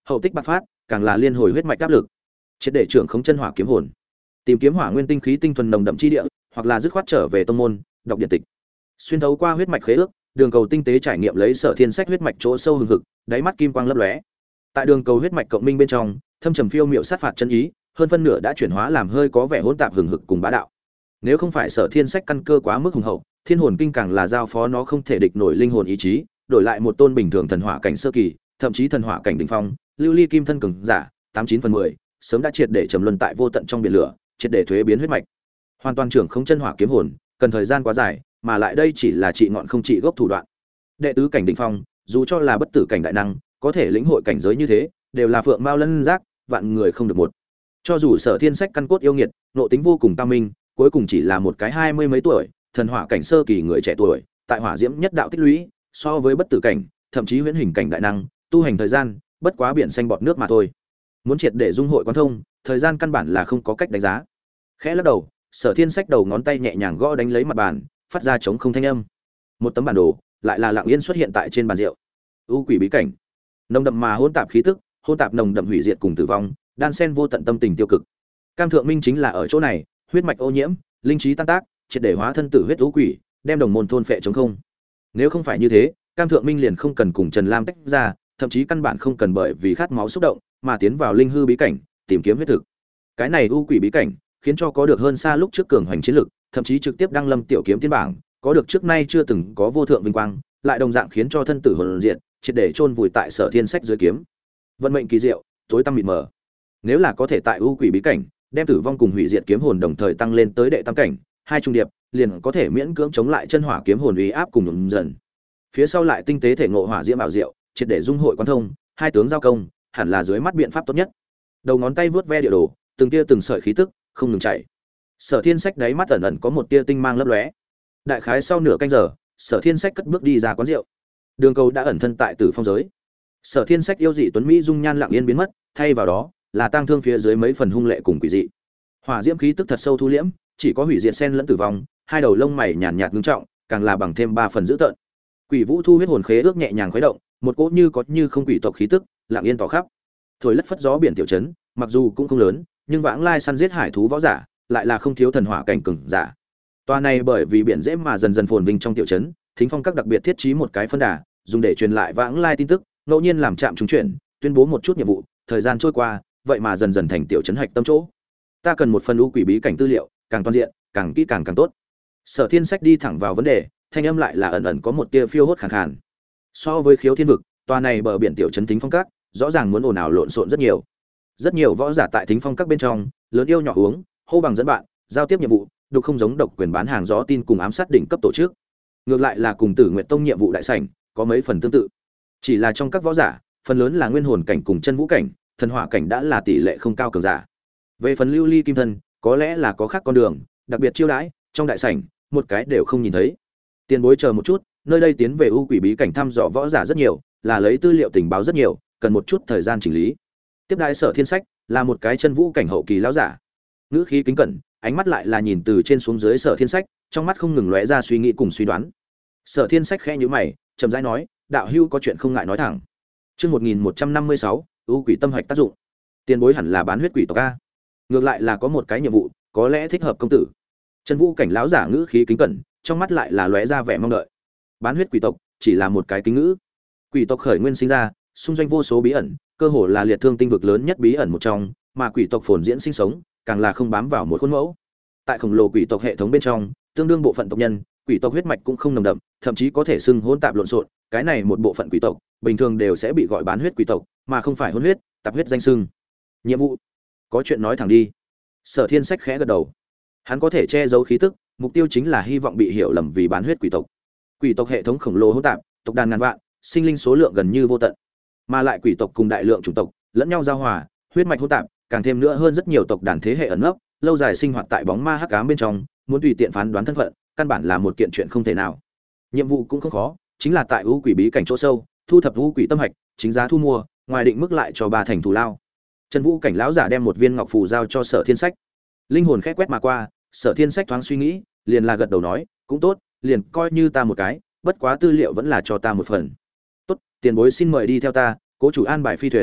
hậu tích bạc phát, càng là liên hồi huyết mạch áp lực. Triệt để trưởng khống chân hỏa kiếm hồn. Tìm kiếm hỏa nguyên tinh khí tinh thuần nồng đậm chi địa, hoặc là dứt khoát trở về tông môn, đọc điện tịch. Xuyên thấu qua huyết mạch khế ước, đường cầu tinh tế trải nghiệm lấy Sở Thiên Sách huyết mạch chỗ sâu hừng hực, đáy mắt kim quang lấp lóe. Tại đường cầu huyết mạch cộng minh bên trong, thâm trầm phiêu miệu sát phạt chân ý, hơn phân nửa đã chuyển hóa làm hơi có vẻ hỗn tạp hừng hực cùng bá đạo. Nếu không phải Sở Thiên Sách căn cơ quá mức hùng hậu, Thiên hồn kinh càng là giao phó nó không thể địch nổi linh hồn ý chí, đổi lại một tôn bình thường thần hỏa cảnh sơ kỳ, thậm chí thần hỏa cảnh đỉnh phong, lưu ly kim thân cường giả, 89/10, sớm đã triệt để trầm luân tại vô tận trong biển lửa, triệt để thuế biến huyết mạch. Hoàn toàn trưởng không chân hỏa kiếm hồn, cần thời gian quá dài, mà lại đây chỉ là trị ngọn không trị gốc thủ đoạn. Đệ tứ cảnh đỉnh phong, dù cho là bất tử cảnh đại năng, có thể lĩnh hội cảnh giới như thế, đều là phượng mao lân giác, vạn người không được một. Cho dù Sở Thiên Sách căn cốt yêu nghiệt, nội tính vô cùng cao minh, cuối cùng chỉ là một cái 20 mấy tuổi, thần hỏa cảnh sơ kỳ người trẻ tuổi, tại hỏa diễm nhất đạo tích lũy, so với bất tử cảnh, thậm chí huyễn hình cảnh đại năng, tu hành thời gian, bất quá biển xanh bọt nước mà thôi. Muốn triệt để dung hội quan thông, thời gian căn bản là không có cách đánh giá. Khẽ lắc đầu, Sở Thiên Sách đầu ngón tay nhẹ nhàng gõ đánh lấy mặt bàn, phát ra trống không thanh âm. Một tấm bản đồ lại là lặng yên xuất hiện tại trên bàn rượu. U quỷ bí cảnh, nồng đậm mà hỗn tạp khí tức, hỗn tạp nồng đậm hủy diệt cùng tử vong, đan xen vô tận tâm tình tiêu cực. Cam Thượng Minh chính là ở chỗ này, huyết mạch ô nhiễm, linh trí tan tác, triệt để hóa thân tử huyết u quỷ, đem đồng môn thôn phệ trống không. Nếu không phải như thế, Cam Thượng Minh liền không cần cùng Trần Lam tách ra, thậm chí căn bản không cần bởi vì khát máu xúc động mà tiến vào linh hư bí cảnh, tìm kiếm huyết thực. Cái này u quỷ bí cảnh, khiến cho có được hơn xa lúc trước cường hoành chiến lực, thậm chí trực tiếp đăng lâm tiểu kiếm tiên bảng, có được trước nay chưa từng có vô thượng vinh quang, lại đồng dạng khiến cho thân tử hồn diệt, triệt để chôn vùi tại Sở Thiên Sách dưới kiếm. Vận mệnh kỳ diệu, tối tăm mịt mờ. Nếu là có thể tại u quỷ bí cảnh, đem tử vong cùng hủy diệt kiếm hồn đồng thời tăng lên tới đệ tam cảnh, hai trung điệp, liền có thể miễn cưỡng chống lại chân hỏa kiếm hồn uy áp cùng nhún dần. Phía sau lại tinh tế thể ngộ hỏa diễm bảo diệu, triệt để dung hội quan thông, hai tướng giao công, hẳn là dưới mắt biện pháp tốt nhất. Đầu ngón tay vuốt ve địa đồ, từng tia từng sợi khí tức không ngừng chảy. Sở Thiên Sách đáy mắt ẩn ẩn có một tia tinh mang lấp lóe. Đại khái sau nửa canh giờ, Sở Thiên Sách cất bước đi ra quán rượu. Đường Cầu đã ẩn thân tại Tử Phong giới. Sở Thiên Sách yêu dị tuấn mỹ dung nhan lặng yên biến mất, thay vào đó là tang thương phía dưới mấy phần hung lệ cùng quỷ dị. Hỏa diễm khí tức thật sâu thu liễm, chỉ có hủy diệt xen lẫn tử vong, hai đầu lông mày nhàn nhạt ngưng trọng, càng là bằng thêm 3 phần dữ tợn. Quỷ Vũ thu huyết hồn khế ước nhẹ nhàng khuấy động, một cỗ như có như không quỷ tộc khí tức, lặng yên tỏ khắp. Thổi lất phất gió biển tiểu trấn, mặc dù cũng không lớn, nhưng vãng lai săn giết hải thú võ giả, lại là không thiếu thần hỏa cảnh cường giả. Toa này bởi vì biển dễ mà dần dần phồn vinh trong tiểu trấn, Thính Phong các đặc biệt thiết trí một cái phân đà, dùng để truyền lại vãng lai tin tức, ngẫu nhiên làm trạm trùng chuyển, tuyên bố một chút nhiệm vụ, thời gian trôi qua, vậy mà dần dần thành tiểu trấn hạch tâm chỗ. Ta cần một phần u quỷ bí cảnh tư liệu, càng toàn diện, càng kỹ càng tốt. Sở Thiên Sách đi thẳng vào vấn đề, thanh âm lại là ẩn ẩn có một tia phiêu hốt khàn khàn. So với Khiếu Thiên vực, tòa này bờ biển tiểu trấn Thính Phong các, rõ ràng muốn ồn ào lộn xộn rất nhiều. Rất nhiều võ giả tại Thính Phong các bên trong, lớn yêu nhỏ uống, hô bằng dẫn bạn, giao tiếp nhiệm vụ, đục không giống độc quyền bán hàng gió tin cùng ám sát đỉnh cấp tổ chức. Ngược lại là cùng Tử Nguyệt Tông nhiệm vụ đại sảnh, có mấy phần tương tự. Chỉ là trong các võ giả, phần lớn là nguyên hồn cảnh cùng chân vũ cảnh, thần hỏa cảnh đã là tỷ lệ không cao cường giả. Về phần lưu ly kim thân, có lẽ là có khác con đường, đặc biệt chiêu đãi, trong đại sảnh, một cái đều không nhìn thấy. Tiền bối chờ một chút, nơi đây tiến về u quỷ bí cảnh thăm dò võ giả rất nhiều, là lấy tư liệu tình báo rất nhiều, cần một chút thời gian chỉnh lý. Tiếp đãi Sở Thiên Sách là một cái chân vũ cảnh hậu kỳ lão giả. Ngữ khí kính cẩn, ánh mắt lại là nhìn từ trên xuống dưới Sở Thiên Sách, trong mắt không ngừng lóe ra suy nghĩ cùng suy đoán. Sở Thiên Sách khẽ nhíu mày, chậm rãi nói, đạo hữu có chuyện không ngại nói thẳng. Chương 1156, u quỷ tâm hạch tác dụng. Tiền bối hẳn là bán huyết quỷ tộc a. Ngược lại là có một cái nhiệm vụ, có lẽ thích hợp công tử. Chân vũ cảnh lão giả ngữ khí kính cẩn, trong mắt lại là lóe ra vẻ mong đợi. Bán huyết quỷ tộc chỉ là một cái kính ngữ. Quỷ tộc khởi nguyên sinh ra, xung doanh vô số bí ẩn, cơ hồ là liệt thương tinh vực lớn nhất bí ẩn một trong, mà quỷ tộc phồn diễn sinh sống, càng là không bám vào một khuôn mẫu. Tại khổng lồ quỷ tộc hệ thống bên trong, tương đương bộ phận tộc nhân, quỷ tộc huyết mạch cũng không nồng đậm, thậm chí có thể xưng hỗn tạp lộn xộn, cái này một bộ phận quỷ tộc, bình thường đều sẽ bị gọi bán huyết quỷ tộc, mà không phải hỗn huyết, tạp huyết danh xưng. Nhiệm vụ, có chuyện nói thẳng đi. Sở Thiên Sách khẽ gật đầu. Hắn có thể che giấu khí tức, mục tiêu chính là hy vọng bị hiểu lầm vì bán huyết quỷ tộc. Quỷ tộc hệ thống khổng lồ hỗn tạp, tộc đàn ngàn vạn, sinh linh số lượng gần như vô tận. Mà lại quỷ tộc cùng đại lượng chủng tộc, lẫn nhau giao hòa, huyết mạch hỗn tạp, càng thêm nữa hơn rất nhiều tộc đàn thế hệ ẩn nấp, lâu dài sinh hoạt tại bóng ma hắc ám bên trong, muốn tùy tiện phán đoán thân phận, căn bản là một kiện chuyện không thể nào. Nhiệm vụ cũng không khó, chính là tại u quỷ bí cảnh chỗ sâu, thu thập u quỷ tâm hạch, chính giá thu mua, ngoài định mức lại cho 3 thành thù lao. Trần Vũ cảnh lão giả đem một viên ngọc phù giao cho Sở Thiên Sách. Linh hồn khẽ quét mà qua, Sở Thiên Sách thoáng suy nghĩ, liền là gật đầu nói, cũng tốt, liền coi như ta một cái, bất quá tư liệu vẫn là cho ta một phần. Tốt, tiền bối xin mời đi theo ta, cố chủ an bài phi thuyền,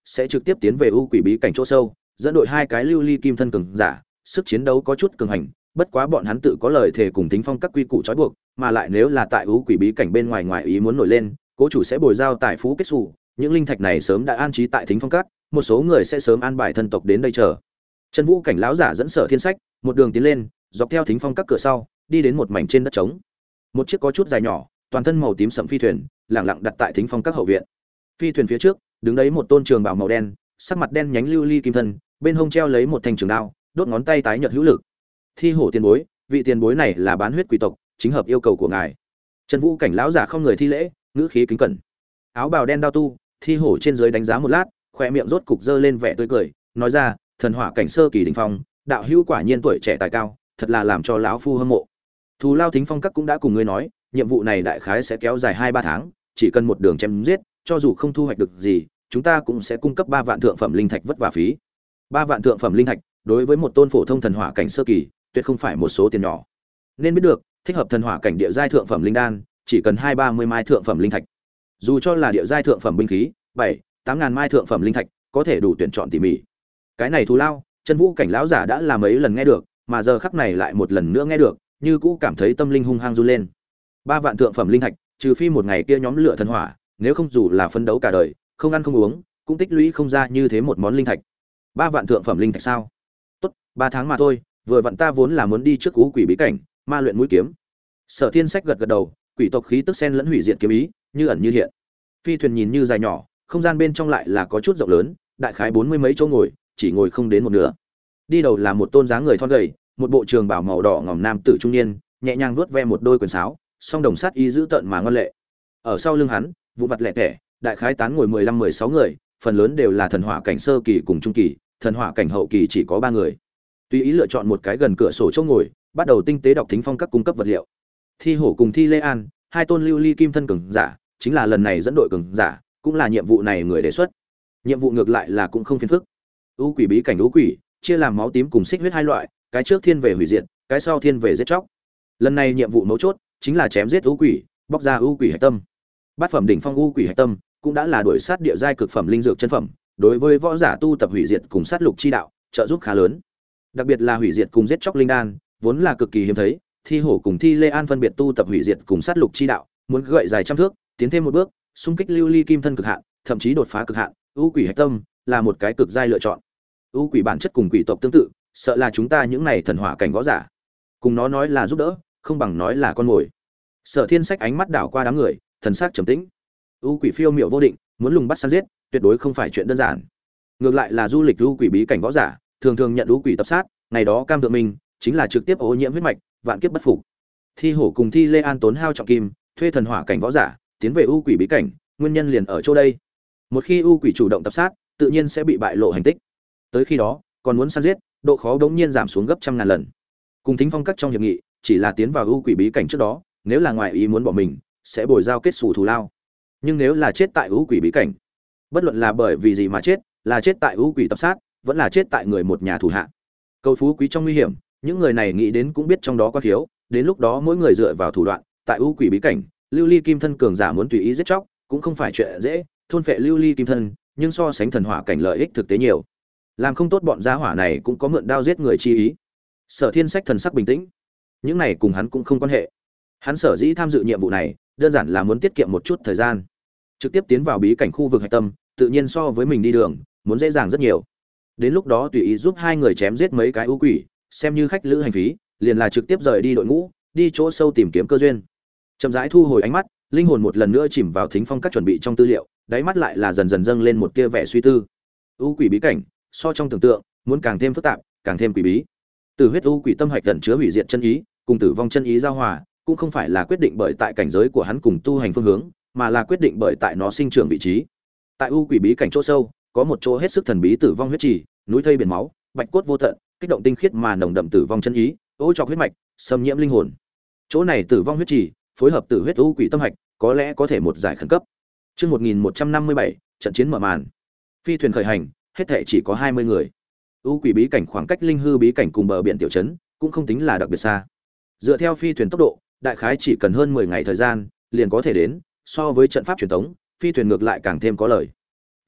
sẽ trực tiếp tiến về u quỷ bí cảnh chỗ sâu, dẫn đội hai cái lưu ly kim thân cường giả, sức chiến đấu có chút cường hành, bất quá bọn hắn tự có lời thề cùng tính phong các quy củ trói buộc, mà lại nếu là tại u quỷ bí cảnh bên ngoài ý muốn nổi lên, cố chủ sẽ bồi giao tài phú kết xù, những linh thạch này sớm đã an trí tại tính phong các, một số người sẽ sớm an bài thân tộc đến đây chờ. Chân Vũ cảnh lão giả dẫn Sở Thiên Sách, một đường tiến lên, dọc theo thính phong các cửa sau, đi đến một mảnh trên đất trống. Một chiếc có chút dài nhỏ, toàn thân màu tím sẫm phi thuyền, lặng lặng đặt tại thính phong các hậu viện. Phi thuyền phía trước, đứng đấy một tôn trường bào màu đen, sắc mặt đen nhánh lưu ly kim thân, bên hông treo lấy một thanh trường đao, đốt ngón tay tái nhợt hữu lực. Thi hổ tiền bối, vị tiền bối này là bán huyết quỷ tộc, chính hợp yêu cầu của ngài. Chân Vũ cảnh lão giả không người thi lễ, ngữ khí kính cẩn. Áo bào đen đao tu, thi hổ trên dưới đánh giá một lát, khóe miệng rốt cục giơ lên vẻ tươi cười, nói ra, thần hỏa cảnh sơ kỳ đỉnh phong, đạo hữu quả nhiên tuổi trẻ tài cao, thật là làm cho lão phu hâm mộ. Thù lao thính phong các cũng đã cùng ngươi nói, nhiệm vụ này đại khái sẽ kéo dài 2-3 tháng, chỉ cần một đường chém giết, cho dù không thu hoạch được gì, chúng ta cũng sẽ cung cấp 3 vạn thượng phẩm linh thạch vất vả phí. 3 vạn thượng phẩm linh thạch, đối với một tôn phổ thông thần hỏa cảnh sơ kỳ, tuyệt không phải một số tiền nhỏ. Nên biết được, thích hợp thần hỏa cảnh địa giai thượng phẩm linh đan, chỉ cần 2-30 mai thượng phẩm linh thạch. Dù cho là địa giai thượng phẩm binh khí, 7-8 ngàn mai thượng phẩm linh thạch, có thể đủ tuyển chọn tỉ mỉ. Cái này thù lao, Chân Vũ cảnh lão giả đã là mấy lần nghe được, mà giờ khắc này lại một lần nữa nghe được, như cũ cảm thấy tâm linh hung hăng run lên. 3 vạn thượng phẩm linh thạch, trừ phi một ngày kia nhóm lửa thần hỏa, nếu không dù là phấn đấu cả đời, không ăn không uống, cũng tích lũy không ra như thế một món linh thạch. 3 vạn thượng phẩm linh thạch sao? Tốt, 3 tháng mà thôi, vừa vặn ta vốn là muốn đi trước Cú Quỷ bí cảnh, ma luyện mũi kiếm. Sở Thiên Sách gật gật đầu, quỷ tộc khí tức xen lẫn hủy diệt kiếm ý, như ẩn như hiện. Phi thuyền nhìn như dài nhỏ, không gian bên trong lại là có chút rộng lớn, đại khái 40 mấy chỗ ngồi, chỉ ngồi không đến một nửa. Đi đầu là một tôn dáng người thon gầy, một bộ trường bào màu đỏ ngòm nam tử trung niên, nhẹ nhàng vuốt ve một đôi quyền sáo, song đồng sát y giữ tận mà ngoan lệ. Ở sau lưng hắn, vụ vặt lẻ tẻ, đại khái tán ngồi 15-16 người, phần lớn đều là thần hỏa cảnh sơ kỳ cùng trung kỳ, thần hỏa cảnh hậu kỳ chỉ có 3 người. Tùy ý lựa chọn một cái gần cửa sổ chỗ ngồi, bắt đầu tinh tế đọc thính phong các cung cấp vật liệu. Thi hổ cùng Thi Lê An, hai tôn lưu ly kim thân cường giả, chính là lần này dẫn đội cường giả, cũng là nhiệm vụ này người đề xuất. Nhiệm vụ ngược lại là cũng không phiền phức. U quỷ bí cảnh u quỷ, chia làm máu tím cùng xích huyết hai loại, cái trước thiên về hủy diệt, cái sau thiên về giết chóc. Lần này nhiệm vụ mấu chốt chính là chém giết u quỷ, bóc ra u quỷ hạch tâm. Bát phẩm đỉnh phong u quỷ hạch tâm cũng đã là đuổi sát địa giai cực phẩm linh dược chân phẩm, đối với võ giả tu tập hủy diệt cùng sát lục chi đạo, trợ giúp khá lớn. Đặc biệt là hủy diệt cùng giết chóc linh đan, vốn là cực kỳ hiếm thấy, Thi hổ cùng Thi Lê An phân biệt tu tập hủy diệt cùng sát lục chi đạo, muốn gậy dài trăm thước, tiến thêm một bước, xung kích lưu ly kim thân cực hạn, thậm chí đột phá cực hạn, u quỷ hạch tâm là một cái cực giai lựa chọn. U quỷ bản chất cùng quỷ tộc tương tự, sợ là chúng ta những này thần hỏa cảnh võ giả. Cùng nó nói là giúp đỡ, không bằng nói là con mồi. Sở Thiên Sách ánh mắt đảo qua đám người, thần sắc trầm tĩnh. U quỷ phiêu miểu vô định, muốn lùng bắt săn giết, tuyệt đối không phải chuyện đơn giản. Ngược lại là du lịch u quỷ bí cảnh võ giả, thường thường nhận u quỷ tập sát, ngày đó cam thượng mình chính là trực tiếp ô nhiễm huyết mạch, vạn kiếp bất phục. Thi hổ cùng Thi Lê An tốn hao trọng kim, thuê thần hỏa cảnh võ giả, tiến về u quỷ bí cảnh, nguyên nhân liền ở chỗ đây. Một khi u quỷ chủ động tập sát, tự nhiên sẽ bị bại lộ hành tích. Tới khi đó, còn muốn săn giết, độ khó đống nhiên giảm xuống gấp trăm ngàn lần. Cùng Thính Phong các trong hiệp nghị, chỉ là tiến vào u quỷ bí cảnh trước đó, nếu là ngoài ý muốn bỏ mình, sẽ bồi giao kết sủ thù lao. Nhưng nếu là chết tại u quỷ bí cảnh, bất luận là bởi vì gì mà chết, là chết tại u quỷ tập sát, vẫn là chết tại người một nhà thủ hạ. Cầu phú quý trong nguy hiểm, những người này nghĩ đến cũng biết trong đó có thiếu, đến lúc đó mỗi người dựa vào thủ đoạn, tại u quỷ bí cảnh, lưu ly kim thân cường giả muốn tùy ý giết chóc, cũng không phải chuyện dễ, thôn phệ lưu ly kim thân, nhưng so sánh thần hỏa cảnh lợi ích thực tế nhiều. Làm không tốt bọn gia hỏa này cũng có mượn đao giết người chi ý. Sở Thiên Sách thần sắc bình tĩnh, những này cùng hắn cũng không quan hệ. Hắn sở dĩ tham dự nhiệm vụ này, đơn giản là muốn tiết kiệm một chút thời gian, trực tiếp tiến vào bí cảnh khu vực hạch tâm, tự nhiên so với mình đi đường muốn dễ dàng rất nhiều. Đến lúc đó tùy ý giúp hai người chém giết mấy cái ưu quỷ, xem như khách lữ hành phí, liền là trực tiếp rời đi đội ngũ, đi chỗ sâu tìm kiếm cơ duyên. Chậm rãi thu hồi ánh mắt, linh hồn một lần nữa chìm vào Thính Phong các chuẩn bị trong tư liệu, đáy mắt lại là dần dần dâng lên một tia vẻ suy tư. Ưu quỷ bí cảnh, so trong tưởng tượng, muốn càng thêm phức tạp, càng thêm quỷ bí. Tử huyết ưu quỷ tâm hạch ẩn chứa hủy diệt chân ý, cùng tử vong chân ý giao hòa, cũng không phải là quyết định bởi tại cảnh giới của hắn cùng tu hành phương hướng, mà là quyết định bởi tại nó sinh trưởng vị trí. Tại ưu quỷ bí cảnh chỗ sâu, có một chỗ hết sức thần bí tử vong huyết trì, núi thây biển máu, bạch cốt vô tận, kích động tinh khiết mà nồng đậm tử vong chân ý, ô trọc huyết mạch, xâm nhiễm linh hồn. Chỗ này tử vong huyết trì, phối hợp tử huyết ưu quỷ tâm hạch, có lẽ có thể một giải khẩn cấp. Chương 1157, trận chiến mở màn. Phi thuyền khởi hành, hết thảy chỉ có 20 người. Ưu quỷ bí cảnh khoảng cách linh hư bí cảnh cùng bờ biển tiểu trấn, cũng không tính là đặc biệt xa. Dựa theo phi thuyền tốc độ, đại khái chỉ cần hơn 10 ngày thời gian, liền có thể đến, so với trận pháp truyền thống, phi thuyền ngược lại càng thêm có lợi.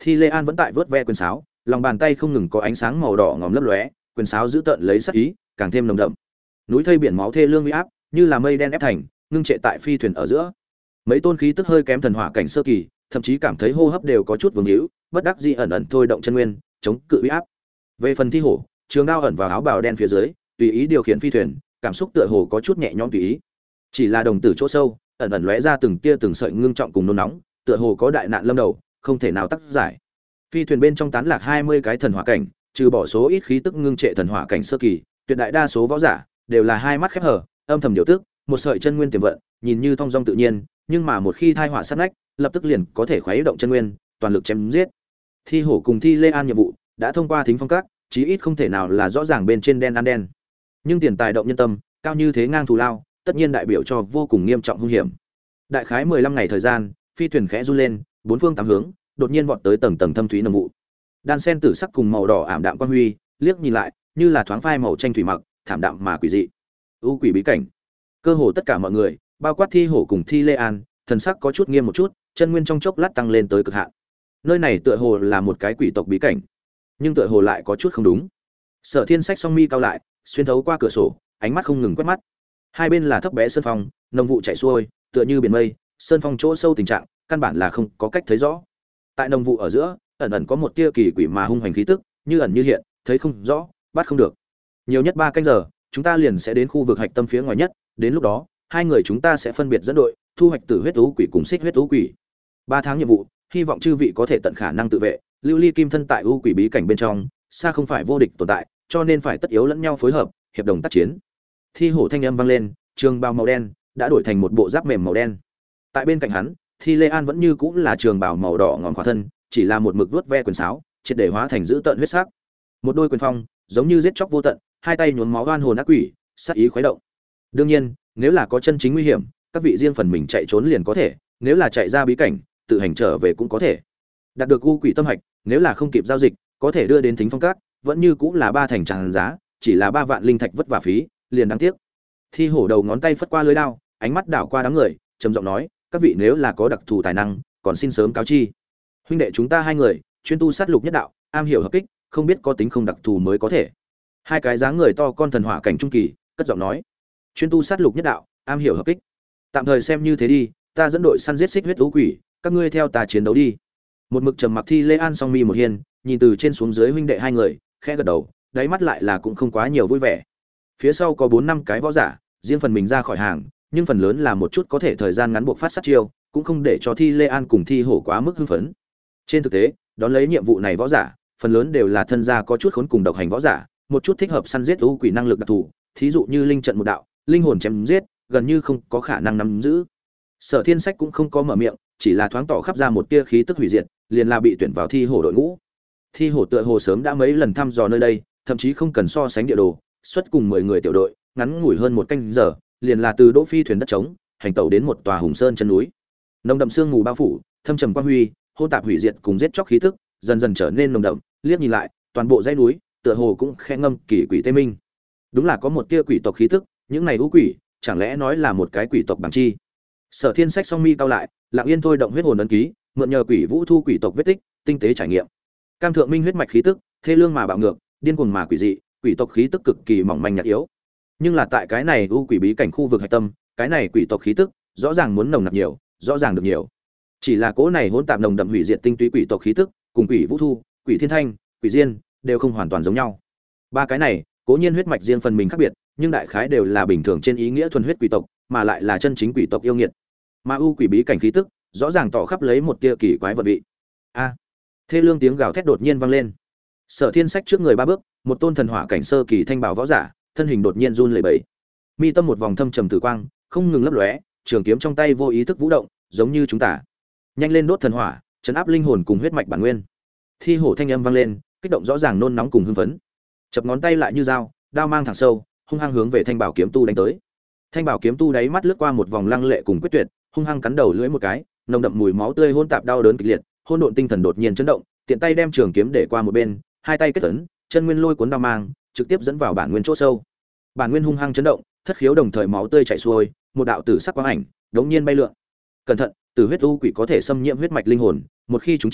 Thi Lê An vẫn tại vớt ve quyền sáo, lòng bàn tay không ngừng có ánh sáng màu đỏ ngòm lấp lóe, quyền sáo giữ tợn lấy sắc ý, càng thêm nồng đậm. Núi thây biển máu thê lương uy áp, như là mây đen ép thành, ngưng trệ tại phi thuyền ở giữa. Mấy tôn khí tức hơi kém thần hỏa cảnh sơ kỳ, thậm chí cảm thấy hô hấp đều có chút vương hữu, bất đắc dĩ ẩn ẩn thôi động chân nguyên, chống cự uy áp. Về phần Thi Hổ, trường đao ẩn vào áo bào đen phía dưới, tùy ý điều khiển phi thuyền, cảm xúc tựa hồ có chút nhẹ nhõm tùy ý. Chỉ là đồng tử chỗ sâu, ẩn ẩn lóe ra từng tia từng sợi ngưng trọng cùng nôn nóng, tựa hồ có đại nạn lâm đầu, không thể nào tác giải. Phi thuyền bên trong tán lạc 20 cái thần hỏa cảnh, trừ bỏ số ít khí tức ngưng trệ thần hỏa cảnh sơ kỳ, tuyệt đại đa số võ giả đều là hai mắt khép hờ, âm thầm điều tức, một sợi chân nguyên tiềm vận, nhìn như thong dong tự nhiên, nhưng mà một khi thai hỏa sát nách, lập tức liền có thể khuấy động chân nguyên, toàn lực chém giết. Thi Hổ cùng Thi Lê An nhiệm vụ đã thông qua thính phong các, chí ít không thể nào là rõ ràng bên trên đen ăn đen. Nhưng tiền tài động nhân tâm, cao như thế ngang thù lao, tất nhiên đại biểu cho vô cùng nghiêm trọng hung hiểm. Đại khái 15 ngày thời gian, phi thuyền khẽ run lên, bốn phương tám hướng, đột nhiên vọt tới tầng tầng thâm thúy nồng vụ. Đan sen tử sắc cùng màu đỏ ảm đạm quang huy, liếc nhìn lại, như là thoáng phai màu tranh thủy mặc, thảm đạm mà quỷ dị. U quỷ bí cảnh. Cơ hồ tất cả mọi người, bao quát Thi Hổ cùng Thi Lê An, thần sắc có chút nghiêm một chút, chân nguyên trong chốc lát tăng lên tới cực hạn. Nơi này tựa hồ là một cái quỷ tộc bí cảnh, nhưng tựa hồ lại có chút không đúng. Sở Thiên Sách song mi cao lại, xuyên thấu qua cửa sổ, ánh mắt không ngừng quét mắt. Hai bên là thấp bé sơn phong, nồng vụ chảy xuôi, tựa như biển mây, sơn phong chỗ sâu tình trạng, căn bản là không có cách thấy rõ. Tại nồng vụ ở giữa, ẩn ẩn có một tia kỳ quỷ mà hung hành khí tức, như ẩn như hiện, thấy không rõ, bắt không được. Nhiều nhất 3 canh giờ, chúng ta liền sẽ đến khu vực hạch tâm phía ngoài nhất, đến lúc đó, hai người chúng ta sẽ phân biệt dẫn đội, thu hoạch tử huyết thú quỷ cùng xích huyết thú quỷ. 3 tháng nhiệm vụ, hy vọng chư vị có thể tận khả năng tự vệ, lưu ly kim thân tại u quỷ bí cảnh bên trong, xa không phải vô địch tồn tại, cho nên phải tất yếu lẫn nhau phối hợp, hiệp đồng tác chiến. Thi Hổ thanh âm vang lên, trường bào màu đen đã đổi thành một bộ giáp mềm màu đen. Tại bên cạnh hắn, Thi Lê An vẫn như cũng là trường bào màu đỏ ngòm khỏa thân, chỉ là một mực vuốt ve quyền sáo, triệt để hóa thành dữ tợn huyết sắc. Một đôi quyền phong, giống như giết chóc vô tận, hai tay nhuốm máu oan hồn ác quỷ, sát ý khuấy động. Đương nhiên, nếu là có chân chính nguy hiểm, các vị riêng phần mình chạy trốn liền có thể, nếu là chạy ra bí cảnh, tự hành trở về cũng có thể. Đạt được u quỷ tâm hạch, nếu là không kịp giao dịch, có thể đưa đến Thính Phong Các, vẫn như cũng là 3 thành tràng giá, chỉ là 3 vạn linh thạch vất vả phí, liền đáng tiếc. Thi Hổ đầu ngón tay phất qua lưới đao, ánh mắt đảo qua đám người, trầm giọng nói, các vị nếu là có đặc thù tài năng, còn xin sớm cáo chi. Huynh đệ chúng ta hai người, chuyên tu sát lục nhất đạo, am hiểu hợp kích, không biết có tính không đặc thù mới có thể. Hai cái dáng người to con thần hỏa cảnh trung kỳ, cất giọng nói, chuyên tu sát lục nhất đạo, am hiểu hợp kích. Tạm thời xem như thế đi, ta dẫn đội săn giết xích huyết thú quỷ, các ngươi theo ta chiến đấu đi. Một mực trầm mặc Thi Lê An song mi một hiên, nhìn từ trên xuống dưới huynh đệ hai người, khẽ gật đầu, đáy mắt lại là cũng không quá nhiều vui vẻ. Phía sau có 4-5 cái võ giả, riêng phần mình ra khỏi hàng, nhưng phần lớn là một chút có thể thời gian ngắn buộc phát sát chiêu, cũng không để cho Thi Lê An cùng Thi Hổ quá mức hưng phấn. Trên thực tế, đón lấy nhiệm vụ này võ giả, phần lớn đều là thân gia có chút khốn cùng độc hành võ giả, một chút thích hợp săn giết u quỷ năng lực đặc thù, thí dụ như linh trận một đạo, linh hồn chém giết, gần như không có khả năng nắm giữ. Sở Thiên Sách cũng không có mở miệng, chỉ là thoáng tỏ khắp ra một tia khí tức hủy diệt, liền là bị tuyển vào Thi Hổ đội ngũ. Thi Hổ tựa hồ sớm đã mấy lần thăm dò nơi đây, thậm chí không cần so sánh địa đồ, xuất cùng 10 người tiểu đội, ngắn ngủi hơn 1 canh giờ, liền là từ đỗ phi thuyền đất trống, hành tẩu đến một tòa hùng sơn chân núi. Nồng đậm sương mù bao phủ, thâm trầm quang huy, hỗn tạp hủy diệt cùng giết chóc khí tức, dần dần trở nên nồng đậm, liếc nhìn lại, toàn bộ dãy núi, tựa hồ cũng khẽ ngâm kỳ quỷ tê minh. Đúng là có một tia quỷ tộc khí tức, những này u quỷ, chẳng lẽ nói là một cái quỷ tộc bằng chi? Sở Thiên Sách song mi cao lại, lặng yên thôi động huyết hồn ấn ký, mượn nhờ quỷ vũ thu quỷ tộc vết tích, tinh tế trải nghiệm. Cam thượng minh huyết mạch khí tức, thê lương mà bạo ngược, điên cuồng mà quỷ dị, quỷ tộc khí tức cực kỳ mỏng manh nhạt yếu. Nhưng là tại cái này u quỷ bí cảnh khu vực hạch tâm, cái này quỷ tộc khí tức, rõ ràng muốn nồng nặc nhiều, rõ ràng được nhiều. Chỉ là cỗ này hỗn tạp nồng đậm hủy diệt tinh túy quỷ tộc khí tức, cùng quỷ vũ thu, quỷ thiên thanh, quỷ diên, đều không hoàn toàn giống nhau. Ba cái này, cố nhiên huyết mạch riêng phần mình khác biệt, nhưng đại khái đều là bình thường trên ý nghĩa thuần huyết quỷ tộc, mà lại là chân chính quỷ tộc yêu nghiệt. Mà u quỷ bí cảnh khí tức, rõ ràng tỏ khắp lấy một tia kỳ quái vật vị. A! Thê lương tiếng gào thét đột nhiên vang lên. Sở Thiên Sách trước người 3 bước, một tôn thần hỏa cảnh sơ kỳ thanh bảo võ giả, thân hình đột nhiên run lẩy bẩy. Mi tâm một vòng thâm trầm tử quang, không ngừng lấp lóe, trường kiếm trong tay vô ý thức vũ động, giống như chúng ta. Nhanh lên đốt thần hỏa, trấn áp linh hồn cùng huyết mạch bản nguyên. Thi Hổ thanh âm vang lên, kích động rõ ràng nôn nóng cùng hưng phấn. Chập ngón tay lại như dao, đao mang thẳng sâu, hung hăng hướng về thanh bảo kiếm tu đánh tới. Thanh bảo kiếm tu đáy mắt lướt qua một vòng lăng lệ cùng quyết tuyệt, hung hăng cắn đầu lưỡi một cái, nồng đậm mùi máu tươi hỗn tạp đau đớn kịch liệt, hỗn độn tinh thần đột nhiên chấn động, tiện tay đem trường kiếm để qua một bên, hai tay kết ấn, chân nguyên lôi cuốn đao mang, trực tiếp dẫn vào bản nguyên chỗ sâu. Bản nguyên hung hăng chấn động, thất khiếu đồng thời máu tươi chảy xuôi, một đạo tử sắc quang ảnh đống nhiên bay lượn. Cẩn thận, tử huyết u quỷ có thể xâm nhiễm huyết mạch linh hồn, một khi chúng chiêu,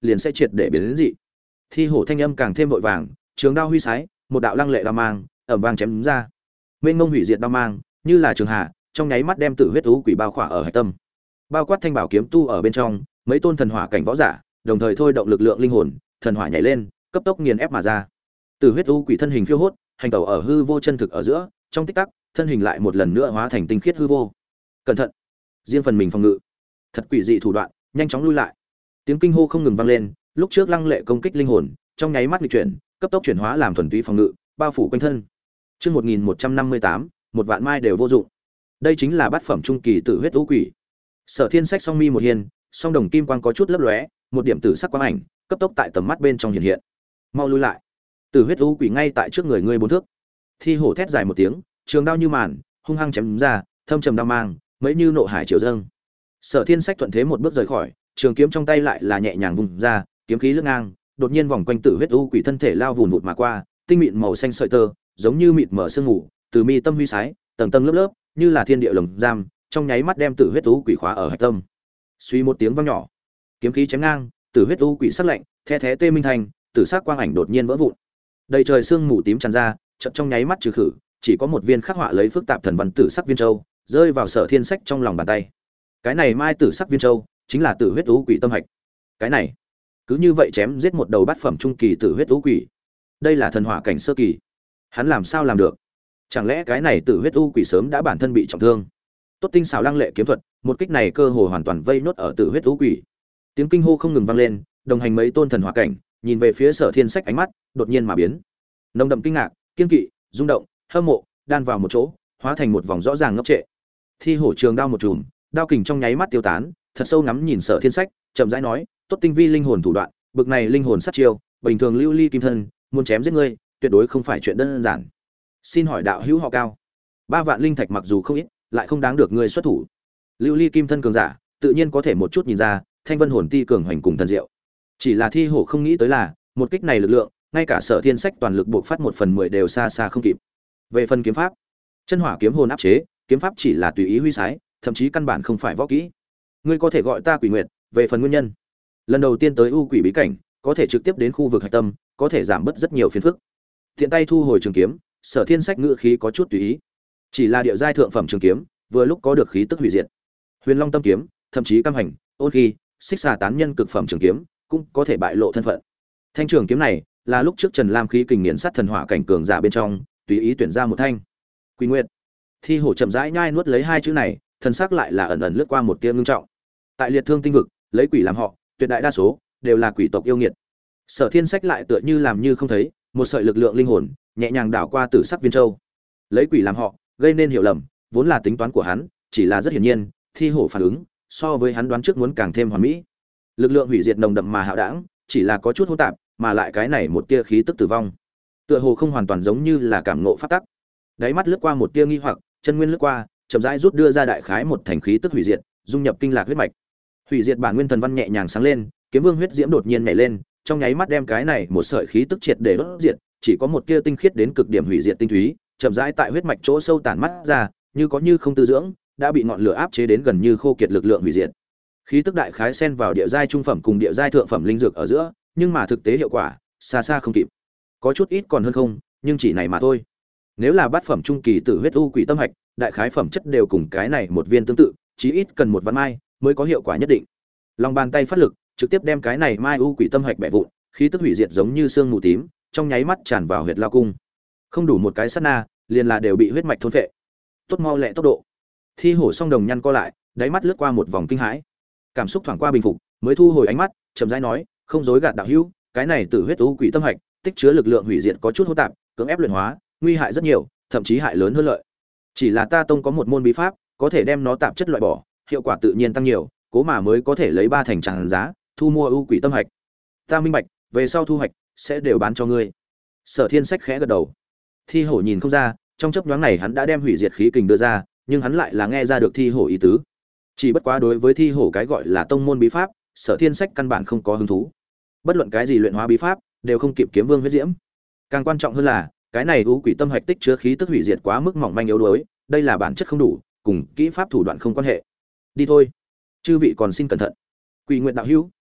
liền sẽ triệt để biến đến dị. Thi hổ thanh âm càng thêm vội vàng, trường đao huy sái, một đạo lăng lệ đao mang ầm vang chém đúng ra. Mênh mông hủy diệt đao mang, như là trường hạ, trong nháy mắt đem tử huyết u quỷ bao khỏa ở hạch tâm. Bao quát thanh bảo kiếm tu ở bên trong, mấy tôn thần hỏa cảnh võ giả, đồng thời thôi động lực lượng linh hồn, thần hỏa nhảy lên, cấp tốc nghiền ép mà ra. Tử huyết u quỷ thân hình phiêu hốt, hành tẩu ở hư vô chân thực ở giữa, trong tích tắc, thân hình lại một lần nữa hóa thành tinh khiết hư vô. Cẩn thận, riêng phần mình phòng ngự. Thật quỷ dị thủ đoạn, nhanh chóng lui lại. Tiếng kinh hô không ngừng vang lên, lúc trước lăng lệ công kích linh hồn, trong nháy mắt nghịch chuyển, cấp tốc chuyển hóa làm thuần túy phòng ngự, bao phủ quanh thân. Chương 1158, một vạn mai đều vô dụng. Đây chính là bát phẩm trung kỳ tử huyết u quỷ. Sở Thiên Sách song mi một hiên, song đồng kim quang có chút lấp lóe, một điểm tử sắc quang ảnh, cấp tốc tại tầm mắt bên trong hiện hiện. Mau lui lại. Tử huyết u quỷ ngay tại trước người ngươi 4 thước. Thi hổ thét dài một tiếng, trường đao như màn, hung hăng chém ra, thâm trầm đao mang, mấy như nộ hải triều dâng. Sở Thiên Sách thuận thế một bước rời khỏi, trường kiếm trong tay lại là nhẹ nhàng vung ra, kiếm khí lướt ngang, đột nhiên vòng quanh tử huyết u quỷ thân thể lao vụn vụt mà qua, tinh mịn màu xanh sợi tơ, giống như mịt mở sương ngủ, từ mi tâm huy sái, tầng tầng lớp lớp, như là thiên địa lồng giam, trong nháy mắt đem tử huyết u quỷ khóa ở hạch tâm. Suy một tiếng vang nhỏ, kiếm khí chém ngang, tử huyết u quỷ sắc lạnh, the thé tê minh thành, tử sắc quang ảnh đột nhiên vỡ vụn. Đầy trời sương mù tím tràn ra, chợt trong nháy mắt trừ khử, chỉ có một viên khắc họa lấy phức tạp thần văn tử sắc viên châu, rơi vào Sở Thiên Sách trong lòng bàn tay. Cái này mai tử sắc viên châu, chính là tử huyết u quỷ tâm hạch. Cái này, cứ như vậy chém giết một đầu bát phẩm trung kỳ tử huyết u quỷ. Đây là thần hỏa cảnh sơ kỳ. Hắn làm sao làm được? Chẳng lẽ cái này tử huyết u quỷ sớm đã bản thân bị trọng thương? Tốt tinh xảo lăng lệ kiếm thuật, một kích này cơ hồ hoàn toàn vây nốt ở tử huyết u quỷ. Tiếng kinh hô không ngừng vang lên, đồng hành mấy tôn thần hỏa cảnh, nhìn về phía Sở Thiên Sách ánh mắt đột nhiên mà biến. Nồng đậm kinh ngạc, kiên kỵ, rung động, hâm mộ, đan vào một chỗ, hóa thành một vòng rõ ràng ngốc trệ. Thi hổ trường đao một chùm, đao kình trong nháy mắt tiêu tán, thật sâu ngắm nhìn Sở Thiên Sách, chậm rãi nói, tốt tinh vi linh hồn thủ đoạn, bực này linh hồn sát chiêu, bình thường lưu ly kim thân, muốn chém giết ngươi, tuyệt đối không phải chuyện đơn giản. Xin hỏi đạo hữu họ cao? 3 vạn linh thạch mặc dù không ít, lại không đáng được ngươi xuất thủ. Lưu ly kim thân cường giả, tự nhiên có thể một chút nhìn ra, thanh vân hồn ti cường hoành cùng thần diệu. Chỉ là thi hổ không nghĩ tới là, một kích này lực lượng, ngay cả Sở Thiên Sách toàn lực buộc phát 1/10 đều xa xa không kịp. Về phần kiếm pháp, chân hỏa kiếm hồn áp chế, kiếm pháp chỉ là tùy ý huy sái, thậm chí căn bản không phải võ kỹ. Ngươi có thể gọi ta Quỷ Nguyệt, về phần nguyên nhân, lần đầu tiên tới u quỷ bí cảnh, có thể trực tiếp đến khu vực hạch tâm, có thể giảm bớt rất nhiều phiền phức. Tiện tay thu hồi trường kiếm, Sở Thiên Sách ngữ khí có chút tùy ý. Chỉ là địa giai thượng phẩm trường kiếm, vừa lúc có được khí tức hủy diệt. Huyền Long tâm kiếm, thậm chí cam hành, ôn khí, xích xà tán nhân cực phẩm trường kiếm, cũng có thể bại lộ thân phận. Thanh trường kiếm này, là lúc trước Trần Lam khí kình nghiền sát thần hỏa cảnh cường giả bên trong, tùy ý tuyển ra một thanh. Quỷ Nguyệt. Thi hổ chậm rãi nhai nuốt lấy hai chữ này, thân xác lại là ẩn ẩn lướt qua một tia ngưng trọng. Tại liệt thương tinh vực, lấy quỷ làm họ, tuyệt đại đa số đều là quỷ tộc yêu nghiệt. Sở Thiên Sách lại tựa như làm như không thấy, một sợi lực lượng linh hồn nhẹ nhàng đảo qua tử sắc viên châu. Lấy quỷ làm họ, gây nên hiểu lầm, vốn là tính toán của hắn, chỉ là rất hiển nhiên, thi hổ phản ứng so với hắn đoán trước muốn càng thêm hoàn mỹ. Lực lượng hủy diệt nồng đậm mà hạo đãng, chỉ là có chút hỗn tạp, mà lại cái này một tia khí tức tử vong, tựa hồ không hoàn toàn giống như là cảm ngộ pháp tắc. Đáy mắt lướt qua một tia nghi hoặc, chân nguyên lướt qua, chậm rãi rút đưa ra đại khái một thành khí tức hủy diệt, dung nhập kinh lạc huyết mạch. Hủy diệt bản nguyên thần văn nhẹ nhàng sáng lên, kiếm vương huyết diễm đột nhiên nhảy lên, trong nháy mắt đem cái này một sợi khí tức triệt để đốt diệt, chỉ có một tia tinh khiết đến cực điểm hủy diệt tinh túy, chậm rãi tại huyết mạch chỗ sâu tản mắt ra, như có như không tư dưỡng, đã bị ngọn lửa áp chế đến gần như khô kiệt lực lượng hủy diệt. Khí tức đại khái xen vào địa giai trung phẩm cùng địa giai thượng phẩm linh dược ở giữa, nhưng mà thực tế hiệu quả xa xa không kịp. Có chút ít còn hơn không, nhưng chỉ này mà thôi. Nếu là bát phẩm trung kỳ tử huyết u quỷ tâm hạch, đại khái phẩm chất đều cùng cái này một viên tương tự, chí ít cần một vạn mai mới có hiệu quả nhất định. Lòng bàn tay phát lực, trực tiếp đem cái này mai u quỷ tâm hạch bẻ vụn, khí tức hủy diệt giống như sương mù tím, trong nháy mắt tràn vào huyệt lao cung. Không đủ một cái sát na, liền là đều bị huyết mạch thôn phệ. Tốt mau lẹ tốc độ. Thi hổ song đồng nhăn co lại, đáy mắt lướt qua một vòng kinh hãi. Cảm xúc thoáng qua bình phục, mới thu hồi ánh mắt, chậm rãi nói, không dối gạt đạo hữu, cái này tử huyết u quỷ tâm hạch, tích chứa lực lượng hủy diệt có chút hỗn tạp, cưỡng ép luyện hóa, nguy hại rất nhiều, thậm chí hại lớn hơn lợi. Chỉ là ta tông có một môn bí pháp, có thể đem nó tạp chất loại bỏ, hiệu quả tự nhiên tăng nhiều, cố mà mới có thể lấy 3 thành tràn giá, thu mua u quỷ tâm hạch. Ta minh bạch, về sau thu hoạch sẽ đều bán cho ngươi. Sở Thiên Sách khẽ gật đầu. Thi hổ nhìn không ra, trong chớp nhoáng này hắn đã đem hủy diệt khí kình đưa ra, nhưng hắn lại là nghe ra được thi hổ ý tứ. Chỉ bất quá đối với thi hổ cái gọi là tông môn bí pháp, Sở Thiên Sách căn bản không có hứng thú. Bất luận cái gì luyện hóa bí pháp, đều không kịp kiếm vương huyết diễm. Càng quan trọng hơn là, cái này u quỷ tâm hạch tích chứa khí tức hủy diệt quá mức mỏng manh yếu đuối, đây là bản chất không đủ, cùng kỹ pháp thủ đoạn không quan hệ. Đi thôi, chư vị còn xin cẩn thận. Quỷ Nguyệt đạo hữu,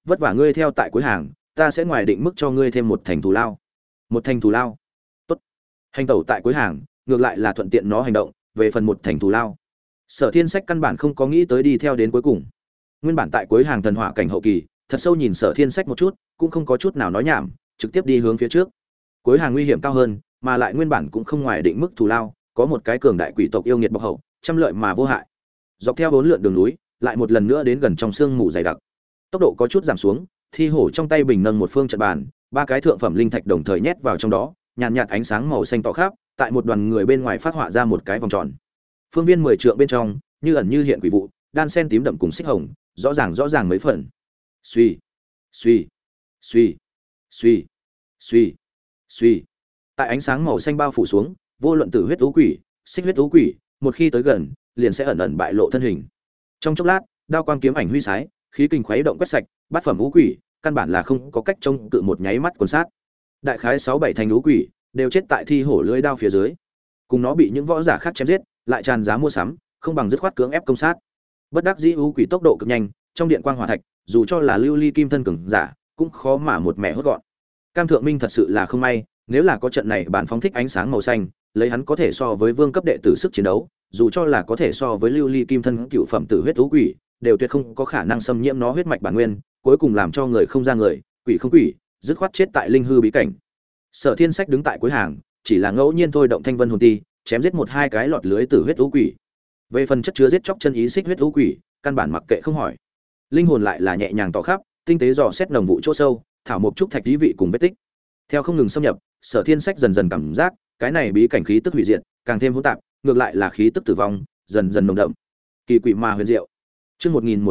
vất vả ngươi theo tại cuối hàng, ta sẽ ngoài định mức cho ngươi thêm một thành thù lao. Một thành thù lao? Tốt. Hành tẩu tại cuối hàng, ngược lại là thuận tiện nó hành động, về phần một thành thù lao. Sở Thiên Sách căn bản không có nghĩ tới đi theo đến cuối cùng. Nguyên bản tại cuối hàng thần hỏa cảnh hậu kỳ, thật sâu nhìn Sở Thiên Sách một chút, cũng không có chút nào nói nhảm, trực tiếp đi hướng phía trước. Cuối hàng nguy hiểm cao hơn, mà lại nguyên bản cũng không ngoài định mức thù lao, có một cái cường đại quỷ tộc yêu nghiệt bọc hậu, trăm lợi mà vô hại. Dọc theo bốn lượn đường núi, lại một lần nữa đến gần trong sương mù dày đặc. Tốc độ có chút giảm xuống, thi hổ trong tay bình nâng một phương trận bàn, ba cái thượng phẩm linh thạch đồng thời nhét vào trong đó, nhàn nhạt ánh sáng màu xanh tỏ khắp, tại một đoàn người bên ngoài phát họa ra một cái vòng tròn. Phương viên 10 trượng bên trong, như ẩn như hiện quỷ vụ, đan sen tím đậm cùng xích hồng, rõ ràng mấy phần. Suy, suy, suy, suy, suy, suy. Tại ánh sáng màu xanh bao phủ xuống, vô luận tử huyết ú quỷ, xích huyết ú quỷ, một khi tới gần, liền sẽ ẩn ẩn bại lộ thân hình. Trong chốc lát, đao quang kiếm ảnh huy sái, khí kình khuấy động quét sạch, bát phẩm ú quỷ, căn bản là không có cách trông cự một nháy mắt quần sát. Đại khái 6-7 thành ú quỷ đều chết tại thi hổ lưỡi đao phía dưới. Cùng nó bị những võ giả khác chém giết, lại tràn giá mua sắm, không bằng dứt khoát cưỡng ép công sát. Bất đắc dĩ ú quỷ tốc độ cực nhanh, trong điện quang hỏa thạch, dù cho là lưu ly kim thân cường giả, cũng khó mà một mẻ hốt gọn. Cam Thượng Minh thật sự là không may, nếu là có trận này bản phóng thích ánh sáng màu xanh, lấy hắn có thể so với vương cấp đệ tử sức chiến đấu, dù cho là có thể so với lưu ly kim thân cựu phẩm tử huyết ú quỷ, đều tuyệt không có khả năng xâm nhiễm nó huyết mạch bản nguyên, cuối cùng làm cho người không ra người, quỷ không quỷ, dứt khoát chết tại linh hư bí cảnh. Sở Thiên Sách đứng tại cuối hàng, chỉ là ngẫu nhiên thôi động thanh vân hồn ti, chém giết một hai cái lọt lưới tử huyết ú quỷ. Về phần chất chứa giết chóc chân ý xích huyết ú quỷ, căn bản mặc kệ không hỏi. Linh hồn lại là nhẹ nhàng tỏ khắp, tinh tế dò xét nồng vụ chỗ sâu, thảo mộc trúc thạch lý vị cùng vết tích. Theo không ngừng xâm nhập, Sở Thiên Sách dần dần cảm giác, cái này bí cảnh khí tức hủy diệt, càng thêm hỗn tạp, ngược lại là khí tức tử vong, dần dần nồng đậm. Kỳ quỷ mà huyền diệu. Chương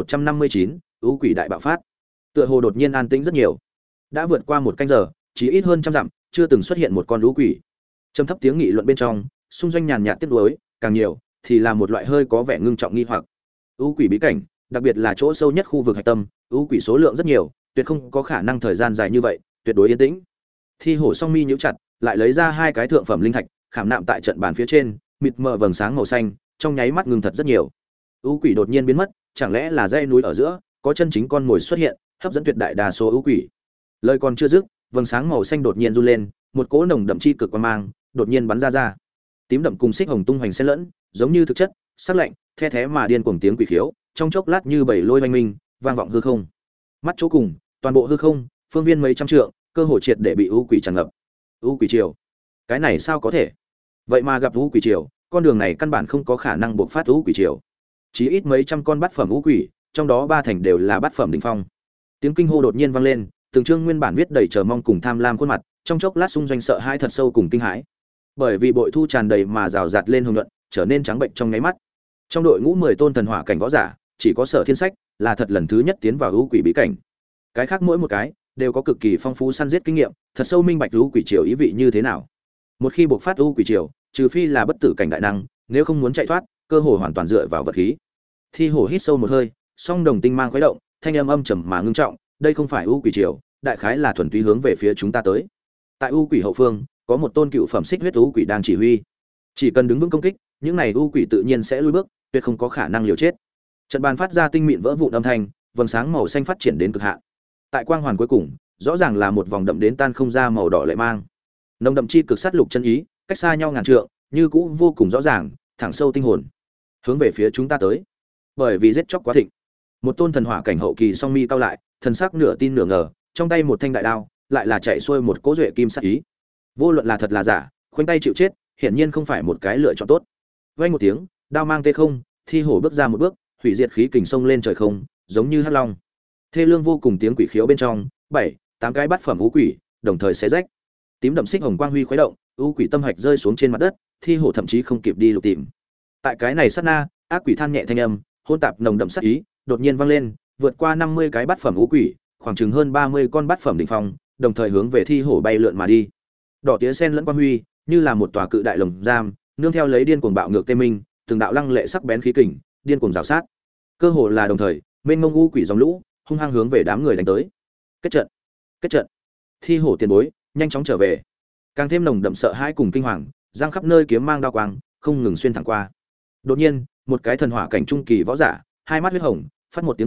1159, ú quỷ đại bạo phát. Tựa hồ đột nhiên an tĩnh rất nhiều. Đã vượt qua một canh giờ, chỉ ít hơn trăm dặm, chưa từng xuất hiện một con ú quỷ. Trầm thấp tiếng nghị luận bên trong, xung doanh nhàn nhạt tiếc nuối, càng nhiều thì là một loại hơi có vẻ ngưng trọng nghi hoặc. Ú quỷ bí cảnh, đặc biệt là chỗ sâu nhất khu vực hạch tâm, ú quỷ số lượng rất nhiều, tuyệt không có khả năng thời gian dài như vậy, tuyệt đối yên tĩnh. Thi hổ song mi nhíu chặt, lại lấy ra hai cái thượng phẩm linh thạch, khảm nạm tại trận bàn phía trên, mịt mờ vầng sáng màu xanh, trong nháy mắt ngừng thật rất nhiều. Ú quỷ đột nhiên biến mất, chẳng lẽ là dãy núi ở giữa có chân chính con mồi xuất hiện, hấp dẫn tuyệt đại đa số ú quỷ. Lời còn chưa dứt, vầng sáng màu xanh đột nhiên run lên, một cỗ nồng đậm chi cực quang mang đột nhiên bắn ra. Tím đậm cùng xích hồng tung hoành xen lẫn, giống như thực chất, sắc lạnh, the thé mà điên cuồng tiếng quỷ khiếu, trong chốc lát như bảy lôi oanh minh, vang vọng hư không. Mắt chỗ cùng, toàn bộ hư không, phương viên mấy trăm trượng, cơ hồ triệt để bị ú quỷ tràn ngập. Ú quỷ triều, cái này sao có thể? Vậy mà gặp ú quỷ triều, con đường này căn bản không có khả năng buộc phát ú quỷ triều. Chí ít mấy trăm con bát phẩm ú quỷ, trong đó 3 thành đều là bát phẩm đỉnh phong. Tiếng kinh hô đột nhiên vang lên, từng chương nguyên bản viết đầy chờ mong cùng tham lam khuôn mặt, trong chốc lát xung doanh sợ hãi thật sâu cùng kinh hãi. Bởi vì bội thu tràn đầy mà rào rạt lên hùng luận, trở nên trắng bệnh trong nháy mắt. Trong đội ngũ 10 tôn thần hỏa cảnh võ giả, chỉ có Sở Thiên Sách là thật lần thứ nhất tiến vào ú quỷ bí cảnh. Cái khác mỗi một cái đều có cực kỳ phong phú săn giết kinh nghiệm, thật sâu minh bạch ú quỷ triều ý vị như thế nào. Một khi buộc phát ú quỷ triều, trừ phi là bất tử cảnh đại năng, nếu không muốn chạy thoát, cơ hội hoàn toàn dựa vào vật khí. Thi hổ hít sâu một hơi, song đồng tinh mang khuấy động, thanh âm âm trầm mà ngưng trọng, đây không phải ưu quỷ triều, đại khái là thuần túy hướng về phía chúng ta tới. Tại ưu quỷ hậu phương, có một tôn cựu phẩm xích huyết ưu quỷ đang chỉ huy. Chỉ cần đứng vững công kích, những này ưu quỷ tự nhiên sẽ lùi bước, tuyệt không có khả năng liều chết. Trận bàn phát ra tinh mịn vỡ vụn âm thanh, vầng sáng màu xanh phát triển đến cực hạn. Tại quang hoàn cuối cùng, rõ ràng là một vòng đậm đến tan không ra màu đỏ lệ mang. Nồng đậm chi cực sát lục chân ý, cách xa nhau ngàn trượng, như cũ vô cùng rõ ràng, thẳng sâu tinh hồn. Hướng về phía chúng ta tới. Bởi vì giết chóc quá thịnh, một tôn thần hỏa cảnh hậu kỳ song mi cao lại, thần sắc nửa tin nửa ngờ, trong tay một thanh đại đao, lại là chạy xuôi một cỗ duệ kim sát ý. Vô luận là thật là giả, khoanh tay chịu chết, hiển nhiên không phải một cái lựa chọn tốt. Vang một tiếng, đao mang tê không, thi hổ bước ra một bước, hủy diệt khí kình sông lên trời không, giống như hắc long. Thê lương vô cùng tiếng quỷ khiếu bên trong, 7-8 cái bát phẩm ú quỷ, đồng thời xé rách. Tím đậm xích hồng quang huy khuấy động, ú quỷ tâm hạch rơi xuống trên mặt đất, thi hổ thậm chí không kịp đi lục tìm. Tại cái này sát na, ác quỷ than nhẹ thanh âm, hôn tạp nồng đậm sát ý, đột nhiên vang lên, vượt qua 50 cái bát phẩm ú quỷ, khoảng chừng hơn 30 con bát phẩm đỉnh phong, đồng thời hướng về thi hổ bay lượn mà đi. Đỏ tía sen lẫn quang huy, như là một tòa cự đại lồng giam, nương theo lấy điên cuồng bạo ngược tê minh, từng đạo lăng lệ sắc bén khí kình, điên cuồng rào sát. Cơ hồ là đồng thời, mênh mông ú quỷ dòng lũ, hung hăng hướng về đám người đánh tới. Kết trận, kết trận. Thi hổ tiền bối, nhanh chóng trở về. Càng thêm nồng đậm sợ hãi cùng kinh hoàng, giang khắp nơi kiếm mang đao quang, không ngừng xuyên thẳng qua. Đột nhiên, một cái thần hỏa cảnh trung kỳ võ giả, hai mắt huyết hồng, phát một tiếng hô,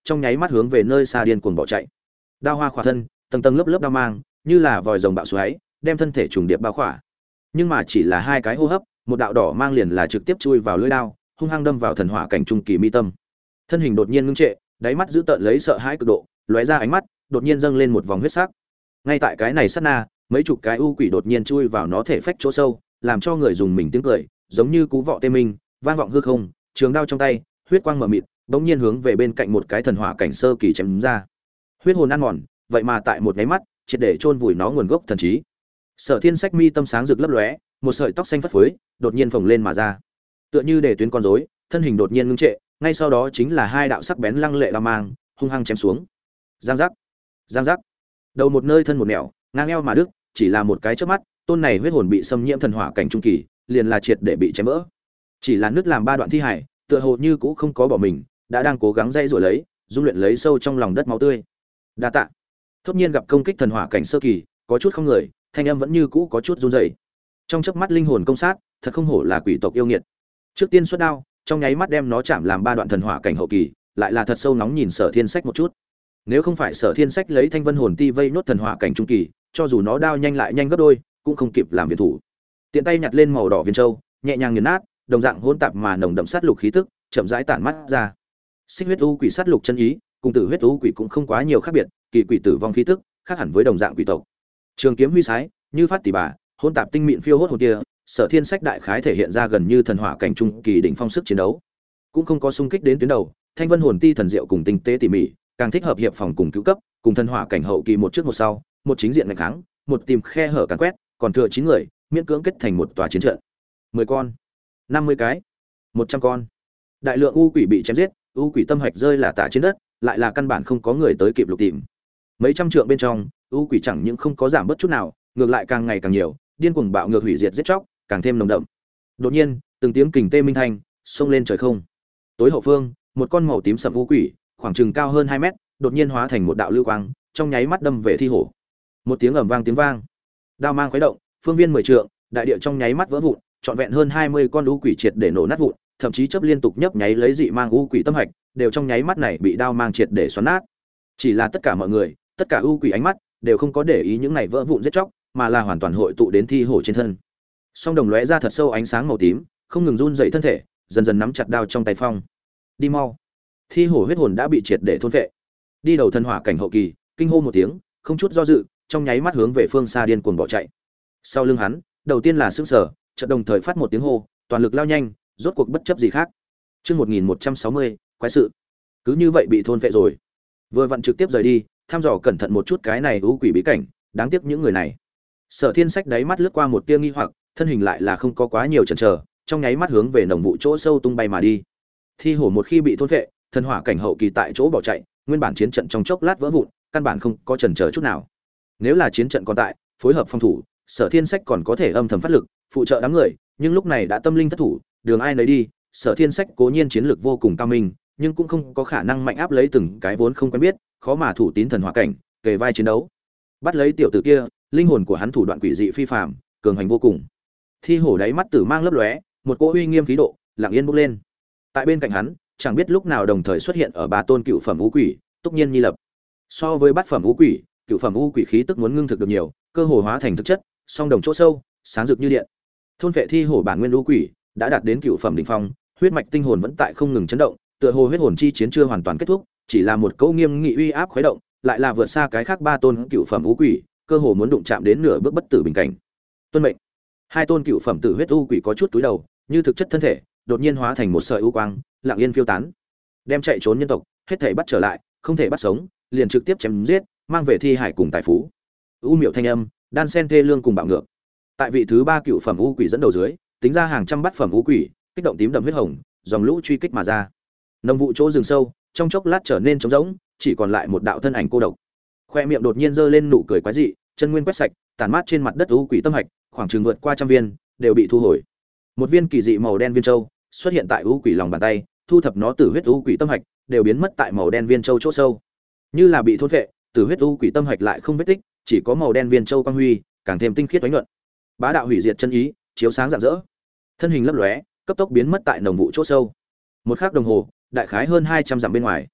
trong nháy mắt hướng về nơi xa điên cuồng bỏ chạy. Đao hoa khỏa thân, tầng tầng lớp lớp đao mang, như là vòi rồng bạo xoáy, đem thân thể trùng điệp bao khỏa. Nhưng mà chỉ là hai cái hô hấp, một đạo đỏ mang liền là trực tiếp chui vào lưỡi đao, hung hăng đâm vào thần hỏa cảnh trung kỳ mi tâm. Thân hình đột nhiên ngưng trệ, đáy mắt giữ tợn lấy sợ hãi cực độ, lóe ra ánh mắt, đột nhiên dâng lên một vòng huyết sắc. Ngay tại cái này sát na, mấy chục cái u quỷ đột nhiên chui vào nó thể phách chỗ sâu, làm cho người dùng mình tiếng cười, giống như cú vọ tê minh, vang vọng hư không, trường đao trong tay, huyết quang mở mịt, bỗng nhiên hướng về bên cạnh một cái thần hỏa cảnh sơ kỳ chém ra. Huyết hồn ăn mòn, vậy mà tại một cái mắt, triệt để chôn vùi nó nguồn gốc thần trí. Sở Thiên Sách mi tâm sáng rực lấp lóe, một sợi tóc xanh phất phới, đột nhiên phồng lên mà ra. Tựa như để tuyến con rối, thân hình đột nhiên ngưng trệ, ngay sau đó chính là hai đạo sắc bén lăng lệ đao mang, hung hăng chém xuống. Giang giác, giang giác. Đầu một nơi thân một nẻo, ngang eo mà đứt, chỉ là một cái chớp mắt, tôn này huyết hồn bị xâm nhiễm thần hỏa cảnh trung kỳ, liền là triệt để bị chém vỡ. Chỉ là nứt làm ba đoạn thi hải, tựa hồ như cũ không có bỏ mình, đã đang cố gắng dây rủa lấy, dung luyện lấy sâu trong lòng đất máu tươi. Đa tạ. Thốt nhiên gặp công kích thần hỏa cảnh sơ kỳ, có chút không người, thanh âm vẫn như cũ có chút run rẩy. Trong chớp mắt linh hồn công sát, thật không hổ là quỷ tộc yêu nghiệt. Trước tiên xuất đao, trong nháy mắt đem nó chạm làm ba đoạn thần hỏa cảnh hậu kỳ, lại là thật sâu nóng nhìn Sở Thiên Sách một chút. Nếu không phải Sở Thiên Sách lấy Thanh Vân hồn ti vây nốt thần hỏa cảnh trung kỳ, cho dù nó đao nhanh lại nhanh gấp đôi, cũng không kịp làm viện thủ. Tiện tay nhặt lên màu đỏ viên châu, nhẹ nhàng nghiền nát, đồng dạng hỗn tạp mà nồng đậm sát lục khí tức, chậm rãi tản mắt ra. Xích huyết u quỷ sát lục chân ý, cùng tử huyết u quỷ cũng không quá nhiều khác biệt, kỳ quỷ tử vong khí tức, khác hẳn với đồng dạng quỷ tộc. Trường kiếm huy sái, như phát tỷ bà, hỗn tạp tinh mịn phiêu hốt hồn kia, Sở Thiên Sách đại khái thể hiện ra gần như thần hỏa cảnh trung kỳ đỉnh phong sức chiến đấu. Cũng không có xung kích đến tuyến đầu, Thanh Vân hồn ti thần diệu cùng tinh tế tỉ mỉ, càng thích hợp hiệp phòng cùng cứu cấp, cùng thần hỏa cảnh hậu kỳ một trước một sau, một chính diện nghênh kháng, một tìm khe hở càn quét, còn thừa 9 người, miễn cưỡng kết thành một tòa chiến trận. 10 con, 50 cái, 100 con. Đại lượng u quỷ bị chém giết, u quỷ tâm hạch rơi là tả trên đất, lại là căn bản không có người tới kịp lục tìm. Mấy trăm trượng bên trong, u quỷ chẳng những không có giảm bớt chút nào, ngược lại càng ngày càng nhiều, điên cuồng bạo ngược hủy diệt giết chóc, càng thêm nồng đậm. Đột nhiên, từng tiếng kình tê minh thanh xông lên trời không. Tối hậu phương, một con màu tím sẫm u quỷ, khoảng chừng cao hơn 2 mét, đột nhiên hóa thành một đạo lưu quang, trong nháy mắt đâm về thi hổ. Một tiếng ầm vang tiếng vang, đao mang khuấy động, phương viên 10 trượng, đại địa trong nháy mắt vỡ vụn, trọn vẹn hơn 20 con u quỷ triệt để nổ nát vụn, thậm chí chớp liên tục nhấp nháy lấy dị mang u quỷ tâm hạch, đều trong nháy mắt này bị đao mang triệt để xoắn nát. Chỉ là tất cả mọi người, tất cả u quỷ ánh mắt đều không có để ý những này vỡ vụn giết chóc, mà là hoàn toàn hội tụ đến thi hổ trên thân. Song đồng lóe ra thật sâu ánh sáng màu tím, không ngừng run dậy thân thể, dần dần nắm chặt đao trong tay phong. Đi mau! Thi hổ huyết hồn đã bị triệt để thôn phệ. Đi đầu thần hỏa cảnh hậu kỳ, kinh hô một tiếng, không chút do dự, trong nháy mắt hướng về phương xa điên cuồng bỏ chạy. Sau lưng hắn, đầu tiên là sững sờ, chợt đồng thời phát một tiếng hô, toàn lực lao nhanh, rốt cuộc bất chấp gì khác. Chương 1160, quái sự. Cứ như vậy bị thôn phệ rồi. Vừa vặn trực tiếp rời đi, thăm dò cẩn thận một chút cái này u quỷ bí cảnh, đáng tiếc những người này. Sở Thiên Sách đáy mắt lướt qua một tia nghi hoặc, thân hình lại là không có quá nhiều chần chờ, trong nháy mắt hướng về nồng vụ chỗ sâu tung bay mà đi. Thi hổ một khi bị thôn phệ, thần hỏa cảnh hậu kỳ tại chỗ bỏ chạy, nguyên bản chiến trận trong chốc lát vỡ vụn, căn bản không có chần chờ chút nào. Nếu là chiến trận còn tại, phối hợp phòng thủ, Sở Thiên Sách còn có thể âm thầm phát lực, phụ trợ đám người, nhưng lúc này đã tâm linh thất thủ, đường ai nấy đi, Sở Thiên Sách cố nhiên chiến lược vô cùng cao minh, nhưng cũng không có khả năng mạnh áp lấy từng cái vốn không quen biết, khó mà thủ tín thần hỏa cảnh, kề vai chiến đấu. Bắt lấy tiểu tử kia, linh hồn của hắn thủ đoạn quỷ dị phi phàm, cường hành vô cùng. Thi hổ đáy mắt tử mang lấp lóe, một cỗ uy nghiêm khí độ, lặng yên bốc lên. Tại bên cạnh hắn, chẳng biết lúc nào đồng thời xuất hiện ở ba tôn cựu phẩm u quỷ, Túc Nhiên Nhi Lập. So với bát phẩm u quỷ, cựu phẩm u quỷ khí tức muốn ngưng thực được nhiều, cơ hồ hóa thành thực chất, song đồng chỗ sâu, sáng rực như điện. Thôn vệ thi hổ bản nguyên u quỷ đã đạt đến cựu phẩm đỉnh phong, huyết mạch tinh hồn vẫn tại không ngừng chấn động, tựa hồ huyết hồn chi chiến chưa hoàn toàn kết thúc, chỉ là một cỗ nghiêm nghị uy áp khuấy động, lại là vượt xa cái khác ba tôn cựu phẩm u quỷ, cơ hồ muốn đụng chạm đến nửa bước bất tử bình cảnh. Tuân mệnh. Hai tôn cựu phẩm tử huyết u quỷ có chút túi đầu, như thực chất thân thể, đột nhiên hóa thành một sợi u quang, lặng yên phiêu tán. Đem chạy trốn nhân tộc, hết thảy bắt trở lại, không thể bắt sống, liền trực tiếp chém giết, mang về thi hải cùng tài phú. U miệu thanh âm, đan sen thê lương cùng bạo ngược. Tại vị thứ ba cựu phẩm u quỷ dẫn đầu dưới, tính ra hàng trăm bát phẩm u quỷ, kích động tím đậm huyết hồng, dòng lũ truy kích mà ra. Nông vụ chỗ rừng sâu, trong chốc lát trở nên trống rỗng, chỉ còn lại một đạo thân ảnh cô độc. Khoe miệng đột nhiên giơ lên nụ cười quái dị, chân nguyên quét sạch, tản mát trên mặt đất u quỷ tâm hạch, khoảng chừng vượt qua trăm viên, đều bị thu hồi. Một viên kỳ dị màu đen viên châu xuất hiện tại u quỷ lòng bàn tay, thu thập nó tử huyết u quỷ tâm hạch, đều biến mất tại màu đen viên châu chỗ sâu. Như là bị thôn phệ, tử huyết u quỷ tâm hạch lại không vết tích, chỉ có màu đen viên châu quang huy, càng thêm tinh khiết oánh nhuận. Bá đạo hủy diệt chân ý, chiếu sáng rạng rỡ. Thân hình lấp lóe, cấp tốc biến mất tại nồng vụ chỗ sâu. Một khắc đồng hồ, đại khái hơn 200 dặm bên ngoài.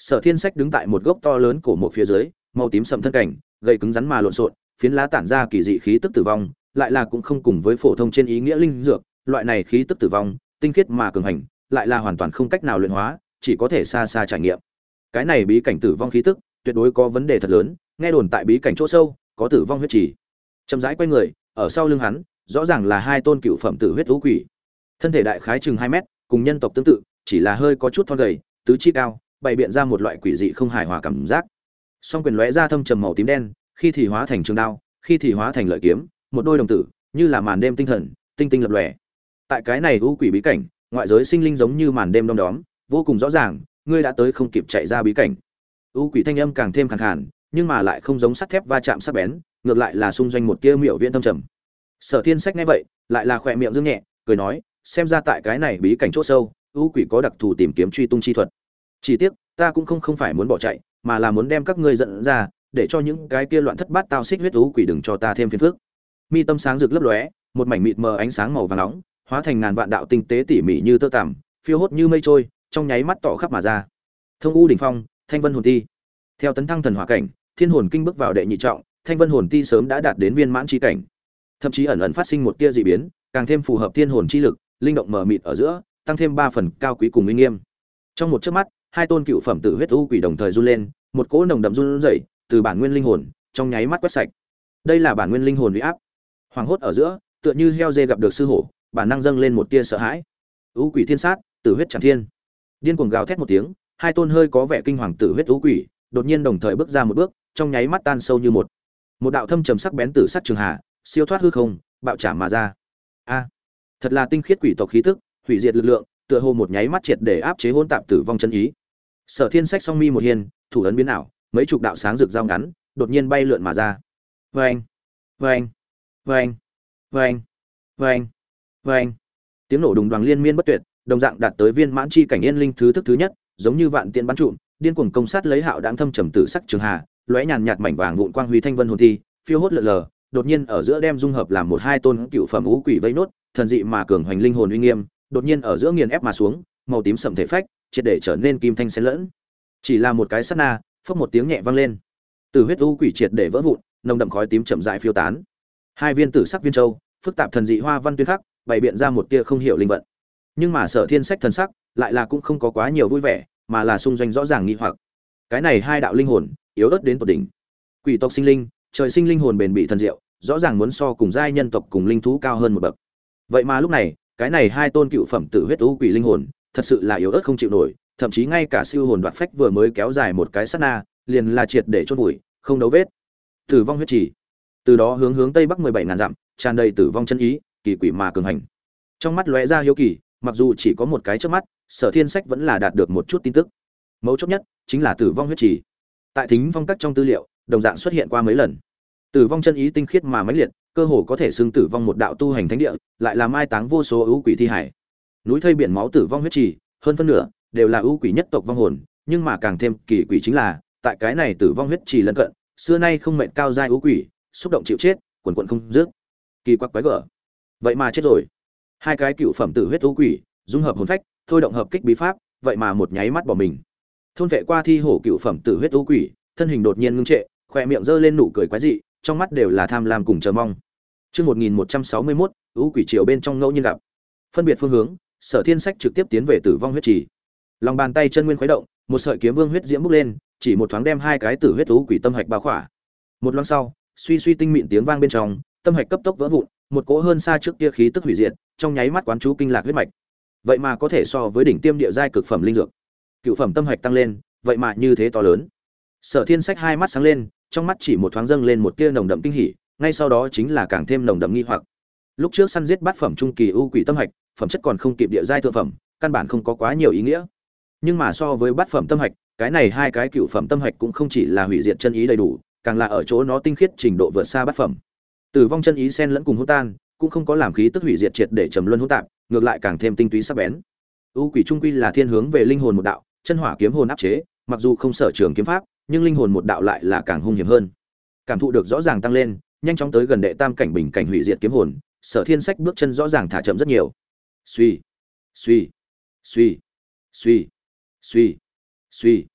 Sở Thiên Sách đứng tại một gốc to lớn cổ một phía dưới, màu tím sẫm thân cảnh, gầy cứng rắn mà lộn xộn, phiến lá tản ra kỳ dị khí tức tử vong, lại là cũng không cùng với phổ thông trên ý nghĩa linh dược, loại này khí tức tử vong, tinh khiết mà cường hành, lại là hoàn toàn không cách nào luyện hóa, chỉ có thể xa xa trải nghiệm. Cái này bí cảnh tử vong khí tức, tuyệt đối có vấn đề thật lớn, nghe đồn tại bí cảnh chỗ sâu, có tử vong huyết trì. Chậm rãi quay người, ở sau lưng hắn, rõ ràng là hai tôn cựu phẩm tử huyết thú quỷ. Thân thể đại khái chừng 2 mét, cùng nhân tộc tương tự, chỉ là hơi có chút thon gầy, tứ chi cao, bày biện ra một loại quỷ dị không hài hòa cảm giác. Song quyền lóe ra thâm trầm màu tím đen, khi thì hóa thành trường đao, khi thì hóa thành lợi kiếm, một đôi đồng tử, như là màn đêm tinh thần, tinh tinh lập lòe. Tại cái này u quỷ bí cảnh, ngoại giới sinh linh giống như màn đêm đom đóm, vô cùng rõ ràng, ngươi đã tới không kịp chạy ra bí cảnh. U quỷ thanh âm càng thêm khàn khàn, nhưng mà lại không giống sắt thép va chạm sắc bén, ngược lại là xung doanh một tia miệu viễn thâm trầm. Sở Thiên Sách nghe vậy, lại là khỏe miệng dương nhẹ, cười nói, xem ra tại cái này bí cảnh chỗ sâu, u quỷ có đặc thù tìm kiếm truy tung chi thuật. Chỉ tiếc, ta cũng không phải muốn bỏ chạy, mà là muốn đem các ngươi dẫn ra, để cho những cái kia loạn thất bát tao xích huyết u quỷ đừng cho ta thêm phiền phức. Mi tâm sáng rực lấp lóe, một mảnh mịt mờ ánh sáng màu vàng nóng, hóa thành ngàn vạn đạo tinh tế tỉ mỉ như tơ tằm, phiêu hốt như mây trôi, trong nháy mắt tỏ khắp mà ra. Thông U đỉnh phong, Thanh Vân hồn ti. Theo tấn thăng thần hỏa cảnh, Thiên hồn kinh bước vào đệ nhị trọng, Thanh Vân hồn ti sớm đã đạt đến viên mãn chi cảnh. Thậm chí ẩn ẩn phát sinh một tia dị biến, càng thêm phù hợp thiên hồn chi lực, linh động mờ mịt ở giữa, tăng thêm 3 phần cao quý cùng uy nghiêm. Trong một chớp mắt, hai tôn cựu phẩm tử huyết u quỷ đồng thời run lên, một cỗ nồng đậm run rẩy từ bản nguyên linh hồn trong nháy mắt quét sạch. Đây là bản nguyên linh hồn uy áp. Hoàng hốt ở giữa, tựa như heo dê gặp được sư hổ, bản năng dâng lên một tia sợ hãi. U quỷ thiên sát, tử huyết chẳng thiên. Điên cuồng gào thét một tiếng, hai tôn hơi có vẻ kinh hoàng tử huyết u quỷ, đột nhiên đồng thời bước ra một bước, trong nháy mắt tan sâu như một đạo thâm trầm sắc bén tử sắc trường hà, siêu thoát hư không, bạo chạm mà ra. A, thật là tinh khiết quỷ tộc khí tức, hủy diệt lực lượng, tựa hồ một nháy mắt triệt để áp chế hỗn tạp tử vong chân ý. Sở Thiên Sách song mi một hiền, thủ ấn biến ảo, mấy chục đạo sáng rực dao ngắn, đột nhiên bay lượn mà ra. Oeng, oeng, oeng, oeng, oeng, oeng. Tiếng nổ đùng đoàng liên miên bất tuyệt, đồng dạng đạt tới viên mãn chi cảnh yên linh thứ thức thứ nhất, giống như vạn tiện bắn trụm, điên cuồng công sát lấy hạo đãng thâm trầm tử sắc trường hà, lóe nhàn nhạt mảnh vàng vụn quang huy thanh vân hồn thi, phiêu hốt lượn lờ, đột nhiên ở giữa đem dung hợp làm một hai tôn cựu phẩm ngũ quỷ vây nốt, thần dị mà cường hoành linh hồn uy nghiêm, đột nhiên ở giữa nghiền ép mà xuống, màu tím sậm thể phách, triệt để trở nên kim thanh xen lẫn. Chỉ là một cái sát na, phốc một tiếng nhẹ vang lên. Tử huyết u quỷ triệt để vỡ vụn, nồng đậm khói tím chậm rãi phiêu tán. Hai viên tử sắc viên châu, phức tạp thần dị hoa văn tuyên khắc, bày biện ra một tia không hiểu linh vận. Nhưng mà Sở Thiên Sách thần sắc, lại là cũng không có quá nhiều vui vẻ, mà là xung doanh rõ ràng nghi hoặc. Cái này hai đạo linh hồn, yếu ớt đến tột đỉnh. Quỷ tộc sinh linh, trời sinh linh hồn bền bỉ thần diệu, rõ ràng muốn so cùng giai nhân tộc cùng linh thú cao hơn một bậc. Vậy mà lúc này, cái này hai tôn cựu phẩm tử huyết u quỷ linh hồn, thật sự là yếu ớt không chịu nổi, thậm chí ngay cả siêu hồn đoạt phách vừa mới kéo dài một cái sát na, liền là triệt để chôn vùi, không đấu vết. Tử vong huyết chỉ. Từ đó hướng tây bắc 17.000 dặm, tràn đầy tử vong chân ý, kỳ quỷ mà cường hành. Trong mắt lóe ra hiếu kỳ, mặc dù chỉ có một cái chớp mắt, Sở Thiên Sách vẫn là đạt được một chút tin tức. Mấu chốt nhất chính là tử vong huyết chỉ. Tại Thính Phong các trong tư liệu, đồng dạng xuất hiện qua mấy lần. Tử vong chân ý tinh khiết mà mãnh liệt, cơ hồ có thể xưng tử vong một đạo tu hành thánh địa, lại là mai táng vô số ưu quỷ thi hải. Núi thây biển máu tử vong huyết chỉ, hơn phân nửa đều là ưu quỷ nhất tộc vong hồn, nhưng mà càng thêm kỳ quỷ chính là, tại cái này tử vong huyết chỉ lân cận, xưa nay không mệnh cao giai ưu quỷ, xúc động chịu chết, quần quần không dứt. Kỳ quặc quái gở. Vậy mà chết rồi. Hai cái cựu phẩm tử huyết ưu quỷ, dung hợp hồn phách, thôi động hợp kích bí pháp, vậy mà một nháy mắt bỏ mình. Thôn vệ qua thi hổ cựu phẩm tử huyết ưu quỷ, thân hình đột nhiên ngưng trệ, khóe miệng giơ lên nụ cười quái dị, trong mắt đều là tham lam cùng chờ mong. Chương 1161, ưu quỷ triều bên trong ngẫu nhiên gặp. Phân biệt phương hướng, Sở Thiên Sách trực tiếp tiến về tử vong huyết trì. Lòng bàn tay chân nguyên khuấy động, một sợi kiếm vương huyết diễm bốc lên, chỉ một thoáng đem hai cái tử huyết ưu quỷ tâm hạch bao khỏa. Một loáng sau, suy suy tinh mịn tiếng vang bên trong, tâm hạch cấp tốc vỡ vụn, một cỗ hơn xa trước kia khí tức hủy diệt, trong nháy mắt quán chú kinh lạc huyết mạch. Vậy mà có thể so với đỉnh tiêm địa giai cực phẩm linh dược. Cựu phẩm tâm hạch tăng lên, vậy mà như thế to lớn. Sở Thiên Sách hai mắt sáng lên, trong mắt chỉ một thoáng dâng lên một tia nồng đậm kinh hỉ, ngay sau đó chính là càng thêm nồng đậm nghi hoặc. Lúc trước săn giết bát phẩm trung kỳ ưu quỷ tâm hạch, phẩm chất còn không kịp địa giai thượng phẩm, căn bản không có quá nhiều ý nghĩa. Nhưng mà so với bát phẩm tâm hạch, cái này hai cái cựu phẩm tâm hạch cũng không chỉ là hủy diệt chân ý đầy đủ, càng là ở chỗ nó tinh khiết trình độ vượt xa bát phẩm. Tử vong chân ý xen lẫn cùng hỗn tan, cũng không có làm khí tức hủy diệt triệt để trầm luân hỗn tạp, ngược lại càng thêm tinh túy sắc bén. Ưu quỷ trung quy là thiên hướng về linh hồn một đạo, chân hỏa kiếm hồn áp chế, mặc dù không sở trường kiếm pháp, nhưng linh hồn một đạo lại là càng hung hiểm hơn. Cảm thụ được rõ ràng tăng lên, nhanh chóng tới gần đệ tam cảnh bình cảnh hủy diệt kiếm hồn, Sở Thiên Sách bước chân rõ ràng thả chậm rất nhiều. Suy, suy, suy, suy, suy, suy.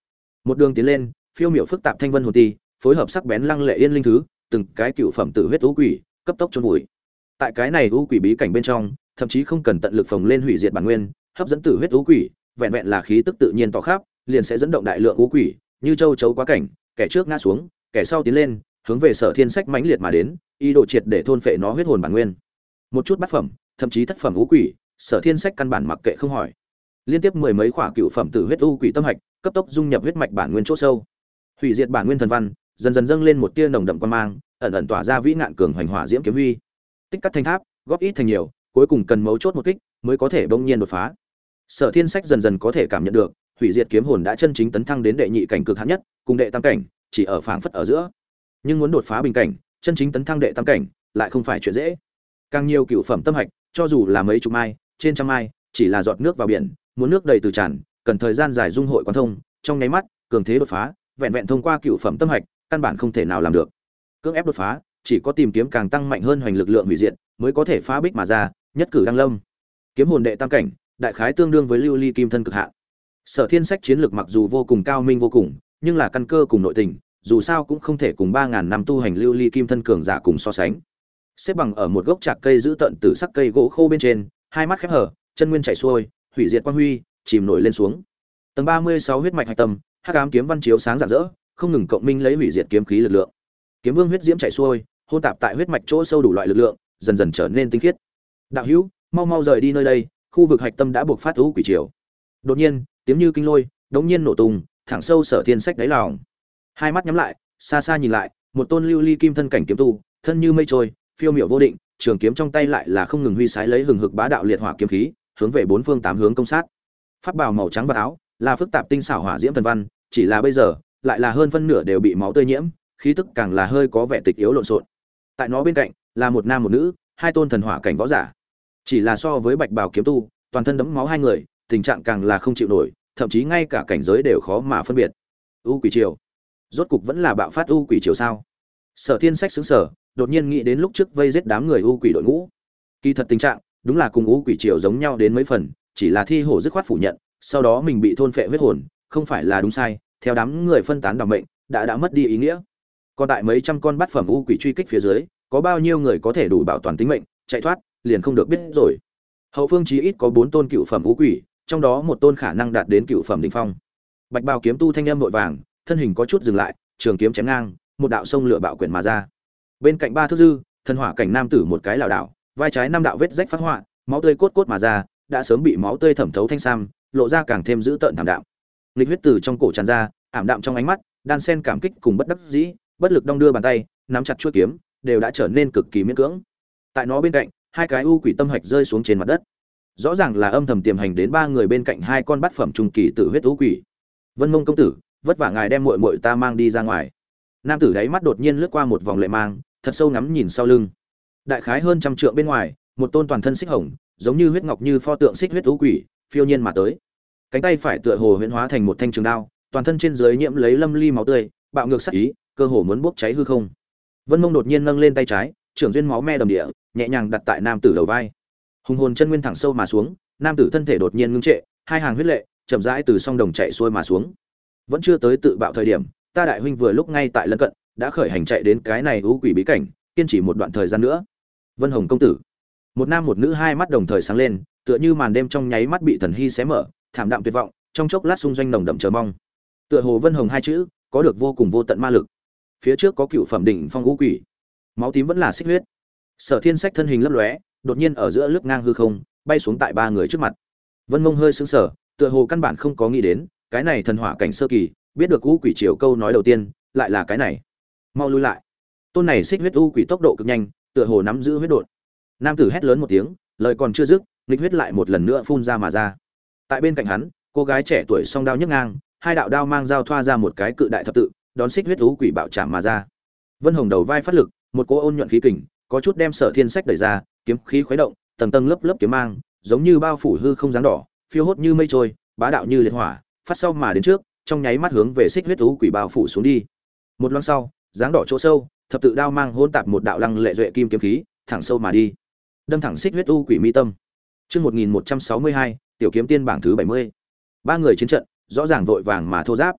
Một đường tiến lên, phiêu miểu phức tạp thanh vân hồn ti, phối hợp sắc bén lăng lệ yên linh thứ, từng cái cựu phẩm tử huyết u quỷ, cấp tốc chôn vùi. Tại cái này u quỷ bí cảnh bên trong, thậm chí không cần tận lực phồng lên hủy diệt bản nguyên, hấp dẫn tử huyết u quỷ, vẹn vẹn là khí tức tự nhiên tỏ khắp, liền sẽ dẫn động đại lượng u quỷ, như châu chấu quá cảnh, kẻ trước ngã xuống, kẻ sau tiến lên, hướng về Sở Thiên Sách mãnh liệt mà đến, ý đồ triệt để thôn phệ nó huyết hồn bản nguyên. Một chút bát phẩm, thậm chí thất phẩm u quỷ, Sở Thiên Sách căn bản mặc kệ không hỏi. Liên tiếp mười mấy khỏa cựu phẩm tử huyết u quỷ tâm hạch, cấp tốc dung nhập huyết mạch bản nguyên chỗ sâu. Hủy diệt bản nguyên thần văn, dần dần dâng lên một tia nồng đậm quan mang, ẩn ẩn tỏa ra vĩ ngạn cường hoành hỏa diễm kiếm huy. Tích cắt thành tháp, góp ít thành nhiều, cuối cùng cần mấu chốt một kích mới có thể bỗng nhiên đột phá. Sở Thiên Sách dần dần có thể cảm nhận được, hủy diệt kiếm hồn đã chân chính tấn thăng đến đệ nhị cảnh cực hạn nhất, cùng đệ tam cảnh chỉ ở phảng phất ở giữa. Nhưng muốn đột phá bình cảnh, chân chính tấn thăng đệ tam cảnh lại không phải chuyện dễ. Càng nhiều cựu phẩm tâm hạch, cho dù là mấy chục mai, trên trăm mai, chỉ là giọt nước vào biển, muốn nước đầy từ tràn, cần thời gian dài dung hội quán thông, trong nháy mắt, cường thế đột phá, vẹn vẹn thông qua cựu phẩm tâm hạch, căn bản không thể nào làm được. Cưỡng ép đột phá, chỉ có tìm kiếm càng tăng mạnh hơn hoành lực lượng hủy diệt, mới có thể phá bích mà ra, nhất cử đăng lâm. Kiếm hồn đệ tam cảnh, đại khái tương đương với lưu ly kim thân cực hạn. Sở Thiên Sách chiến lược mặc dù vô cùng cao minh vô cùng, nhưng là căn cơ cùng nội tình, dù sao cũng không thể cùng 3000 năm tu hành lưu ly kim thân cường giả cùng so sánh. Xếp bằng ở một gốc trạc cây giữ tận tử sắc cây gỗ khô bên trên, hai mắt khép hở, chân nguyên chảy xuôi, hủy diệt quang huy, chìm nổi lên xuống. Tầng 36 huyết mạch hạch tâm, hắc ám kiếm văn chiếu sáng rạng rỡ, không ngừng cộng minh lấy hủy diệt kiếm khí lực lượng. Kiếm vương huyết diễm chảy xuôi, hôn tạp tại huyết mạch chỗ sâu đủ loại lực lượng, dần dần trở nên tinh khiết. Đạo hữu, mau mau rời đi nơi đây, khu vực hạch tâm đã buộc phát u quỷ triều. Đột nhiên, tiếng như kinh lôi, đống nhiên nổ tung, thẳng sâu Sở Thiên Sách đáy lòng. Hai mắt nhắm lại, xa xa nhìn lại, một tôn lưu ly kim thân cảnh kiếm tu, thân như mây trôi, phiêu miểu vô định, trường kiếm trong tay lại là không ngừng huy sái lấy hừng hực bá đạo liệt hỏa kiếm khí, hướng về bốn phương tám hướng công sát. Pháp bào màu trắng và áo, là phức tạp tinh xảo hỏa diễm thần văn, chỉ là bây giờ, lại là hơn phân nửa đều bị máu tươi nhiễm, khí tức càng là hơi có vẻ tịch yếu lộn xộn. Tại nó bên cạnh, là một nam một nữ, hai tôn thần hỏa cảnh võ giả. Chỉ là so với bạch bào kiếm tu, toàn thân đẫm máu hai người, tình trạng càng là không chịu nổi, thậm chí ngay cả cảnh giới đều khó mà phân biệt. U quỷ triều, rốt cục vẫn là bạo phát u quỷ triều sao? Sở Thiên Sách sững sờ, đột nhiên nghĩ đến lúc trước vây giết đám người u quỷ đội ngũ. Kỳ thật tình trạng đúng là cùng u quỷ triều giống nhau đến mấy phần, chỉ là thi hổ dứt khoát phủ nhận, sau đó mình bị thôn phệ huyết hồn, không phải là đúng sai, theo đám người phân tán đảm mệnh, đã mất đi ý nghĩa. Còn tại mấy trăm con bát phẩm u quỷ truy kích phía dưới, có bao nhiêu người có thể đủ bảo toàn tính mệnh, chạy thoát, liền không được biết rồi. Hậu phương chí ít có 4 tôn cựu phẩm u quỷ, trong đó một tôn khả năng đạt đến cựu phẩm đỉnh phong. Bạch bào kiếm tu thanh âm vội vàng, thân hình có chút dừng lại, trường kiếm chém ngang, một đạo sông lửa bạo quyển mà ra. Bên cạnh ba thước dư, thần hỏa cảnh nam tử một cái lảo đảo, vai trái năm đạo vết rách phát họa, máu tươi cốt cốt mà ra, đã sớm bị máu tươi thẩm thấu thanh sam, lộ ra càng thêm dữ tợn thảm đạm. Nghịch huyết từ trong cổ tràn ra, ảm đạm trong ánh mắt, đan sen cảm kích cùng bất đắc dĩ, bất lực đong đưa bàn tay, nắm chặt chuôi kiếm, đều đã trở nên cực kỳ miễn cưỡng. Tại nó bên cạnh, hai cái u quỷ tâm hạch rơi xuống trên mặt đất. Rõ ràng là âm thầm tiềm hành đến ba người bên cạnh hai con bát phẩm trung kỳ tử huyết u quỷ. Vân Mông công tử, vất vả ngài đem muội muội ta mang đi ra ngoài. Nam tử đáy mắt đột nhiên lướt qua một vòng lệ mang, thật sâu ngắm nhìn sau lưng. Đại khái hơn trăm trượng bên ngoài, một tôn toàn thân xích hồng, giống như huyết ngọc như pho tượng xích huyết u quỷ, phiêu nhiên mà tới. Cánh tay phải tựa hồ huyễn hóa thành một thanh trường đao, toàn thân trên dưới nhiễm lấy lâm ly máu tươi, bạo ngược sát ý, cơ hồ muốn bốc cháy hư không. Vân Mông đột nhiên nâng lên tay trái, trưởng duyên máu me đầm địa, nhẹ nhàng đặt tại nam tử đầu vai. Hùng hồn chân nguyên thẳng sâu mà xuống, nam tử thân thể đột nhiên ngưng trệ, hai hàng huyết lệ chậm rãi từ song đồng chạy xuôi mà xuống. Vẫn chưa tới tự bạo thời điểm, ta đại huynh vừa lúc ngay tại lân cận, đã khởi hành chạy đến cái này u quỷ bí cảnh, kiên trì một đoạn thời gian nữa. Vân Hồng công tử, một nam một nữ hai mắt đồng thời sáng lên, tựa như màn đêm trong nháy mắt bị thần hy xé mở, thảm đạm tuyệt vọng, trong chốc lát xung doanh nồng đậm chờ mong. Tựa hồ Vân Hồng hai chữ có được vô cùng vô tận ma lực. Phía trước có cựu phẩm đỉnh phong u quỷ, máu tím vẫn là xích huyết. Sở Thiên Sách thân hình lấp lóe, đột nhiên ở giữa lướt ngang hư không, bay xuống tại ba người trước mặt. Vân Mông hơi sững sờ, tựa hồ căn bản không có nghĩ đến, cái này thần hỏa cảnh sơ kỳ, biết được u quỷ triều câu nói đầu tiên, lại là cái này. Mau lui lại. Tôn này xích huyết u quỷ tốc độ cực nhanh, tựa hồ nắm giữ huyết độn. Nam tử hét lớn một tiếng, lời còn chưa dứt, nghịch huyết lại một lần nữa phun ra mà ra. Tại bên cạnh hắn, cô gái trẻ tuổi song đao nhấc ngang, hai đạo đao mang giao thoa ra một cái cự đại thập tự, đón xích huyết u quỷ bạo chạm mà ra. Vân Hồng đầu vai phát lực, một cỗ ôn nhuận khí kình, có chút đem Sở Thiên Sách đẩy ra, kiếm khí khuấy động, tầng tầng lớp lớp kiếm mang, giống như bao phủ hư không dáng đỏ, phiêu hốt như mây trôi, bá đạo như liệt hỏa, phát sau mà đến trước, trong nháy mắt hướng về xích huyết u quỷ bao phủ xuống đi. Một loáng sau, dáng đỏ chỗ sâu, thập tự đao mang hỗn tạp một đạo lăng lệ duệ kim kiếm khí, thẳng sâu mà đi, đâm thẳng xích huyết u quỷ mi tâm. Chương 1162, tiểu kiếm tiên bảng thứ 70. Ba người chiến trận, rõ ràng vội vàng mà thô giáp.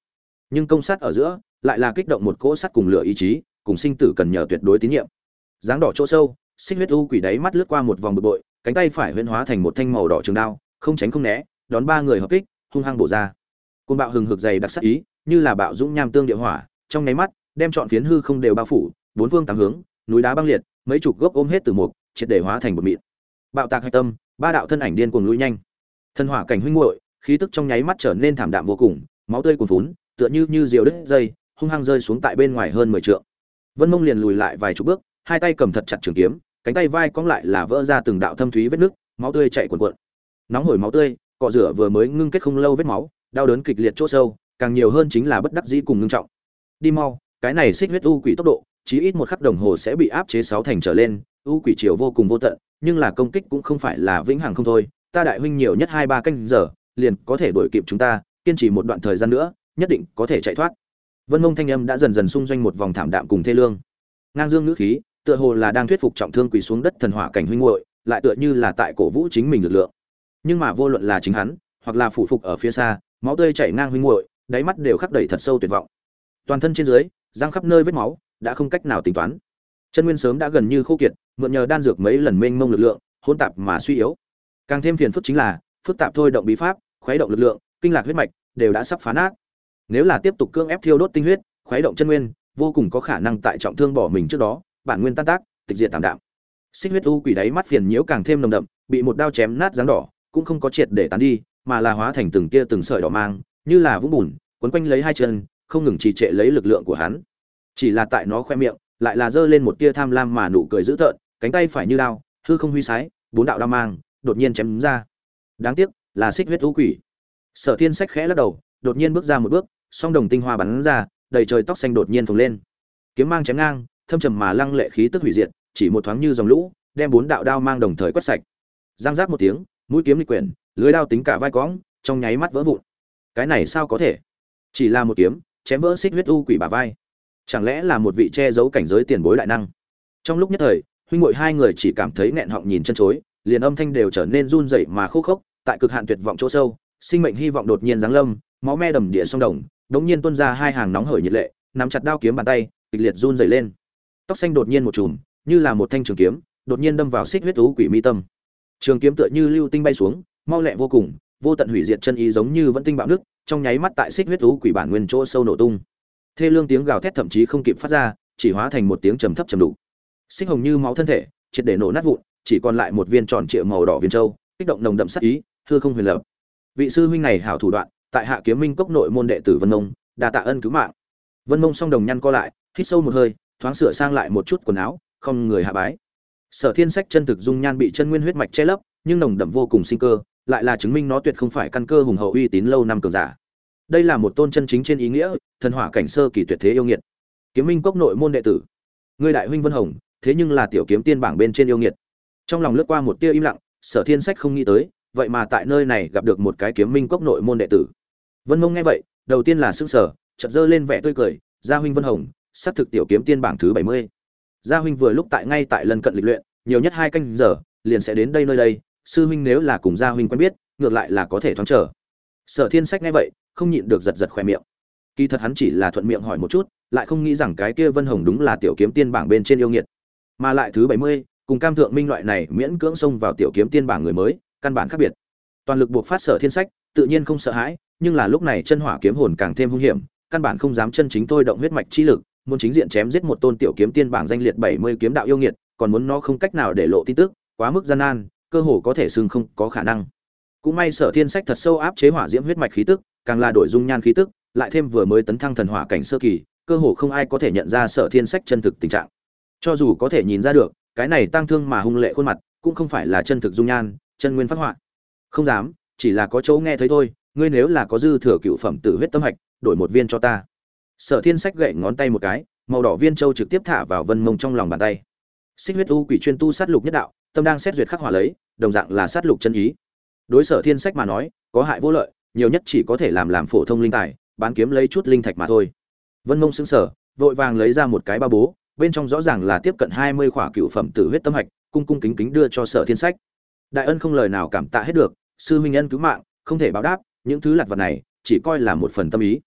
nhưng công sát ở giữa lại là kích động một cỗ sắt cùng lửa ý chí, cùng sinh tử cần nhờ tuyệt đối tín nhiệm. Dáng đỏ chỗ sâu, xích huyết u quỷ đáy mắt lướt qua một vòng bực bội, cánh tay phải huyễn hóa thành một thanh màu đỏ trường đao, không tránh không né, đón ba người hợp kích, hung hăng bổ ra. Côn bạo hừng hực dày đặc sát ý, như là bạo dũng nham tương địa hỏa, trong nháy mắt đem trọn phiến hư không đều bao phủ, bốn phương tám hướng, núi đá băng liệt, mấy chục gốc ôm hết từ mục, triệt để hóa thành bột mịn. Bạo tạc hạch tâm, ba đạo thân ảnh điên cuồng lui nhanh. Thân hỏa cảnh huynh muội, khí tức trong nháy mắt trở nên thảm đạm vô cùng, máu tươi cuồn phún, tựa như diều đứt dây, hung hăng rơi xuống tại bên ngoài hơn 10 trượng. Vân Mông liền lùi lại vài chục bước, hai tay cầm thật chặt trường kiếm, cánh tay vai cong lại là vỡ ra từng đạo thâm thúy vết nứt, máu tươi chảy cuồn cuộn. Nóng hổi máu tươi, cọ rửa vừa mới ngưng kết không lâu vết máu, đau đớn kịch liệt chỗ sâu, càng nhiều hơn chính là bất đắc dĩ cùng ngưng trọng. Đi mau, cái này xích huyết u quỷ tốc độ, chí ít một khắc đồng hồ sẽ bị áp chế 6 thành trở lên, u quỷ chiều vô cùng vô tận, nhưng là công kích cũng không phải là vĩnh hằng không thôi, ta đại huynh nhiều nhất 2-3 canh giờ, liền có thể đuổi kịp chúng ta, kiên trì một đoạn thời gian nữa, nhất định có thể chạy thoát. Vân Mông thanh âm đã dần dần xung doanh một vòng thảm đạm cùng thê lương. Ngang dương ngữ khí, tựa hồ là đang thuyết phục trọng thương quỳ xuống đất thần hỏa cảnh huynh muội, lại tựa như là tại cổ vũ chính mình lực lượng. Nhưng mà vô luận là chính hắn, hoặc là phụ phục ở phía xa, máu tươi chảy ngang huynh muội, đáy mắt đều khắc đầy thật sâu tuyệt vọng. Toàn thân trên dưới, răng khắp nơi vết máu, đã không cách nào tính toán. Chân nguyên sớm đã gần như khô kiệt, mượn nhờ đan dược mấy lần mênh mông lực lượng, hỗn tạp mà suy yếu. Càng thêm phiền phức chính là, phức tạp thôi động bí pháp, khuấy động lực lượng, kinh lạc huyết mạch, đều đã sắp phá nát. Nếu là tiếp tục cưỡng ép thiêu đốt tinh huyết, khuấy động chân nguyên, vô cùng có khả năng tại trọng thương bỏ mình trước đó, bản nguyên tan tác, tịch diệt tạm đạm. Xích huyết u quỷ đáy mắt phiền nhiễu càng thêm nồng đậm, bị một đao chém nát dáng đỏ, cũng không có triệt để tán đi, mà là hóa thành từng tia từng sợi đỏ mang, như là vũng bùn, quấn quanh lấy hai chân, không ngừng trì trệ lấy lực lượng của hắn. Chỉ là tại nó khoe miệng, lại là giơ lên một tia tham lam mà nụ cười dữ tợn, cánh tay phải như đao, hư không huy sái, bốn đạo đao mang, đột nhiên chém ra. Đáng tiếc, là xích huyết u quỷ. Sở Thiên Sách khẽ lắc đầu, đột nhiên bước ra một bước, song đồng tinh hoa bắn ra, đầy trời tóc xanh đột nhiên phồng lên. Kiếm mang chém ngang, thâm trầm mà lăng lệ khí tức hủy diệt, chỉ một thoáng như dòng lũ, đem bốn đạo đao mang đồng thời quét sạch. Giang giác một tiếng, mũi kiếm lịch quyển, lưới đao tính cả vai cõng, trong nháy mắt vỡ vụn. Cái này sao có thể? Chỉ là một kiếm, chém vỡ xích huyết u quỷ bả vai. Chẳng lẽ là một vị che giấu cảnh giới tiền bối đại năng? Trong lúc nhất thời, huynh muội hai người chỉ cảm thấy nghẹn họng nhìn chân chối, liền âm thanh đều trở nên run rẩy mà khô khốc, tại cực hạn tuyệt vọng chỗ sâu, sinh mệnh hy vọng đột nhiên giáng lâm, máu me đầm địa sông đồng, đột nhiên tuôn ra hai hàng nóng hởi nhiệt lệ, nắm chặt đao kiếm bàn tay, kịch liệt run rẩy lên. Tóc xanh đột nhiên một chùm, như là một thanh trường kiếm, đột nhiên đâm vào xích huyết u quỷ mi tâm. Trường kiếm tựa như lưu tinh bay xuống, mau lẹ vô cùng, vô tận hủy diệt chân ý giống như vẫn tinh bạo nước, trong nháy mắt tại xích huyết u quỷ bản nguyên chỗ sâu nổ tung. Thê lương tiếng gào thét thậm chí không kịp phát ra, chỉ hóa thành một tiếng trầm thấp trầm đục. Xích hồng như máu thân thể, triệt để nổ nát vụn, chỉ còn lại một viên tròn trịa màu đỏ viên châu, kích động nồng đậm sát ý, hư không huyền lập. Vị sư huynh này hảo thủ đoạn, tại Hạ Kiếm Minh cốc nội môn đệ tử Vân Mông, đa tạ ân cứu mạng. Vân Mông song đồng nhăn co lại, hít sâu một hơi, thoáng sửa sang lại một chút quần áo, không người hạ bái. Sở Thiên Sách chân thực dung nhan bị chân nguyên huyết mạch che lấp, nhưng nồng đậm vô cùng sinh cơ, lại là chứng minh nó tuyệt không phải căn cơ hùng hậu uy tín lâu năm cường giả. Đây là một tôn chân chính trên ý nghĩa, thần hỏa cảnh sơ kỳ tuyệt thế yêu nghiệt. Kiếm Minh cốc nội môn đệ tử, ngươi đại huynh Vân Hồng, thế nhưng là tiểu kiếm tiên bảng bên trên yêu nghiệt. Trong lòng lướt qua một tia im lặng, Sở Thiên Sách không nghĩ tới, vậy mà tại nơi này gặp được một cái Kiếm Minh cốc nội môn đệ tử. Vân Mông nghe vậy, đầu tiên là sững sờ, chợt giơ lên vẻ tươi cười, "Gia huynh Vân Hồng, sắp thực tiểu kiếm tiên bảng thứ 70. Gia huynh vừa lúc ngay tại lần cận lịch luyện, nhiều nhất 2 canh giờ, liền sẽ đến đây nơi đây, sư huynh nếu là cùng gia huynh quen biết, ngược lại là có thể thoáng chờ." Sở Thiên Sách nghe vậy, không nhịn được giật giật khóe miệng. Kỳ thật hắn chỉ là thuận miệng hỏi một chút, lại không nghĩ rằng cái kia Vân Hồng đúng là tiểu kiếm tiên bảng bên trên yêu nghiệt, mà lại thứ 70, cùng Cam Thượng Minh loại này miễn cưỡng xông vào tiểu kiếm tiên bảng người mới, căn bản khác biệt. Toàn lực buộc phát Sở Thiên Sách, tự nhiên không sợ hãi, nhưng là lúc này chân hỏa kiếm hồn càng thêm hung hiểm, căn bản không dám chân chính thôi động huyết mạch chi lực, muốn chính diện chém giết một tôn tiểu kiếm tiên bảng danh liệt 70 kiếm đạo yêu nghiệt, còn muốn nó không cách nào để lộ tin tức, quá mức gian nan, cơ hồ có thể xưng không có khả năng. Cũng may Sở Thiên Sách thật sâu áp chế hỏa diễm huyết mạch khí tức, càng là đổi dung nhan khí tức, lại thêm vừa mới tấn thăng thần hỏa cảnh sơ kỳ, cơ hồ không ai có thể nhận ra Sở Thiên Sách chân thực tình trạng. Cho dù có thể nhìn ra được, cái này tăng thương mà hung lệ khuôn mặt, cũng không phải là chân thực dung nhan, chân nguyên phát họa. Không dám, chỉ là có chỗ nghe thấy thôi, ngươi nếu là có dư thừa cựu phẩm tử huyết tâm hạch, đổi một viên cho ta. Sở Thiên Sách gậy ngón tay một cái, màu đỏ viên châu trực tiếp thả vào Vân Mông trong lòng bàn tay. Xích huyết u quỷ chuyên tu sát lục nhất đạo, tâm đang xét duyệt khắc hỏa lấy, đồng dạng là sát lục chân ý. Đối Sở Thiên Sách mà nói, có hại vô lợi, nhiều nhất chỉ có thể làm phổ thông linh tài, bán kiếm lấy chút linh thạch mà thôi. Vân Mông sững sờ, vội vàng lấy ra một cái ba bố, bên trong rõ ràng là tiếp cận 20 khỏa cựu phẩm tử huyết tâm hạch, cung cung kính kính đưa cho Sở Thiên Sách. Đại ân không lời nào cảm tạ hết được, sư huynh ân cứu mạng, không thể báo đáp, những thứ lặt vặt này, chỉ coi là một phần tâm ý.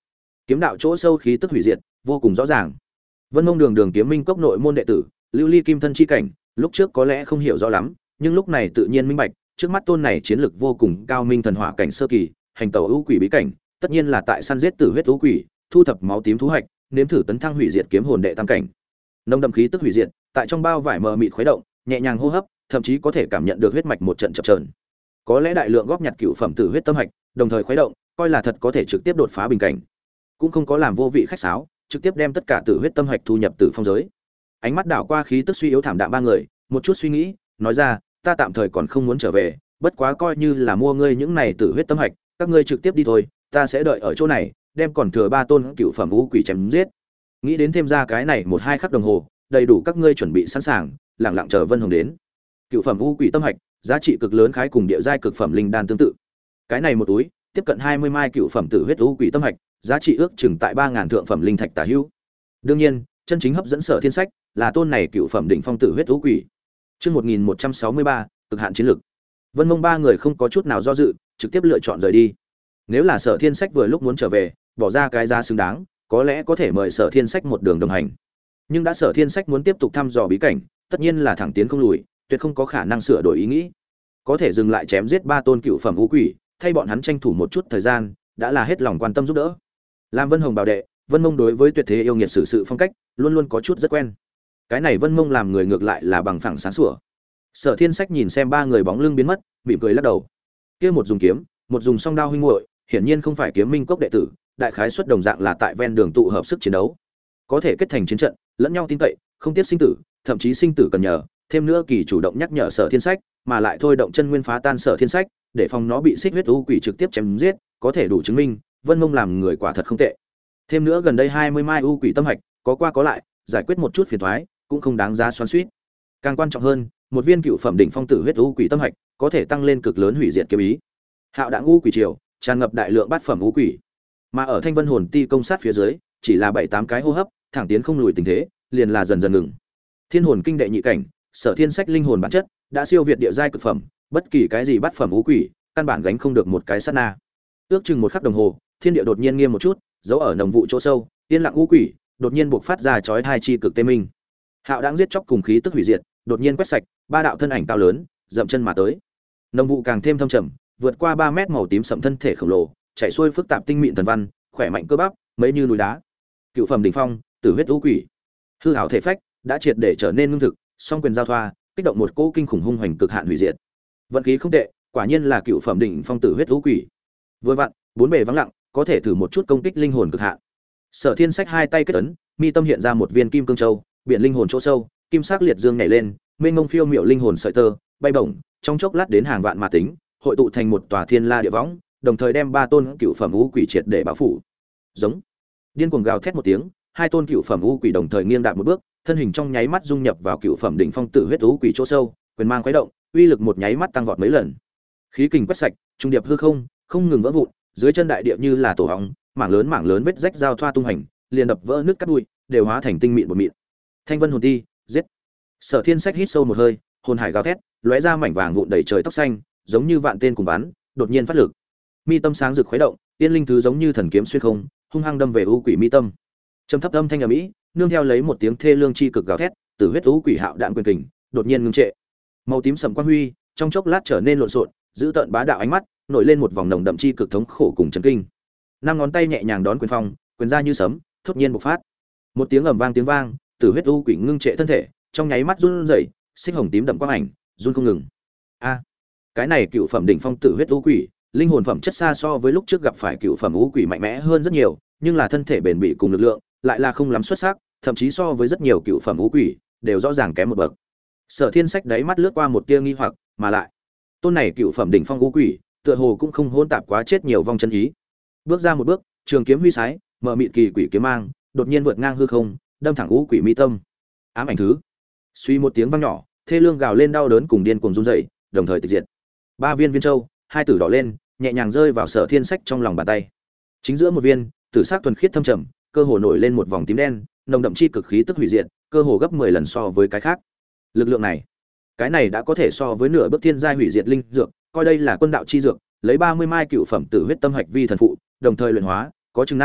kiếm đạo chỗ sâu khí tức hủy diệt vô cùng rõ ràng. Vân Mông Đường Đường Kiếm Minh Cốc nội môn đệ tử, lưu ly kim thân chi cảnh, lúc trước có lẽ không hiểu rõ lắm, nhưng lúc này tự nhiên minh bạch, trước mắt tôn này chiến lực vô cùng cao minh thần hỏa cảnh sơ kỳ, hành tẩu ưu quỷ bí cảnh, tất nhiên là tại săn giết tử huyết ưu quỷ, thu thập máu tím thú hạch, nếm thử tấn thăng hủy diệt kiếm hồn đệ tam cảnh. Nồng đậm khí tức hủy diệt, tại trong bao vải mờ mịt khuấy động, nhẹ nhàng hô hấp, thậm chí có thể cảm nhận được huyết mạch một trận chập chờn. Có lẽ đại lượng góp nhặt cựu phẩm tử huyết tâm hạch, đồng thời khuấy động, coi là thật có thể trực tiếp đột phá bình cảnh. Cũng không có làm vô vị khách sáo, trực tiếp đem tất cả tử huyết tâm hạch thu nhập tử phong giới. Ánh mắt đảo qua khí tức suy yếu thảm đạm ba người, một chút suy nghĩ, nói ra, ta tạm thời còn không muốn trở về, bất quá coi như là mua ngươi những này tử huyết tâm hạch, các ngươi trực tiếp đi thôi, ta sẽ đợi ở chỗ này, đem còn thừa ba tôn cựu phẩm u quỷ chém giết. Nghĩ đến thêm ra cái này một hai khắc đồng hồ, đầy đủ các ngươi chuẩn bị sẵn sàng, lặng lặng chờ Vân Hồng đến. Cựu phẩm u quỷ tâm hạch, giá trị cực lớn khái cùng địa giai cực phẩm linh đan tương tự. Cái này một túi, tiếp cận 20 mai cựu phẩm tử huyết u quỷ tâm hạch, giá trị ước chừng tại 3000 thượng phẩm linh thạch tả hữu. Đương nhiên, chân chính hấp dẫn Sở Thiên Sách là tôn này cựu phẩm đỉnh phong tử huyết u quỷ. Chương 1163, cực hạn chiến lực. Vân Mông ba người không có chút nào do dự, trực tiếp lựa chọn rời đi. Nếu là Sở Thiên Sách vừa lúc muốn trở về, bỏ ra cái giá xứng đáng, có lẽ có thể mời Sở Thiên Sách một đường đồng hành. Nhưng đã Sở Thiên Sách muốn tiếp tục thăm dò bí cảnh, tất nhiên là thẳng tiến không lùi, tuyệt không có khả năng sửa đổi ý nghĩ. Có thể dừng lại chém giết ba tôn cựu phẩm u quỷ, thay bọn hắn tranh thủ một chút thời gian, đã là hết lòng quan tâm giúp đỡ. Làm Vân Hồng bảo đệ, Vân Mông đối với tuyệt thế yêu nghiệt xử sự phong cách, luôn luôn có chút rất quen. Cái này Vân Mông làm người ngược lại là bằng phẳng sáng sủa. Sở Thiên Sách nhìn xem ba người bóng lưng biến mất, mỉm cười lắc đầu. Kia một dùng kiếm, một dùng song đao huynh muội, hiển nhiên không phải Kiếm Minh Cốc đệ tử, đại khái xuất đồng dạng là tại ven đường tụ hợp sức chiến đấu. Có thể kết thành chiến trận, lẫn nhau tin cậy, không tiếc sinh tử, thậm chí sinh tử cần nhờ, thêm nữa kỳ chủ động nhắc nhở Sở Thiên Sách, mà lại thôi động chân nguyên phá tan Sở Thiên Sách, để phòng nó bị xích huyết u quỷ trực tiếp chém giết, có thể đủ chứng minh, Vân Mông làm người quả thật không tệ. Thêm nữa gần đây 20 mai u quỷ tâm hạch, có qua có lại, giải quyết một chút phiền toái, cũng không đáng giá xoắn xuýt. Càng quan trọng hơn, một viên cựu phẩm đỉnh phong tử huyết u quỷ tâm hạch, có thể tăng lên cực lớn hủy diệt kiếm ý. Hạo đãng u quỷ triều, tràn ngập đại lượng bát phẩm u quỷ. Mà ở Thanh Vân hồn ti công sát phía dưới, chỉ là 7-8 cái hô hấp, thẳng tiến không lùi tình thế, liền là dần dần ngừng. Thiên hồn kinh đệ nhị cảnh, Sở Thiên Sách linh hồn bản chất đã siêu việt địa giai cực phẩm, bất kỳ cái gì bát phẩm u quỷ, căn bản gánh không được một cái sát na. Ước chừng một khắc đồng hồ, thiên địa đột nhiên nghiêm một chút, giấu ở nồng vụ chỗ sâu, yên lặng u quỷ, đột nhiên bộc phát ra chói hai chi cực tê minh. Hạo đang giết chóc cùng khí tức hủy diệt, đột nhiên quét sạch, ba đạo thân ảnh cao lớn, dậm chân mà tới. Nồng vụ càng thêm thâm trầm, vượt qua 3 mét màu tím sẫm thân thể khổng lồ, chảy xuôi phức tạp tinh mịn thần văn, khỏe mạnh cơ bắp, mấy như núi đá. Cựu phẩm đỉnh phong, tử huyết u quỷ. Hư ảo thể phách đã triệt để trở nên ngưng thực, song quyền giao thoa, kích động một cỗ kinh khủng hung hoành cực hạn hủy diệt. Vận khí không tệ, quả nhiên là cựu phẩm đỉnh phong tử huyết u quỷ. Vừa vặn, bốn bề vắng lặng, có thể thử một chút công kích linh hồn cực hạn. Sở Thiên Sách hai tay kết ấn, mi tâm hiện ra một viên kim cương châu, biển linh hồn chỗ sâu, kim sắc liệt dương nhảy lên, mênh mông phiêu miệu linh hồn sợi tơ, bay bổng, trong chốc lát đến hàng vạn mà tính, hội tụ thành một tòa thiên la địa võng, đồng thời đem ba tôn cựu phẩm u quỷ triệt để bao phủ. Giống. Điên cuồng gào thét một tiếng, hai tôn cựu phẩm u quỷ đồng thời nghiêng đạp một bước, thân hình trong nháy mắt dung nhập vào cựu phẩm đỉnh phong tử huyết u quỷ chỗ sâu, quyền mang khuấy động, uy lực một nháy mắt tăng vọt mấy lần. Khí kình quét sạch, trung điệp hư không, không ngừng vỡ vụn, dưới chân đại địa như là tổ hóng, mảng lớn vết rách giao thoa tung hành, liền đập vỡ nước cắt đuôi, đều hóa thành tinh mịn bột mịn. Thanh Vân hồn ti, giết. Sở Thiên Sách hít sâu một hơi, hồn hải gào thét, lóe ra mảnh vàng vụn đầy trời tóc xanh, giống như vạn tên cùng bắn, đột nhiên phát lực. Mi tâm sáng rực khuấy động, tiên linh thứ giống như thần kiếm xuyên không, hung hăng đâm về u quỷ mi tâm. Trầm thấp âm thanh ầm ĩ, nương theo lấy một tiếng thê lương chi cực gào thét, tử huyết u quỷ hạo đạn quyền kình, đột nhiên ngưng trệ. Màu tím sẫm quang huy, trong chốc lát trở nên lộn xộn, giữ tợn bá đạo ánh mắt, nổi lên một vòng nồng đậm chi cực thống khổ cùng chấn kinh. Năm ngón tay nhẹ nhàng đón quyền phong, quyền ra như sấm, thốt nhiên bộc phát. Một tiếng ầm vang tiếng vang, tử huyết u quỷ ngưng trệ thân thể, trong nháy mắt run rẩy, xích hồng tím đậm quang ảnh, run không ngừng. A, cái này cựu phẩm đỉnh phong tử huyết u quỷ, linh hồn phẩm chất xa so với lúc trước gặp phải cựu phẩm u quỷ mạnh mẽ hơn rất nhiều, nhưng là thân thể bền bỉ cùng lực lượng, lại là không lắm xuất sắc, thậm chí so với rất nhiều cựu phẩm u quỷ, đều rõ ràng kém một bậc. Sở Thiên Sách đáy mắt lướt qua một tia nghi hoặc, mà lại, tôn này cựu phẩm đỉnh phong u quỷ, tựa hồ cũng không hỗn tạp quá chết nhiều vong chân ý. Bước ra một bước, trường kiếm huy sái, mở mịt kỳ quỷ kiếm mang, đột nhiên vượt ngang hư không, đâm thẳng u quỷ mi tâm. Ám ảnh thứ. Suy một tiếng vang nhỏ, thê lương gào lên đau đớn cùng điên cuồng run rẩy, đồng thời tịch diệt. Ba viên viên châu, hai tử đỏ lên, nhẹ nhàng rơi vào Sở Thiên Sách trong lòng bàn tay. Chính giữa một viên, tử sắc thuần khiết thâm trầm, cơ hồ nổi lên một vòng tím đen, nồng đậm chi cực khí tức hủy diệt, cơ hồ gấp 10 lần so với cái khác. Lực lượng này, cái này đã có thể so với nửa bước thiên giai hủy diệt linh dược, coi đây là quân đạo chi dược, lấy 30 mai cựu phẩm tử huyết tâm hạch vi thần phụ, đồng thời luyện hóa, có chừng 5,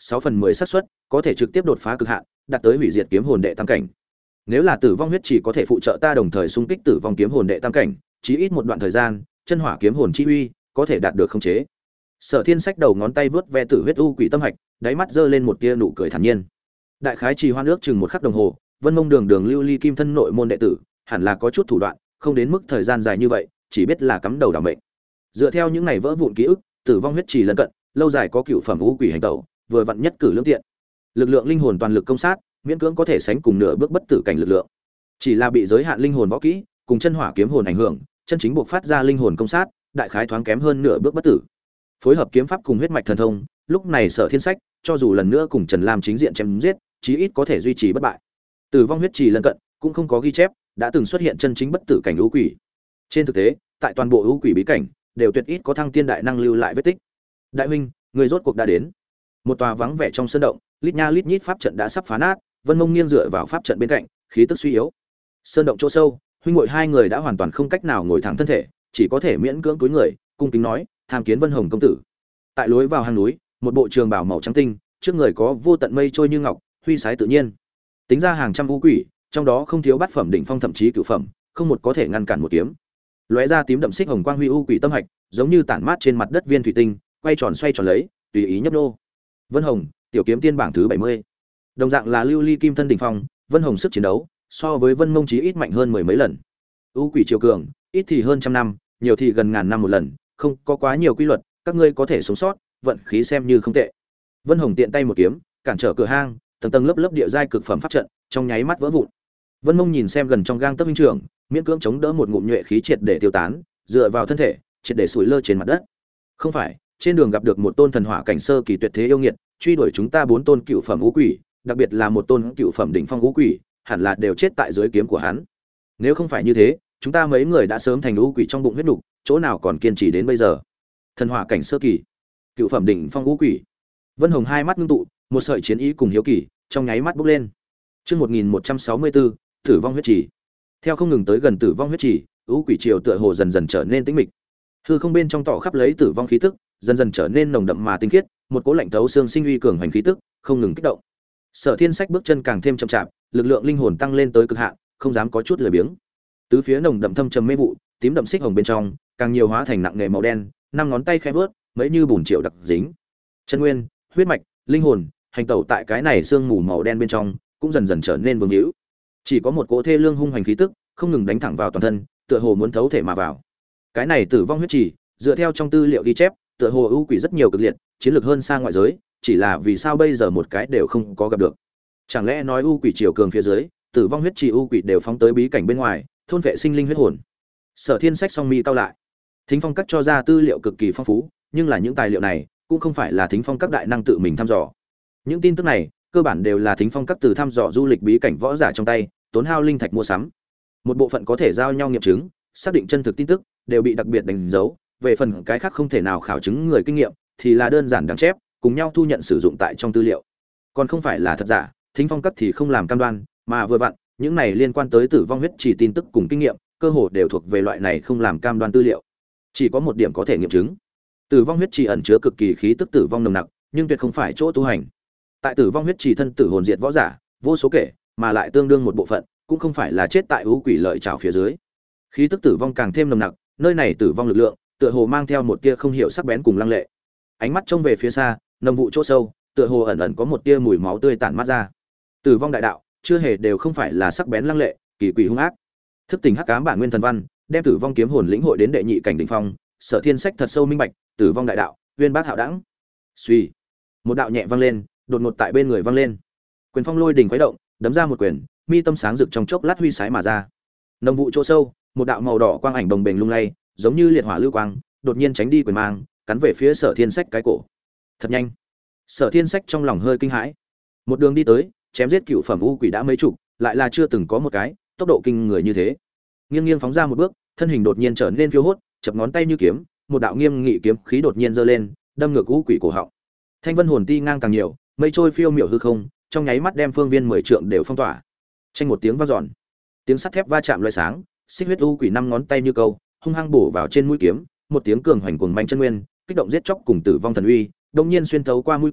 6/10 xác suất có thể trực tiếp đột phá cực hạn, đạt tới hủy diệt kiếm hồn đệ tam cảnh. Nếu là tử vong huyết chỉ có thể phụ trợ ta đồng thời xung kích tử vong kiếm hồn đệ tam cảnh, chí ít một đoạn thời gian, chân hỏa kiếm hồn chi uy có thể đạt được khống chế. Sở Thiên Sách đầu ngón tay vướt ve tử huyết u quỷ tâm hạch, đáy mắt giơ lên một tia nụ cười thản nhiên. Đại khái trì hoãn nước chừng một khắc đồng hồ, Vân Mông Đường Đường lưu ly kim thân nội môn đệ tử, hẳn là có chút thủ đoạn, không đến mức thời gian dài như vậy, chỉ biết là cắm đầu đảm mệnh. Dựa theo những này vỡ vụn ký ức, tử vong huyết trì lân cận, lâu dài có cựu phẩm u quỷ hành tẩu, vừa vặn nhất cử lưỡng tiện. Lực lượng linh hồn toàn lực công sát, miễn cưỡng có thể sánh cùng nửa bước bất tử cảnh lực lượng. Chỉ là bị giới hạn linh hồn võ kỹ, cùng chân hỏa kiếm hồn ảnh hưởng, chân chính buộc phát ra linh hồn công sát, đại khái thoáng kém hơn nửa bước bất tử. Phối hợp kiếm pháp cùng huyết mạch thần thông, lúc này Sở Thiên Sách, cho dù lần nữa cùng Trần Lam chính diện chém giết, chí ít có thể duy trì bất bại. Tử vong huyết trì lân cận, cũng không có ghi chép, đã từng xuất hiện chân chính bất tử cảnh u quỷ. Trên thực tế, tại toàn bộ u quỷ bí cảnh, đều tuyệt ít có thăng tiên đại năng lưu lại vết tích. Đại huynh, người rốt cuộc đã đến. Một tòa vắng vẻ trong sơn động, lít nha lít nhít pháp trận đã sắp phá nát, Vân Mông nghiêng dựa vào pháp trận bên cạnh, khí tức suy yếu. Sơn động chỗ sâu, huynh muội hai người đã hoàn toàn không cách nào ngồi thẳng thân thể, chỉ có thể miễn cưỡng cúi người, cung kính nói, tham kiến Vân Hồng công tử. Tại lối vào hang núi, một bộ trường bào màu trắng tinh, trước người có vô tận mây trôi như ngọc, huy sái tự nhiên. Tính ra hàng trăm u quỷ, trong đó không thiếu bát phẩm đỉnh phong thậm chí cửu phẩm, không một có thể ngăn cản một kiếm. Lóe ra tím đậm xích hồng quang huy u quỷ tâm hạch, giống như tản mát trên mặt đất viên thủy tinh, quay tròn xoay tròn lấy, tùy ý nhấp nô. Vân Hồng, tiểu kiếm tiên bảng thứ 70. Đồng dạng là lưu ly kim thân đỉnh phong, Vân Hồng sức chiến đấu so với Vân Mông chí ít mạnh hơn mười mấy lần. U quỷ triều cường, ít thì hơn trăm năm, nhiều thì gần ngàn năm một lần, không có quá nhiều quy luật, các ngươi có thể sống sót, vận khí xem như không tệ. Vân Hồng tiện tay một kiếm, cản trở cửa hang, tầng tầng lớp lớp địa giai cực phẩm pháp trận, trong nháy mắt vỡ vụn. Vân Mông nhìn xem gần trong gang tấc minh trưởng, miễn cưỡng chống đỡ một ngụm nhuệ khí triệt để tiêu tán, dựa vào thân thể, triệt để sủi lơ trên mặt đất. Không phải, trên đường gặp được một tôn thần hỏa cảnh sơ kỳ tuyệt thế yêu nghiệt, truy đuổi chúng ta bốn tôn cựu phẩm ngũ quỷ, đặc biệt là một tôn cựu phẩm đỉnh phong ngũ quỷ, hẳn là đều chết tại dưới kiếm của hắn. Nếu không phải như thế, chúng ta mấy người đã sớm thành ngũ quỷ trong bụng huyết nục, chỗ nào còn kiên trì đến bây giờ. Thần hỏa cảnh sơ kỳ, cựu phẩm đỉnh phong ngũ quỷ. Vân Hồng hai mắt ngưng tụ, một sợi chiến ý cùng hiếu kỳ trong nháy mắt bốc lên. Chương 1164, Tử vong huyết chỉ. Theo không ngừng tới gần tử vong huyết chỉ, ngũ quỷ triều tựa hồ dần dần trở nên tĩnh mịch. Hư không bên trong tỏ khắp lấy tử vong khí tức, dần dần trở nên nồng đậm mà tinh khiết, một cỗ lạnh thấu xương sinh uy cường hành khí tức không ngừng kích động. Sở Thiên Sách bước chân càng thêm chậm chạp, lực lượng linh hồn tăng lên tới cực hạn, không dám có chút lười biếng. Tứ phía nồng đậm thâm trầm mê vụ, tím đậm xích hồng bên trong, càng nhiều hóa thành nặng nghề màu đen, năm ngón tay khẽ vớt, mấy như bùn triệu đặc dính. Chân nguyên, huyết mạch, linh hồn, hành tẩu tại cái này sương mù màu đen bên trong, cũng dần dần trở nên vương hữu. Chỉ có một cỗ thê lương hung hành khí tức, không ngừng đánh thẳng vào toàn thân, tựa hồ muốn thấu thể mà vào. Cái này tử vong huyết chỉ, dựa theo trong tư liệu ghi chép, tựa hồ ưu quỷ rất nhiều cực liệt, chiến lược hơn xa ngoại giới, chỉ là vì sao bây giờ một cái đều không có gặp được. Chẳng lẽ nói ưu quỷ triều cường phía dưới, tử vong huyết chỉ ưu quỷ đều phóng tới bí cảnh bên ngoài, thôn vệ sinh linh huyết hồn. Sở Thiên Sách song mi cao lại. Thính Phong Các cho ra tư liệu cực kỳ phong phú, nhưng là những tài liệu này cũng không phải là Thính Phong Các đại năng tự mình thăm dò. Những tin tức này, cơ bản đều là Thính Phong Các từ thăm dò du lịch bí cảnh võ giả trong tay, tốn hao linh thạch mua sắm. Một bộ phận có thể giao nhau nghiệm chứng, xác định chân thực tin tức, đều bị đặc biệt đánh dấu, về phần cái khác không thể nào khảo chứng người kinh nghiệm, thì là đơn giản đăng chép, cùng nhau thu nhận sử dụng tại trong tư liệu. Còn không phải là thật giả, Thính Phong Các thì không làm cam đoan, mà vừa vặn, những này liên quan tới tử vong huyết chỉ tin tức cùng kinh nghiệm, cơ hồ đều thuộc về loại này không làm cam đoan tư liệu. Chỉ có một điểm có thể nghiệm chứng. Tử vong huyết chỉ ẩn chứa cực kỳ khí tức tử vong nồng nặc, nhưng tuyệt không phải chỗ tu hành. Tại tử vong huyết chỉ thân tử hồn diệt võ giả, vô số kể, mà lại tương đương một bộ phận, cũng không phải là chết tại ưu quỷ lợi trảo phía dưới. Khí tức tử vong càng thêm nồng nặc, nơi này tử vong lực lượng, tựa hồ mang theo một tia không hiểu sắc bén cùng lăng lệ. Ánh mắt trông về phía xa, nồng vụ chỗ sâu, tựa hồ ẩn ẩn có một tia mùi máu tươi tản mát ra. Tử vong đại đạo, chưa hề đều không phải là sắc bén lăng lệ, kỳ quỷ hung ác. Thức tỉnh hắc ám bản nguyên thần văn, đem tử vong kiếm hồn lĩnh hội đến đệ nhị cảnh đỉnh phong, Sở Thiên Sách thật sâu minh bạch, tử vong đại đạo, uyên bác hạo đẳng. Suy, một đạo nhẹ vang lên, đột ngột tại bên người vang lên. Quyền phong lôi đỉnh khuấy động, đấm ra một quyền, mi tâm sáng rực trong chốc lát huy sái mà ra. Nồng vụ chỗ sâu, một đạo màu đỏ quang ảnh đồng bền lung lay, giống như liệt hỏa lưu quang, đột nhiên tránh đi quyền mang, cắn về phía Sở Thiên Sách cái cổ. Thật nhanh. Sở Thiên Sách trong lòng hơi kinh hãi. Một đường đi tới, chém giết cựu phẩm u quỷ đã mấy chục, lại là chưa từng có một cái tốc độ kinh người như thế. Nghiêng nghiêng phóng ra một bước, thân hình đột nhiên trở nên phiêu hốt, chập ngón tay như kiếm, một đạo nghiêm nghị kiếm khí đột nhiên giơ lên, đâm ngược u quỷ cổ họng. Thanh vân hồn ti ngang càng nhiều, mây trôi phiêu miểu hư không, trong nháy mắt đem phương viên 10 trượng đều phong tỏa. Tranh một tiếng vang dọn, tiếng sắt thép va chạm loé sáng, xích huyết u quỷ năm ngón tay như câu, hung hăng bổ vào trên mũi kiếm, một tiếng cường hoành cuồng mạnh chân nguyên, kích động giết chóc cùng tử vong thần uy, đột nhiên xuyên thấu qua mũi kiếm,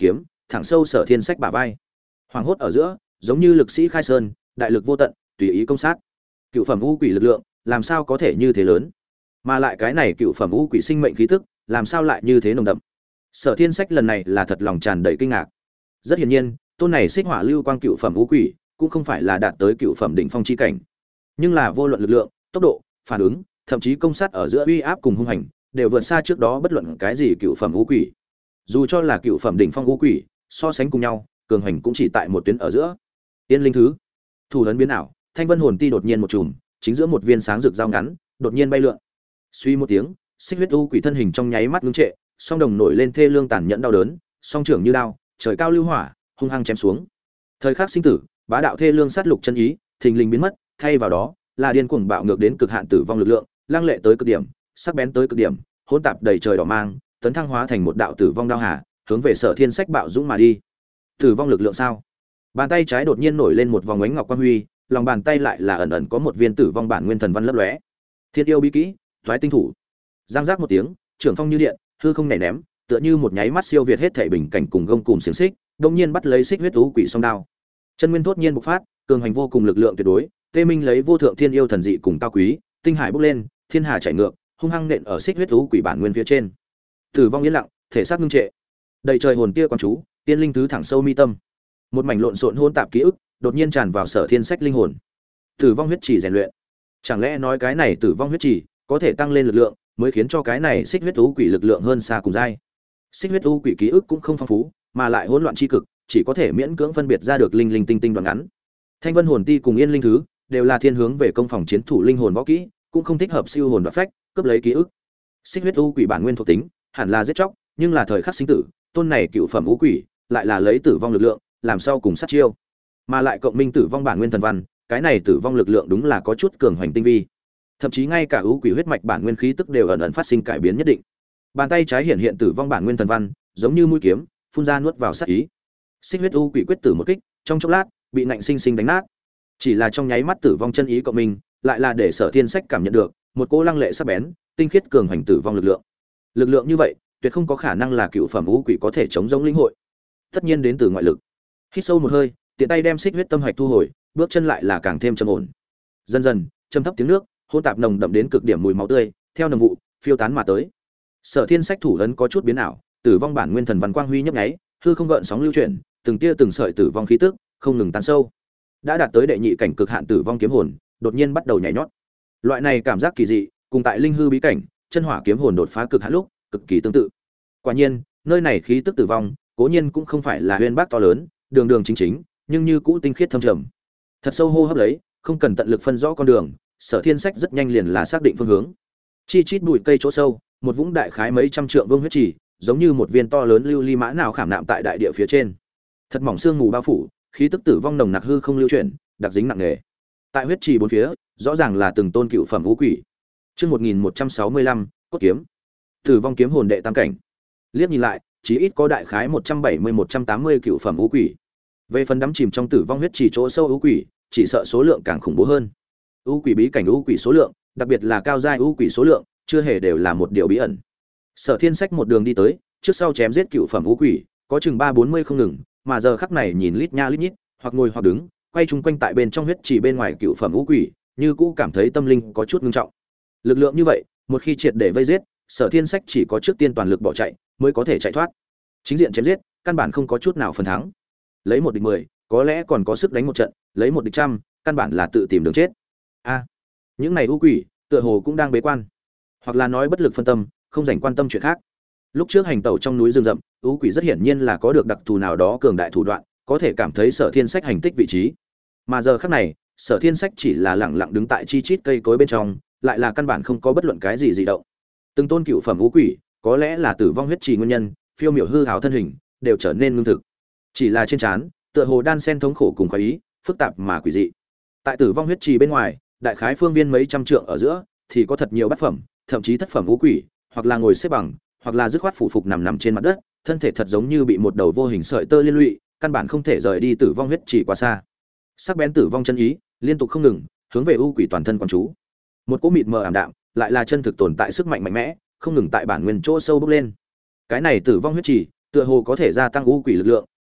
thẳng sâu Sở Thiên Sách bả vai. Hoàng hốt ở giữa, giống như lực sĩ khai sơn, đại lực vô tận, tùy ý công sát. Cựu phẩm u quỷ lực lượng, làm sao có thể như thế lớn? Mà lại cái này cựu phẩm u quỷ sinh mệnh khí tức, làm sao lại như thế nồng đậm? Sở Thiên Sách lần này là thật lòng tràn đầy kinh ngạc. Rất hiển nhiên, tôn này xích hỏa lưu quang cựu phẩm u quỷ, cũng không phải là đạt tới cựu phẩm đỉnh phong chi cảnh, nhưng là vô luận lực lượng, tốc độ, phản ứng, thậm chí công sát ở giữa uy áp cùng hung hành, đều vượt xa trước đó bất luận cái gì cựu phẩm u quỷ. Dù cho là cựu phẩm đỉnh phong u quỷ, so sánh cùng nhau, cường hành cũng chỉ tại một tuyến ở giữa. Tiên linh thứ, thủ ấn biến ảo, thanh vân hồn ti đột nhiên một chùm, chính giữa một viên sáng rực dao ngắn, đột nhiên bay lượn. Suy một tiếng, xích huyết u quỷ thân hình trong nháy mắt ngưng trệ, song đồng nổi lên thê lương tàn nhẫn đau đớn, song trưởng như đao, trời cao lưu hỏa, hung hăng chém xuống. Thời khắc sinh tử, bá đạo thê lương sát lục chân ý, thình lình biến mất, thay vào đó là điên cuồng bạo ngược đến cực hạn tử vong lực lượng, lăng lệ tới cực điểm, sắc bén tới cực điểm, hỗn tạp đầy trời đỏ mang, tấn thăng hóa thành một đạo tử vong đao hà, hướng về Sở Thiên Sách bạo dũng mà đi. Tử vong lực lượng sao? Bàn tay trái đột nhiên nổi lên một vòng ánh ngọc quang huy, lòng bàn tay lại là ẩn ẩn có một viên tử vong bản nguyên thần văn lấp lóe. Thiên yêu bí kỹ, thoái tinh thủ. Giang giác một tiếng, trưởng phong như điện, hư không nảy ném, tựa như một nháy mắt siêu việt hết thảy bình cảnh cùng gông cùm xiềng xích, đột nhiên bắt lấy xích huyết thú quỷ song đao. Chân nguyên thốt nhiên bộc phát, cường hành vô cùng lực lượng tuyệt đối, tê minh lấy vô thượng thiên yêu thần dị cùng cao quý, tinh hải bốc lên, thiên hà chảy ngược, hung hăng nện ở xích huyết thú quỷ bản nguyên phía trên. Tử vong yên lặng, thể xác ngưng trệ. Đầy trời hồn tia quan chú, tiên linh thứ thẳng sâu mi tâm. Một mảnh lộn xộn hỗn tạp ký ức, đột nhiên tràn vào Sở Thiên Sách linh hồn. Tử vong huyết chỉ rèn luyện. Chẳng lẽ nói cái này tử vong huyết chỉ có thể tăng lên lực lượng, mới khiến cho cái này xích huyết thú quỷ lực lượng hơn xa cùng giai. Xích huyết thú quỷ ký ức cũng không phong phú, mà lại hỗn loạn chi cực, chỉ có thể miễn cưỡng phân biệt ra được linh linh tinh tinh đoạn ngắn. Thanh Vân hồn ti cùng Yên linh thứ đều là thiên hướng về công phòng chiến thủ linh hồn võ kỹ, cũng không thích hợp siêu hồn đoạt phách, cướp lấy ký ức. Xích huyết thú quỷ bản nguyên thuộc tính, hẳn là giết chóc, nhưng là thời khắc sinh tử, tôn này cựu phẩm u quỷ, lại là lấy tử vong lực lượng, làm sao cùng sát chiêu. Mà lại cộng minh tử vong bản nguyên thần văn, cái này tử vong lực lượng đúng là có chút cường hoành tinh vi. Thậm chí ngay cả u quỷ huyết mạch bản nguyên khí tức đều ẩn ẩn phát sinh cải biến nhất định. Bàn tay trái hiện hiện tử vong bản nguyên thần văn, giống như mũi kiếm, phun ra nuốt vào sát ý. Xích huyết u quỷ quyết tử một kích, trong chốc lát, bị nạnh sinh sinh đánh nát. Chỉ là trong nháy mắt tử vong chân ý cộng minh, lại là để Sở Thiên Sách cảm nhận được một cỗ lăng lệ sắc bén, tinh khiết cường hành tử vong lực lượng. Lực lượng như vậy, tuyệt không có khả năng là cựu phẩm u quỷ có thể chống giống linh hội. Tất nhiên đến từ ngoại lực. Hít sâu một hơi, tiện tay đem xích huyết tâm hạch thu hồi, bước chân lại là càng thêm trầm ổn. Dần dần, trầm thấp tiếng nước, hỗn tạp nồng đậm đến cực điểm mùi máu tươi, theo nồng vụ phiêu tán mà tới. Sở Thiên Sách thủ ấn có chút biến ảo, tử vong bản nguyên thần văn quang huy nhấp nháy, hư không gợn sóng lưu chuyển, từng tia từng sợi tử vong khí tức không ngừng tan sâu. Đã đạt tới đệ nhị cảnh cực hạn tử vong kiếm hồn, đột nhiên bắt đầu nhảy nhót. Loại này cảm giác kỳ dị, cùng tại linh hư bí cảnh, chân hỏa kiếm hồn đột phá cực hạn lúc, cực kỳ tương tự. Quả nhiên, nơi này khí tức tử vong, cố nhiên cũng không phải là huyền bác to lớn, đường đường chính chính, nhưng như cũ tinh khiết thâm trầm. Thật sâu hô hấp lấy, không cần tận lực phân rõ con đường, Sở Thiên Sách rất nhanh liền là xác định phương hướng. Chi chít bụi cây chỗ sâu, một vũng đại khái mấy trăm trượng vương huyết trì, giống như một viên to lớn lưu ly mã nào khảm nạm tại đại địa phía trên. Thật mỏng xương mù bao phủ, khí tức tử vong nồng nặc hư không lưu chuyển, đặc dính nặng nề. Tại huyết trì bốn phía, rõ ràng là từng tôn cựu phẩm u quỷ. Chương 1165, cốt kiếm. Tử vong kiếm hồn đệ tam cảnh. Liếc nhìn lại, chí ít có đại khái 170-180 cựu phẩm u quỷ. Về phần đắm chìm trong tử vong huyết trì chỗ sâu u quỷ, chỉ sợ số lượng càng khủng bố hơn. U quỷ bí cảnh u quỷ số lượng, đặc biệt là cao giai u quỷ số lượng, chưa hề đều là một điều bí ẩn. Sở Thiên Sách một đường đi tới, trước sau chém giết cựu phẩm u quỷ, có chừng 340 không ngừng, mà giờ khắc này nhìn lít nha lít nhít, hoặc ngồi hoặc đứng, quay chung quanh tại bên trong huyết trì bên ngoài cựu phẩm u quỷ, như cũ cảm thấy tâm linh có chút ngưng trọng. Lực lượng như vậy, một khi triệt để vây giết, Sở Thiên Sách chỉ có trước tiên toàn lực bỏ chạy, mới có thể chạy thoát. Chính diện chém giết, căn bản không có chút nào phần thắng. Lấy một địch 10, có lẽ còn có sức đánh một trận, lấy một địch trăm, căn bản là tự tìm đường chết. A, những này u quỷ, tựa hồ cũng đang bế quan, hoặc là nói bất lực phân tâm, không dành quan tâm chuyện khác. Lúc trước hành tẩu trong núi rừng rậm, u quỷ rất hiển nhiên là có được đặc thù nào đó cường đại thủ đoạn, có thể cảm thấy Sở Thiên Sách hành tích vị trí. Mà giờ khắc này, Sở Thiên Sách chỉ là lẳng lặng đứng tại chi chít cây cối bên trong, lại là căn bản không có bất luận cái gì dị động. Từng tôn cựu phẩm u quỷ, có lẽ là tử vong huyết trì nguyên nhân, phiêu miểu hư hào thân hình, đều trở nên ngưng thực. Chỉ là trên trán, tựa hồ đan sen thống khổ cùng khoái ý, phức tạp mà quỷ dị. Tại tử vong huyết trì bên ngoài, đại khái phương viên mấy trăm trượng ở giữa, thì có thật nhiều bát phẩm, thậm chí thất phẩm u quỷ, hoặc là ngồi xếp bằng, hoặc là dứt khoát phủ phục nằm trên mặt đất, thân thể thật giống như bị một đầu vô hình sợi tơ liên lụy, căn bản không thể rời đi tử vong huyết trì quá xa. Sắc bén tử vong chân ý, liên tục không ngừng, hướng về u quỷ toàn thân quan chú. Một cỗ mịt mờ ảm đạm, lại là chân thực tồn tại sức mạnh mạnh mẽ, không ngừng tại bản nguyên chỗ sâu bốc lên. Cái này tử vong huyết trì, tựa hồ có thể gia tăng u quỷ lực lượng,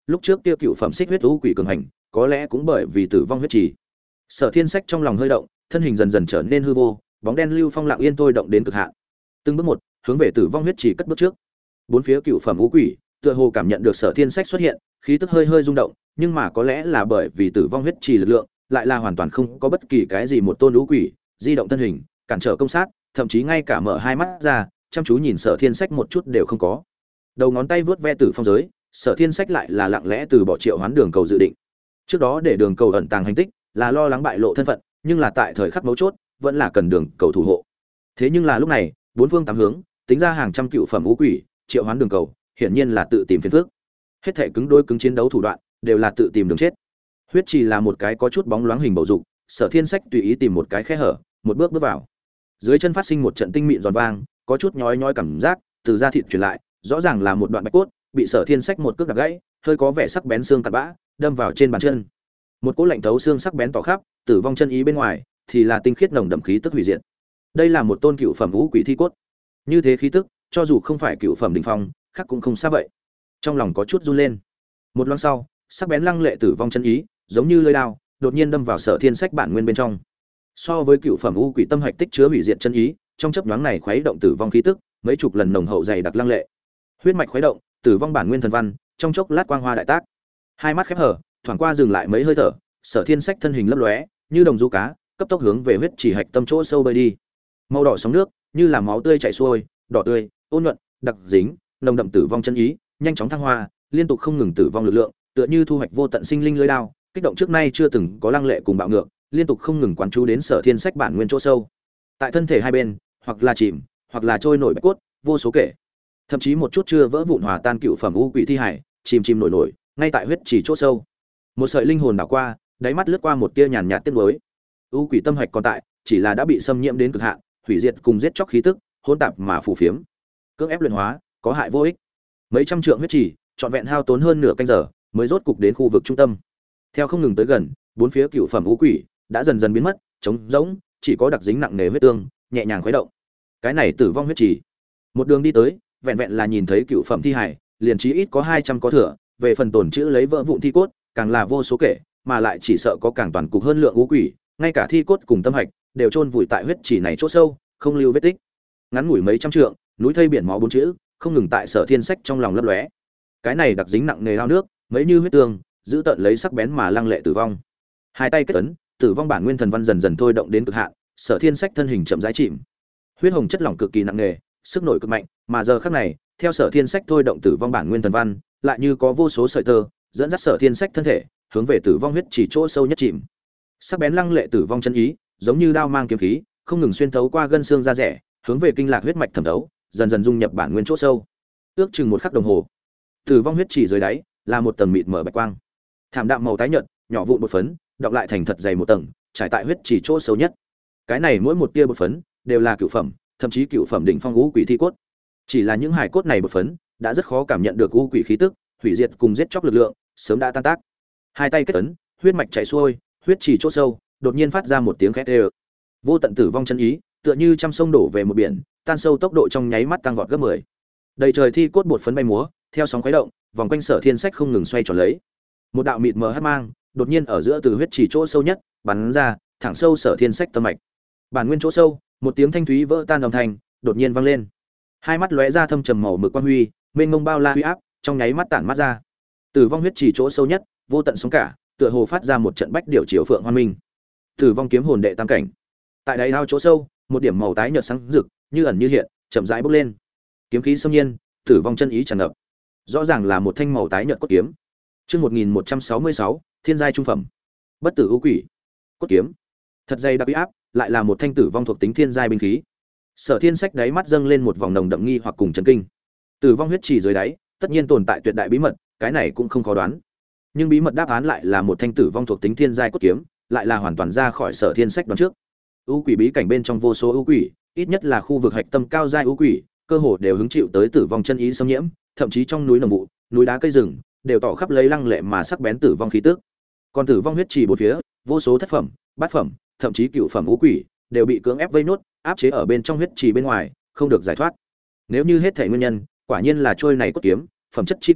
Lúc trước kia cựu phẩm xích huyết u quỷ cường hành, có lẽ cũng bởi vì tử vong huyết trì. Sở Thiên Sách trong lòng hơi động, thân hình dần dần trở nên hư vô, bóng đen lưu phong lặng yên thôi động đến cực hạn. Từng bước một, hướng về tử vong huyết trì cất bước trước. Bốn phía cựu phẩm u quỷ, tựa hồ cảm nhận được Sở Thiên Sách xuất hiện, khí tức hơi hơi rung động, nhưng mà có lẽ là bởi vì tử vong huyết trì lực lượng, lại là hoàn toàn không có bất kỳ cái gì một tôn u quỷ di động thân hình, cản trở công sát, thậm chí ngay cả mở hai mắt ra, chăm chú nhìn Sở Thiên Sách một chút đều không có. Đầu ngón tay vướt ve tử phong giới, Sở Thiên Sách lại là lặng lẽ từ bỏ triệu hoán đường cầu dự định. Trước đó để đường cầu ẩn tàng hành tích, là lo lắng bại lộ thân phận, nhưng là tại thời khắc mấu chốt, vẫn là cần đường cầu thủ hộ. Thế nhưng là lúc này, bốn phương tám hướng, tính ra hàng trăm cựu phẩm u quỷ, triệu hoán đường cầu, hiển nhiên là tự tìm phiền phức. Hết thể cứng đôi cứng chiến đấu thủ đoạn, đều là tự tìm đường chết. Huyết trì là một cái có chút bóng loáng hình bầu dục, Sở Thiên Sách tùy ý tìm một cái khe hở, một bước bước vào. Dưới chân phát sinh một trận tinh mịn giòn vang, có chút nhói nhói cảm giác từ da thịt truyền lại, rõ ràng là một đoạn bạch cốt, bị Sở Thiên Sách một cước đạp gãy, hơi có vẻ sắc bén xương cặn bã, đâm vào trên bàn chân. Một cỗ lạnh thấu xương sắc bén tỏ khắp, tử vong chân ý bên ngoài thì là tinh khiết nồng đậm khí tức hủy diệt. Đây là một tôn cựu phẩm vũ quỷ thi cốt. Như thế khí tức, cho dù không phải cựu phẩm đỉnh phong, khác cũng không xa vậy. Trong lòng có chút run lên. Một loáng sau, sắc bén lăng lệ tử vong chân ý, giống như lưỡi dao, đột nhiên đâm vào Sở Thiên Sách bản nguyên bên trong. So với cựu phẩm u quỷ tâm hạch tích chứa hủy diệt chân ý, trong chớp nhoáng này khuấy động tử vong khí tức, mấy chục lần nồng hậu dày đặc lăng lệ. Huyết mạch khuấy động, tử vong bản nguyên thần văn, trong chốc lát quang hoa đại tác. Hai mắt khép hở, thoáng qua dừng lại mấy hơi thở, Sở Thiên Sách thân hình lấp lóe, như đồng du cá, cấp tốc hướng về huyết chỉ hạch tâm chỗ sâu bơi đi. Màu đỏ sóng nước, như là máu tươi chảy xuôi, đỏ tươi, ôn nhuận, đặc dính, nồng đậm tử vong chân ý, nhanh chóng thăng hoa, liên tục không ngừng tử vong lực lượng, tựa như thu hoạch vô tận sinh linh lưỡi đao, kích động trước nay chưa từng có lăng lệ cùng bạo ngược, liên tục không ngừng quán chú đến Sở Thiên Sách bản nguyên chỗ sâu. Tại thân thể hai bên, hoặc là chìm, hoặc là trôi nổi bạch cốt, vô số kể. Thậm chí một chút chưa vỡ vụn hòa tan cựu phẩm u quỷ thi hải, chìm chìm nổi nổi, ngay tại huyết chỉ chỗ sâu. Một sợi linh hồn đảo qua, đáy mắt lướt qua một tia nhàn nhạt tiếc nuối. U quỷ tâm hạch còn tại, chỉ là đã bị xâm nhiễm đến cực hạn, hủy diệt cùng giết chóc khí tức, hỗn tạp mà phù phiếm. Cưỡng ép luyện hóa, có hại vô ích. Mấy trăm trượng huyết chỉ, trọn vẹn hao tốn hơn nửa canh giờ, mới rốt cục đến khu vực trung tâm. Theo không ngừng tới gần, bốn phía cựu phẩm u quỷ đã dần dần biến mất, trống rỗng, chỉ có đặc dính nặng nề huyết tương, nhẹ nhàng khuấy động. Cái này tử vong huyết chỉ. Một đường đi tới, vẹn vẹn là nhìn thấy cựu phẩm thi hải, liền chí ít có 200 có thừa, về phần tổn chữ lấy vỡ vụn thi cốt, càng là vô số kể, mà lại chỉ sợ có càng toàn cục hơn lượng u quỷ, ngay cả thi cốt cùng tâm hạch đều chôn vùi tại huyết chỉ này chỗ sâu, không lưu vết tích. Ngắn ngủi mấy trăm trượng, núi thây biển máu bốn chữ, không ngừng tại Sở Thiên Sách trong lòng lấp lóe. Cái này đặc dính nặng nề ao nước, mấy như huyết tương, giữ tận lấy sắc bén mà lăng lệ tử vong. Hai tay kết ấn, tử vong bản nguyên thần văn dần dần thôi động đến cực hạn, Sở Thiên Sách thân hình chậm rãi chìm. Huyết hồng chất lỏng cực kỳ nặng nề, sức nổi cực mạnh, mà giờ khắc này, theo Sở Thiên Sách thôi động tử vong bản nguyên thần văn, lại như có vô số sợi tơ dẫn dắt Sở Thiên Sách thân thể hướng về tử vong huyết chỉ chỗ sâu nhất chìm. Sắc bén lăng lệ tử vong chân ý, giống như đao mang kiếm khí, không ngừng xuyên thấu qua gân xương da rẻ, hướng về kinh lạc huyết mạch thẩm thấu, dần dần dung nhập bản nguyên chỗ sâu. Ước chừng một khắc đồng hồ, tử vong huyết chỉ dưới đáy là một tầng mịt mờ bạch quang. Thảm đạm màu tái nhợt, nhỏ vụn bột phấn, đọng lại thành thật dày một tầng, trải tại huyết chỉ chỗ sâu nhất. Cái này mỗi một tia bột phấn đều là cựu phẩm, thậm chí cựu phẩm đỉnh phong ngũ quỷ thi cốt. Chỉ là những hài cốt này bột phấn đã rất khó cảm nhận được ngũ quỷ khí tức, hủy diệt cùng giết chóc lực lượng, sớm đã tan tác. Hai tay kết ấn, huyết mạch chảy xuôi, huyết chỉ chỗ sâu, đột nhiên phát ra một tiếng khét ê. Vô tận tử vong chân ý, tựa như trăm sông đổ về một biển, tan sâu tốc độ trong nháy mắt tăng vọt gấp 10. Đầy trời thi cốt bột phấn bay múa, theo sóng khuấy động, vòng quanh Sở Thiên Sách không ngừng xoay tròn lấy. Một đạo mịt mờ hắc mang, đột nhiên ở giữa từ huyết chỉ chỗ sâu nhất, bắn ra, thẳng sâu Sở Thiên Sách tâm mạch. Bản nguyên chỗ sâu, một tiếng thanh thúy vỡ tan âm thanh, đột nhiên vang lên. Hai mắt lóe ra thâm trầm màu mực quang huy, mênh mông bao la huy áp, trong nháy mắt tản mắt ra. Tử vong huyết chỉ chỗ sâu nhất, vô tận sóng cả, tựa hồ phát ra một trận bách điểu chiều phượng hoan minh. Tử vong kiếm hồn đệ tam cảnh. Tại đáy ao chỗ sâu, một điểm màu tái nhợt sáng rực, như ẩn như hiện, chậm rãi bốc lên. Kiếm khí xâm nhiên, tử vong chân ý tràn ngập. Rõ ràng là một thanh màu tái nhợt cốt kiếm. Chương 1166, thiên giai trung phẩm. Bất tử ưu quỷ. Cốt kiếm. Thật dày đặc uy áp, lại là một thanh tử vong thuộc tính thiên giai binh khí. Sở Thiên Sách đáy mắt dâng lên một vòng nồng đậm nghi hoặc cùng chấn kinh. Tử vong huyết chỉ dưới đáy, tất nhiên tồn tại tuyệt đại bí mật, cái này cũng không khó đoán. Nhưng bí mật đáp án lại là một thanh tử vong thuộc tính thiên giai cốt kiếm, lại là hoàn toàn ra khỏi Sở Thiên Sách đoán trước. U quỷ bí cảnh bên trong vô số u quỷ, ít nhất là khu vực hạch tâm cao giai u quỷ, cơ hồ đều hứng chịu tới tử vong chân ý xâm nhiễm, thậm chí trong núi nồng vụ, núi đá cây rừng, đều tỏ khắp lấy lăng lệ mà sắc bén tử vong khí tức. Còn tử vong huyết chỉ bốn phía, vô số thất phẩm, bát phẩm, thậm chí cựu phẩm u quỷ, đều bị cưỡng ép vây nốt, áp chế ở bên trong huyết trì bên ngoài, không được giải thoát. Nếu như hết thảy nguyên nhân, quả nhiên là trôi này cốt kiếm, phẩm chất chi cao,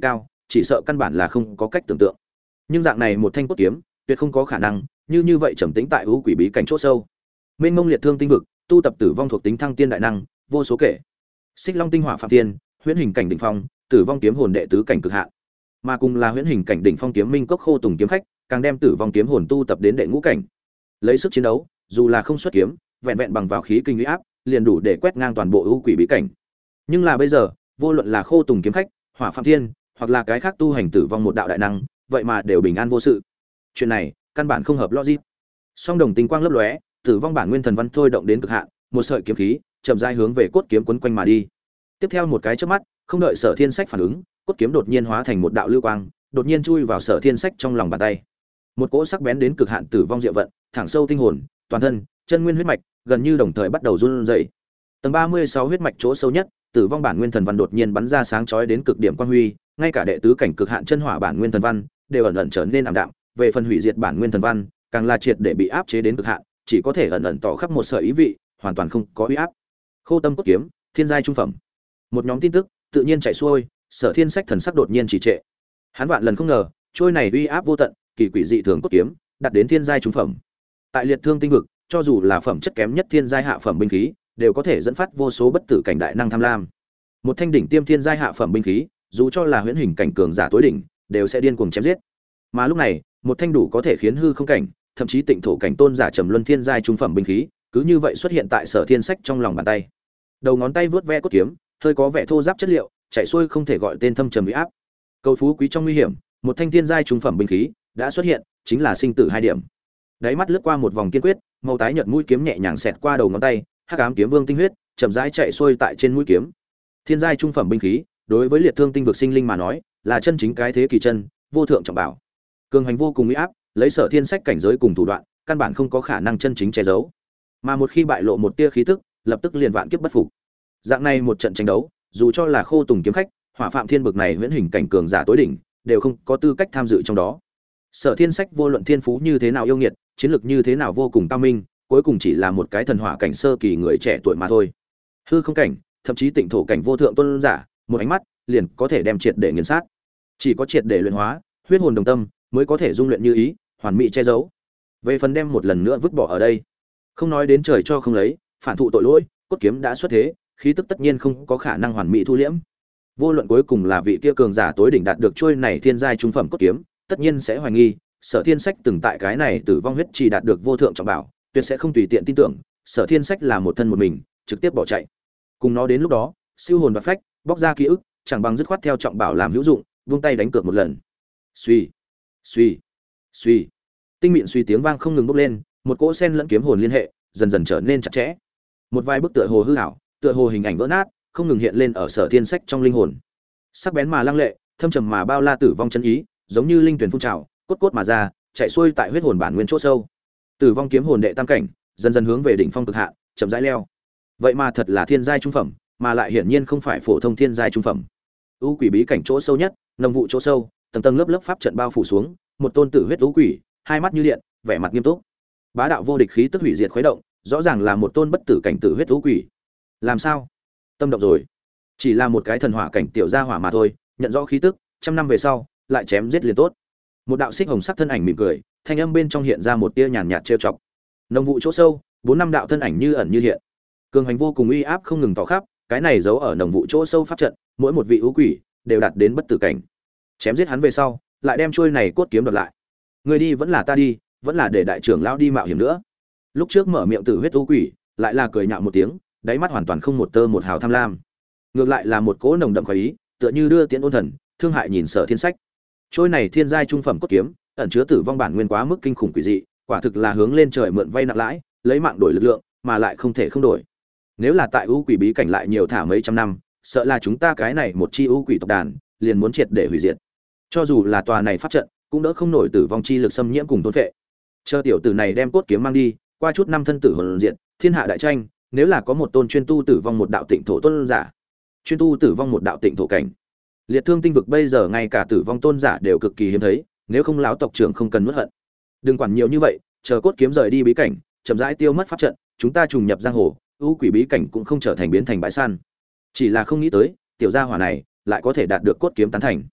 chỉ sợ căn bản là không có cách tưởng tượng. Nhưng dạng này một thanh cốt kiếm tuyệt không có khả năng như vậy trầm tĩnh tại u quỷ bí cảnh chỗ sâu. Mênh mông liệt thương tinh vực, tu tập tử vong thuộc tính thăng tiên đại năng vô số kể. Xích long tinh hỏa phạm tiên, huyễn hình cảnh đỉnh phong, tử vong kiếm hồn đệ tứ cảnh cực hạn. Mà cùng là huyễn hình cảnh đỉnh phong kiếm minh cốc khô tùng kiếm khách, càng đem tử vong kiếm hồn tu tập đến đệ ngũ cảnh. Lấy sức chiến đấu, dù là không xuất kiếm, vẹn vẹn bằng vào khí kinh uy áp, liền đủ để quét ngang toàn bộ u quỷ bí cảnh. Nhưng là bây giờ, vô luận là khô tùng kiếm khách, hỏa phạm thiên, hoặc là cái khác tu hành tử vong một đạo đại năng, vậy mà đều bình an vô sự. Chuyện này, căn bản không hợp logic. Song đồng tinh quang lấp lóe, tử vong bản nguyên thần văn thôi động đến cực hạn, một sợi kiếm khí chậm rãi hướng về cốt kiếm quấn quanh mà đi. Tiếp theo một cái chớp mắt, không đợi Sở Thiên Sách phản ứng, cốt kiếm đột nhiên hóa thành một đạo lưu quang, đột nhiên chui vào Sở Thiên Sách trong lòng bàn tay. Một cỗ sắc bén đến cực hạn tử vong diệu vận, thẳng sâu tinh hồn, toàn thân, chân nguyên huyết mạch, gần như đồng thời bắt đầu run rẩy. Tầng 36 huyết mạch chỗ sâu nhất, tử vong bản nguyên thần văn đột nhiên bắn ra sáng chói đến cực điểm quang huy, ngay cả đệ tứ cảnh cực hạn chân hỏa bản nguyên thần văn đều ẩn ẩn trở nên ảm đạm, về phần hủy diệt bản nguyên thần văn, càng là triệt để bị áp chế đến cực hạn, chỉ có thể ẩn ẩn tỏ khắp một sợi ý vị, hoàn toàn không có uy áp. Khô tâm cốt kiếm, thiên giai trung phẩm. Một nhóm tin tức tự nhiên chạy xuôi, Sở Thiên Sách thần sắc đột nhiên trì trệ. Hắn vạn lần không ngờ, trôi này uy áp vô tận, kỳ quỷ dị thường cốt kiếm, đạt đến thiên giai trung phẩm. Tại liệt thương tinh vực, cho dù là phẩm chất kém nhất thiên giai hạ phẩm binh khí, đều có thể dẫn phát vô số bất tử cảnh đại năng tham lam. Một thanh đỉnh tiêm thiên giai hạ phẩm binh khí, dù cho là huyễn hình cảnh cường giả tối đỉnh, đều sẽ điên cuồng chém giết. Mà lúc này, một thanh đủ có thể khiến hư không cảnh, thậm chí tịnh thổ cảnh tôn giả trầm luân thiên giai trung phẩm binh khí, cứ như vậy xuất hiện tại Sở Thiên Sách trong lòng bàn tay. Đầu ngón tay vướt ve cốt kiếm, hơi có vẻ thô ráp chất liệu, chạy xuôi không thể gọi tên thâm trầm uy áp. Cầu phú quý trong nguy hiểm, một thanh thiên giai trung phẩm binh khí đã xuất hiện, chính là sinh tử hai điểm. Đáy mắt lướt qua một vòng kiên quyết, màu tái nhợt mũi kiếm nhẹ nhàng xẹt qua đầu ngón tay, hắc ám kiếm vương tinh huyết chậm rãi chạy xuôi tại trên mũi kiếm. Thiên giai trung phẩm binh khí, đối với liệt thương tinh vực sinh linh mà nói, là chân chính cái thế kỳ chân, vô thượng trọng bảo. Cường hành vô cùng uy áp, lấy Sở Thiên Sách cảnh giới cùng thủ đoạn, căn bản không có khả năng chân chính che giấu. Mà một khi bại lộ một tia khí tức, lập tức liền vạn kiếp bất phục. Dạng này một trận tranh đấu, dù cho là khô tùng kiếm khách, hỏa phạm thiên bực này huyễn hình cảnh cường giả tối đỉnh, đều không có tư cách tham dự trong đó. Sở Thiên Sách vô luận thiên phú như thế nào yêu nghiệt, chiến lược như thế nào vô cùng cao minh, cuối cùng chỉ là một cái thần hỏa cảnh sơ kỳ người trẻ tuổi mà thôi. Hư không cảnh, thậm chí tịnh thổ cảnh vô thượng tôn giả, một ánh mắt liền có thể đem triệt để nghiền sát. Chỉ có triệt để luyện hóa, huyết hồn đồng tâm, mới có thể dung luyện như ý, hoàn mỹ che giấu. Về phần đem một lần nữa vứt bỏ ở đây, không nói đến trời cho không lấy, phản thụ tội lỗi, cốt kiếm đã xuất thế, khí tức tất nhiên không có khả năng hoàn mỹ thu liễm. Vô luận cuối cùng là vị kia cường giả tối đỉnh đạt được trôi này thiên giai trung phẩm cốt kiếm, tất nhiên sẽ hoài nghi, Sở Thiên Sách từng tại cái này tử vong huyết chỉ đạt được vô thượng trọng bảo, tuyệt sẽ không tùy tiện tin tưởng, Sở Thiên Sách là một thân một mình, trực tiếp bỏ chạy. Cùng nó đến lúc đó, siêu hồn bạt phách, bóc ra ký ức, chẳng bằng dứt khoát theo trọng bảo làm hữu dụng, vung tay đánh cược một lần. Suy, suy, suy. Tinh mịn suy tiếng vang không ngừng bốc lên, một cỗ sen lẫn kiếm hồn liên hệ, dần dần trở nên chặt chẽ. Một vài bức tựa hồ hư ảo, tựa hồ hình ảnh vỡ nát, không ngừng hiện lên ở Sở Thiên Sách trong linh hồn. Sắc bén mà lăng lệ, thâm trầm mà bao la tử vong chân ý, giống như linh tuyển phun trào, cốt cốt mà ra, chạy xuôi tại huyết hồn bản nguyên chỗ sâu. Tử vong kiếm hồn đệ tam cảnh, dần dần hướng về đỉnh phong cực hạn, chậm rãi leo. Vậy mà thật là thiên giai trung phẩm, mà lại hiển nhiên không phải phổ thông thiên giai trung phẩm. U quỷ bí cảnh chỗ sâu nhất, nồng vụ chỗ sâu, tầng tầng lớp lớp pháp trận bao phủ xuống, một tôn tử huyết u quỷ, hai mắt như điện, vẻ mặt nghiêm túc. Bá đạo vô địch khí tức hủy diệt khuấy động, rõ ràng là một tôn bất tử cảnh tử huyết u quỷ. Làm sao? Tâm động rồi. Chỉ là một cái thần hỏa cảnh tiểu gia hỏa mà thôi, nhận rõ khí tức, trăm năm về sau, lại chém giết liền tốt. Một đạo xích hồng sắc thân ảnh mỉm cười, thanh âm bên trong hiện ra một tia nhàn nhạt trêu chọc. Nồng vụ chỗ sâu, bốn năm đạo thân ảnh như ẩn như hiện. Cường hành vô cùng uy áp không ngừng tỏ khắp, cái này giấu ở nồng vụ chỗ sâu pháp trận, mỗi một vị u quỷ đều đạt đến bất tử cảnh. Chém giết hắn về sau, lại đem trôi này cốt kiếm đoạt lại. Người đi vẫn là ta đi, vẫn là để đại trưởng lão đi mạo hiểm nữa. Lúc trước mở miệng tử huyết u quỷ, lại là cười nhạo một tiếng, đáy mắt hoàn toàn không một tơ một hào tham lam. Ngược lại là một cỗ nồng đậm khoái ý, tựa như đưa tiễn ôn thần, thương hại nhìn Sở Thiên Sách. Trôi này thiên giai trung phẩm cốt kiếm, ẩn chứa tử vong bản nguyên quá mức kinh khủng quỷ dị, quả thực là hướng lên trời mượn vay nặng lãi, lấy mạng đổi lực lượng, mà lại không thể không đổi. Nếu là tại u quỷ bí cảnh lại nhiều thả mấy trăm năm, sợ là chúng ta cái này một chi u quỷ tộc đàn liền muốn triệt để hủy diệt. Cho dù là tòa này pháp trận, cũng đỡ không nổi tử vong chi lực xâm nhiễm cùng thôn phệ. Chờ tiểu tử này đem cốt kiếm mang đi, qua chút năm thân tử hồn diện, thiên hạ đại tranh, nếu là có một tôn chuyên tu tử vong một đạo tịnh thổ tôn giả, chuyên tu tử vong một đạo tịnh thổ cảnh. Liệt thương tinh vực bây giờ ngay cả tử vong tôn giả đều cực kỳ hiếm thấy, nếu không lão tộc trưởng không cần nuốt hận. Đừng quản nhiều như vậy, chờ cốt kiếm rời đi bí cảnh, chậm rãi tiêu mất pháp trận, chúng ta trùng nhập giang hồ, u quỷ bí cảnh cũng không trở thành biến thành bãi săn. Chỉ là không nghĩ tới, tiểu gia hỏa này lại có thể đạt được cốt kiếm tán thành.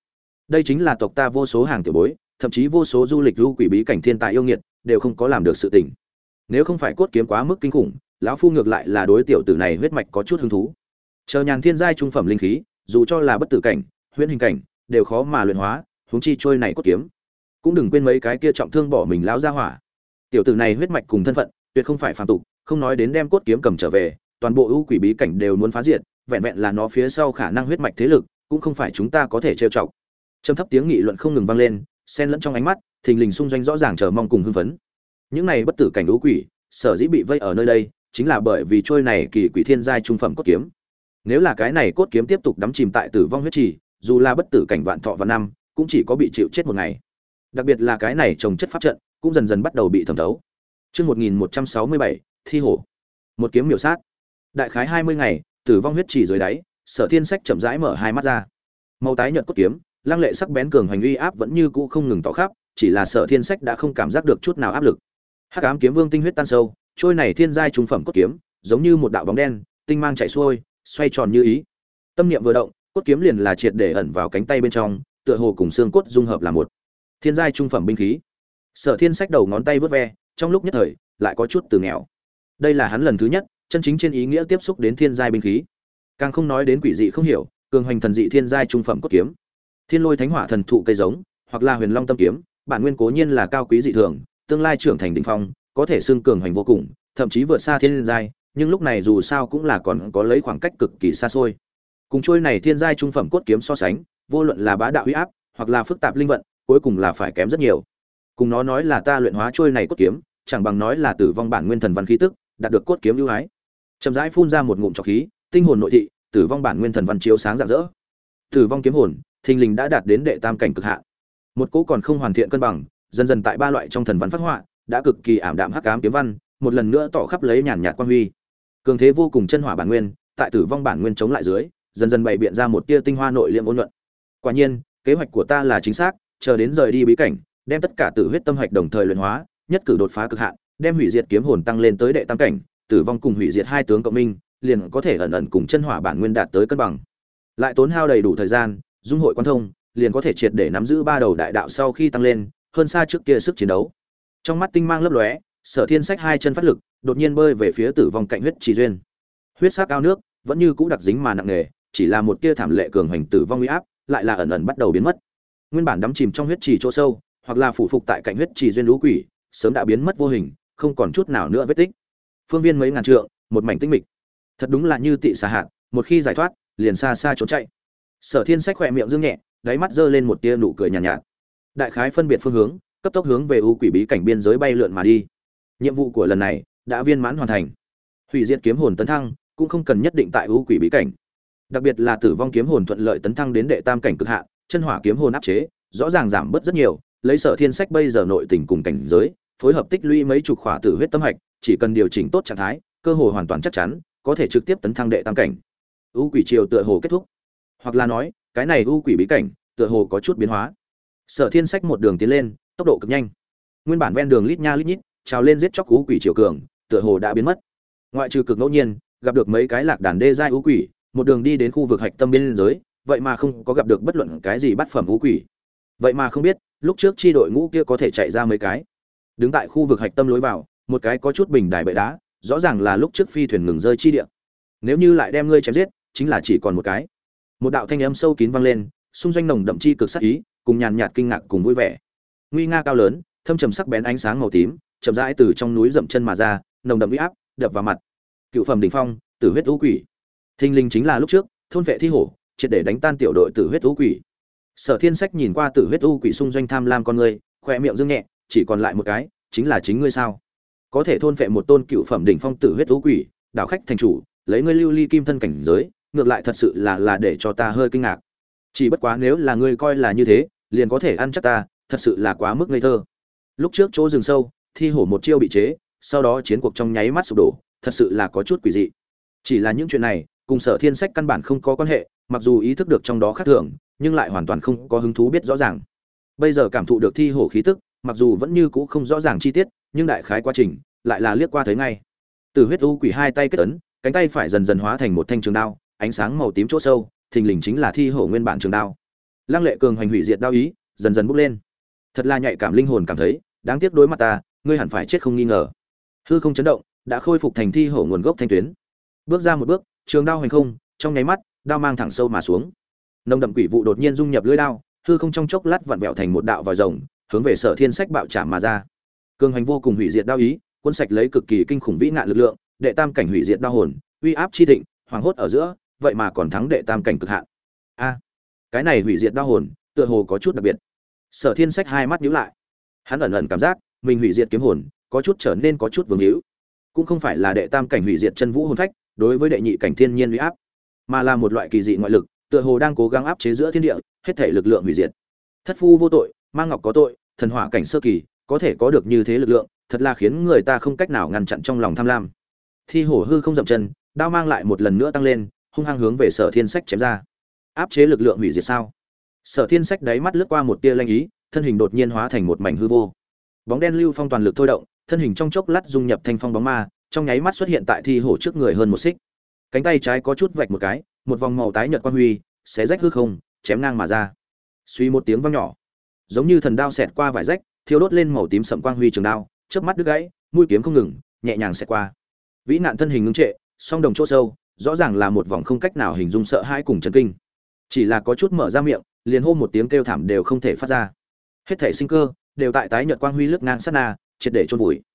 Đây chính là tộc ta vô số hàng tiểu bối, thậm chí vô số du lịch du quỷ bí cảnh thiên tài yêu nghiệt đều không có làm được sự tình. Nếu không phải cốt kiếm quá mức kinh khủng, lão phu ngược lại là đối tiểu tử này huyết mạch có chút hứng thú. Chờ nhàn thiên giai trung phẩm linh khí, dù cho là bất tử cảnh, huyễn hình cảnh, đều khó mà luyện hóa, huống chi trôi này cốt kiếm. Cũng đừng quên mấy cái kia trọng thương bỏ mình lão gia hỏa. Tiểu tử này huyết mạch cùng thân phận, tuyệt không phải phàm tục, không nói đến đem cốt kiếm cầm trở về, toàn bộ ưu quỷ bí cảnh đều muốn phá diệt, vẹn vẹn là nó phía sau khả năng huyết mạch thế lực, cũng không phải chúng ta có thể trêu chọc. Trầm thấp tiếng nghị luận không ngừng vang lên, xen lẫn trong ánh mắt, thình lình xung doanh rõ ràng chờ mong cùng hưng phấn. Những này bất tử cảnh ưu quỷ, sở dĩ bị vây ở nơi đây, chính là bởi vì trôi này kỳ quỷ thiên giai trung phẩm cốt kiếm. Nếu là cái này cốt kiếm tiếp tục đắm chìm tại tử vong huyết trì, dù là bất tử cảnh vạn thọ và năm, cũng chỉ có bị chịu chết một ngày. Đặc biệt là cái này trồng chất pháp trận, cũng dần dần bắt đầu bị thẩm thấu. Chương 1167, thi hổ. Một kiếm miểu sát. Đại khái 20 ngày, tử vong huyết trì dưới đáy, Sở Thiên Sách chậm rãi mở hai mắt ra. Màu tái nhợt cốt kiếm, lăng lệ sắc bén cường hành uy áp vẫn như cũ không ngừng tỏ khắp, chỉ là Sở Thiên Sách đã không cảm giác được chút nào áp lực. Hắc ám kiếm vương tinh huyết tan sâu, trôi này thiên giai trung phẩm cốt kiếm, giống như một đạo bóng đen, tinh mang chảy xuôi, xoay tròn như ý. Tâm niệm vừa động, cốt kiếm liền là triệt để ẩn vào cánh tay bên trong, tựa hồ cùng xương cốt dung hợp là một. Thiên giai trung phẩm binh khí. Sở Thiên Sách đầu ngón tay vớt ve, trong lúc nhất thời, lại có chút từ nghèo. Đây là hắn lần thứ nhất, chân chính trên ý nghĩa tiếp xúc đến thiên giai binh khí. Càng không nói đến quỷ dị không hiểu, cường hành thần dị thiên giai trung phẩm cốt kiếm. Thiên Lôi Thánh Hỏa thần thụ cây giống, hoặc là Huyền Long tâm kiếm, bản nguyên cố nhiên là cao quý dị thường, tương lai trưởng thành đỉnh phong, có thể xưng cường hành vô cùng, thậm chí vượt xa thiên giai, nhưng lúc này dù sao cũng là còn có lấy khoảng cách cực kỳ xa xôi. Cùng trôi này thiên giai trung phẩm cốt kiếm so sánh, vô luận là bá đạo uy áp, hoặc là phức tạp linh vận, cuối cùng là phải kém rất nhiều. Cùng nó nói là ta luyện hóa trôi này cốt kiếm, chẳng bằng nói là tử vong bản nguyên thần văn khí tức, đạt được cốt kiếm ưu ái. Chậm rãi phun ra một ngụm trọc khí, tinh hồn nội thị, tử vong bản nguyên thần văn chiếu sáng rạng rỡ. Tử vong kiếm hồn, thình lình đã đạt đến đệ tam cảnh cực hạn. Một cỗ còn không hoàn thiện cân bằng, dần dần tại ba loại trong thần văn phát họa, đã cực kỳ ảm đạm hắc ám kiếm văn, một lần nữa tỏ khắp lấy nhàn nhạt quang huy. Cường thế vô cùng chân hỏa bản nguyên, tại tử vong bản nguyên chống lại dưới, dần dần bày biện ra một tia tinh hoa nội liệm ôn nhuận. Quả nhiên, kế hoạch của ta là chính xác, chờ đến rời đi bí cảnh, đem tất cả tử huyết tâm hạch đồng thời luyện hóa, nhất cử đột phá cực hạn, đem hủy diệt kiếm hồn tăng lên tới đệ tam cảnh, tử vong cùng hủy diệt hai tướng cộng minh, liền có thể ẩn ẩn cùng chân hỏa bản nguyên đạt tới cân bằng. Lại tốn hao đầy đủ thời gian, dung hội quan thông, liền có thể triệt để nắm giữ ba đầu đại đạo sau khi tăng lên, hơn xa trước kia sức chiến đấu. Trong mắt tinh mang lấp lóe, Sở Thiên Sách hai chân phát lực, đột nhiên bơi về phía tử vong cạnh huyết trì duyên. Huyết sắc ao nước vẫn như cũ đặc dính mà nặng nề, chỉ là một tia thảm lệ cường hành tử vong uy áp, lại là ẩn ẩn bắt đầu biến mất. Nguyên bản đắm chìm trong huyết trì chỗ sâu, hoặc là phủ phục tại cạnh huyết trì duyên lũ quỷ, sớm đã biến mất vô hình, không còn chút nào nữa vết tích. Phương viên mấy ngàn trượng, một mảnh tĩnh mịch. Thật đúng là như tị xà hạt, một khi giải thoát, liền xa xa trốn chạy. Sở Thiên Sách khẽ miệng dương nhẹ, đáy mắt giơ lên một tia nụ cười nhàn nhạt. Đại khái phân biệt phương hướng, cấp tốc hướng về u quỷ bí cảnh biên giới bay lượn mà đi. Nhiệm vụ của lần này đã viên mãn hoàn thành. Hủy diệt kiếm hồn tấn thăng, cũng không cần nhất định tại u quỷ bí cảnh. Đặc biệt là tử vong kiếm hồn thuận lợi tấn thăng đến đệ tam cảnh cực hạn, chân hỏa kiếm hồn áp chế, rõ ràng giảm bớt rất nhiều, lấy Sở Thiên Sách bây giờ nội tình cùng cảnh giới, phối hợp tích lũy mấy chục khỏa tử huyết tâm hạch, chỉ cần điều chỉnh tốt trạng thái, cơ hội hoàn toàn chắc chắn, có thể trực tiếp tấn thăng đệ tam cảnh. U quỷ triều tựa hồ kết thúc, hoặc là nói, cái này u quỷ bí cảnh tựa hồ có chút biến hóa. Sở Thiên Sách một đường tiến lên, tốc độ cực nhanh. Nguyên bản ven đường lít nha lít nhít, trào lên giết chóc u quỷ triều cường, tựa hồ đã biến mất. Ngoại trừ cực ngẫu nhiên, gặp được mấy cái lạc đàn đê giai u quỷ, một đường đi đến khu vực hạch tâm biên giới, vậy mà không có gặp được bất luận cái gì bắt phẩm u quỷ. Vậy mà không biết, lúc trước chi đội ngũ kia có thể chạy ra mấy cái. Đứng tại khu vực hạch tâm lối vào, một cái có chút bình đài bệ đá, rõ ràng là lúc trước phi thuyền ngừng rơi chi địa. Nếu như lại đem ngươi chém giết, chính là chỉ còn một cái. Một đạo thanh âm sâu kín vang lên, xung doanh nồng đậm chi cực sát ý, cùng nhàn nhạt kinh ngạc cùng vui vẻ. Nguy nga cao lớn, thâm trầm sắc bén ánh sáng màu tím, chậm rãi từ trong núi dậm chân mà ra, nồng đậm uy áp đập vào mặt. Cựu phẩm đỉnh phong, Tử huyết u quỷ. Thinh linh chính là lúc trước, thôn vệ thi hổ, triệt để đánh tan tiểu đội Tử huyết u quỷ. Sở Thiên Sách nhìn qua Tử huyết u quỷ xung doanh tham lam con người, khóe miệng dương nhẹ, chỉ còn lại một cái, chính là chính ngươi sao? Có thể thôn vệ một tôn cựu phẩm đỉnh phong Tử huyết u quỷ, đảo khách thành chủ, lấy ngươi lưu ly kim thân cảnh giới, ngược lại thật sự là để cho ta hơi kinh ngạc. Chỉ bất quá nếu là ngươi coi là như thế, liền có thể ăn chắc ta, thật sự là quá mức ngây thơ. Lúc trước chỗ rừng sâu, thi hổ một chiêu bị chế, sau đó chiến cuộc trong nháy mắt sụp đổ, thật sự là có chút quỷ dị. Chỉ là những chuyện này, cùng Sở Thiên Sách căn bản không có quan hệ, mặc dù ý thức được trong đó khác thường, nhưng lại hoàn toàn không có hứng thú biết rõ ràng. Bây giờ cảm thụ được thi hổ khí tức, mặc dù vẫn như cũ không rõ ràng chi tiết, nhưng đại khái quá trình lại là liếc qua thấy ngay. Từ huyết u quỷ hai tay kết ấn, cánh tay phải dần dần hóa thành một thanh trường đao, ánh sáng màu tím chỗ sâu, thình lình chính là thi hổ nguyên bản trường đao. Lăng lệ cường hành hủy diệt đao ý dần dần bốc lên. Thật là nhạy cảm linh hồn cảm thấy, đáng tiếc đối mặt ta, ngươi hẳn phải chết không nghi ngờ. Hư không chấn động, đã khôi phục thành thi hổ nguồn gốc thanh tuyến. Bước ra một bước, trường đao hành không, trong nháy mắt, đao mang thẳng sâu mà xuống. Nồng đậm quỷ vụ đột nhiên dung nhập lưỡi đao, hư không trong chốc lát vặn vẹo thành một đạo vòi rồng, hướng về Sở Thiên Sách bạo chạm mà ra. Cường hành vô cùng hủy diệt đao ý, cuốn sạch lấy cực kỳ kinh khủng vĩ ngạn lực lượng, đệ tam cảnh hủy diệt đao hồn, uy áp chi thịnh, hoàng hốt ở giữa, vậy mà còn thắng đệ tam cảnh cực hạn. A, cái này hủy diệt đao hồn, tựa hồ có chút đặc biệt. Sở Thiên Sách hai mắt nhíu lại. Hắn ẩn ẩn cảm giác, mình hủy diệt kiếm hồn, có chút trở nên có chút vương hữu. Cũng không phải là đệ tam cảnh hủy diệt chân vũ hồn phách, đối với đệ nhị cảnh thiên nhiên uy áp, mà là một loại kỳ dị ngoại lực, tựa hồ đang cố gắng áp chế giữa thiên địa, hết thảy lực lượng hủy diệt. Thất phu vô tội, mang ngọc có tội, thần hỏa cảnh sơ kỳ, có thể có được như thế lực lượng, thật là khiến người ta không cách nào ngăn chặn trong lòng tham lam. Thi hổ hư không dậm chân, đao mang lại một lần nữa tăng lên, hung hăng hướng về Sở Thiên Sách chém ra. Áp chế lực lượng hủy diệt sao? Sở Thiên Sách đáy mắt lướt qua một tia lanh ý, thân hình đột nhiên hóa thành một mảnh hư vô. Bóng đen lưu phong toàn lực thôi động, thân hình trong chốc lát dung nhập thanh phong bóng ma, trong nháy mắt xuất hiện tại thi hổ trước người hơn một xích. Cánh tay trái có chút vạch một cái, một vòng màu tái nhợt quang huy, xé rách hư không, chém ngang mà ra. Suy một tiếng vang nhỏ, giống như thần đao xẹt qua vải rách, thiêu đốt lên màu tím sẫm quang huy trường đao, chớp mắt đứt gãy, mũi kiếm không ngừng, nhẹ nhàng xẹt qua. Vĩ nạn thân hình ngưng trệ, song đồng chỗ sâu, rõ ràng là một vòng không cách nào hình dung sợ hãi cùng chấn kinh. Chỉ là có chút mở ra miệng, liền hô một tiếng kêu thảm đều không thể phát ra. Hết thảy sinh cơ đều tại tái nhợt quang huy lướt ngang sát na, triệt để chôn vùi.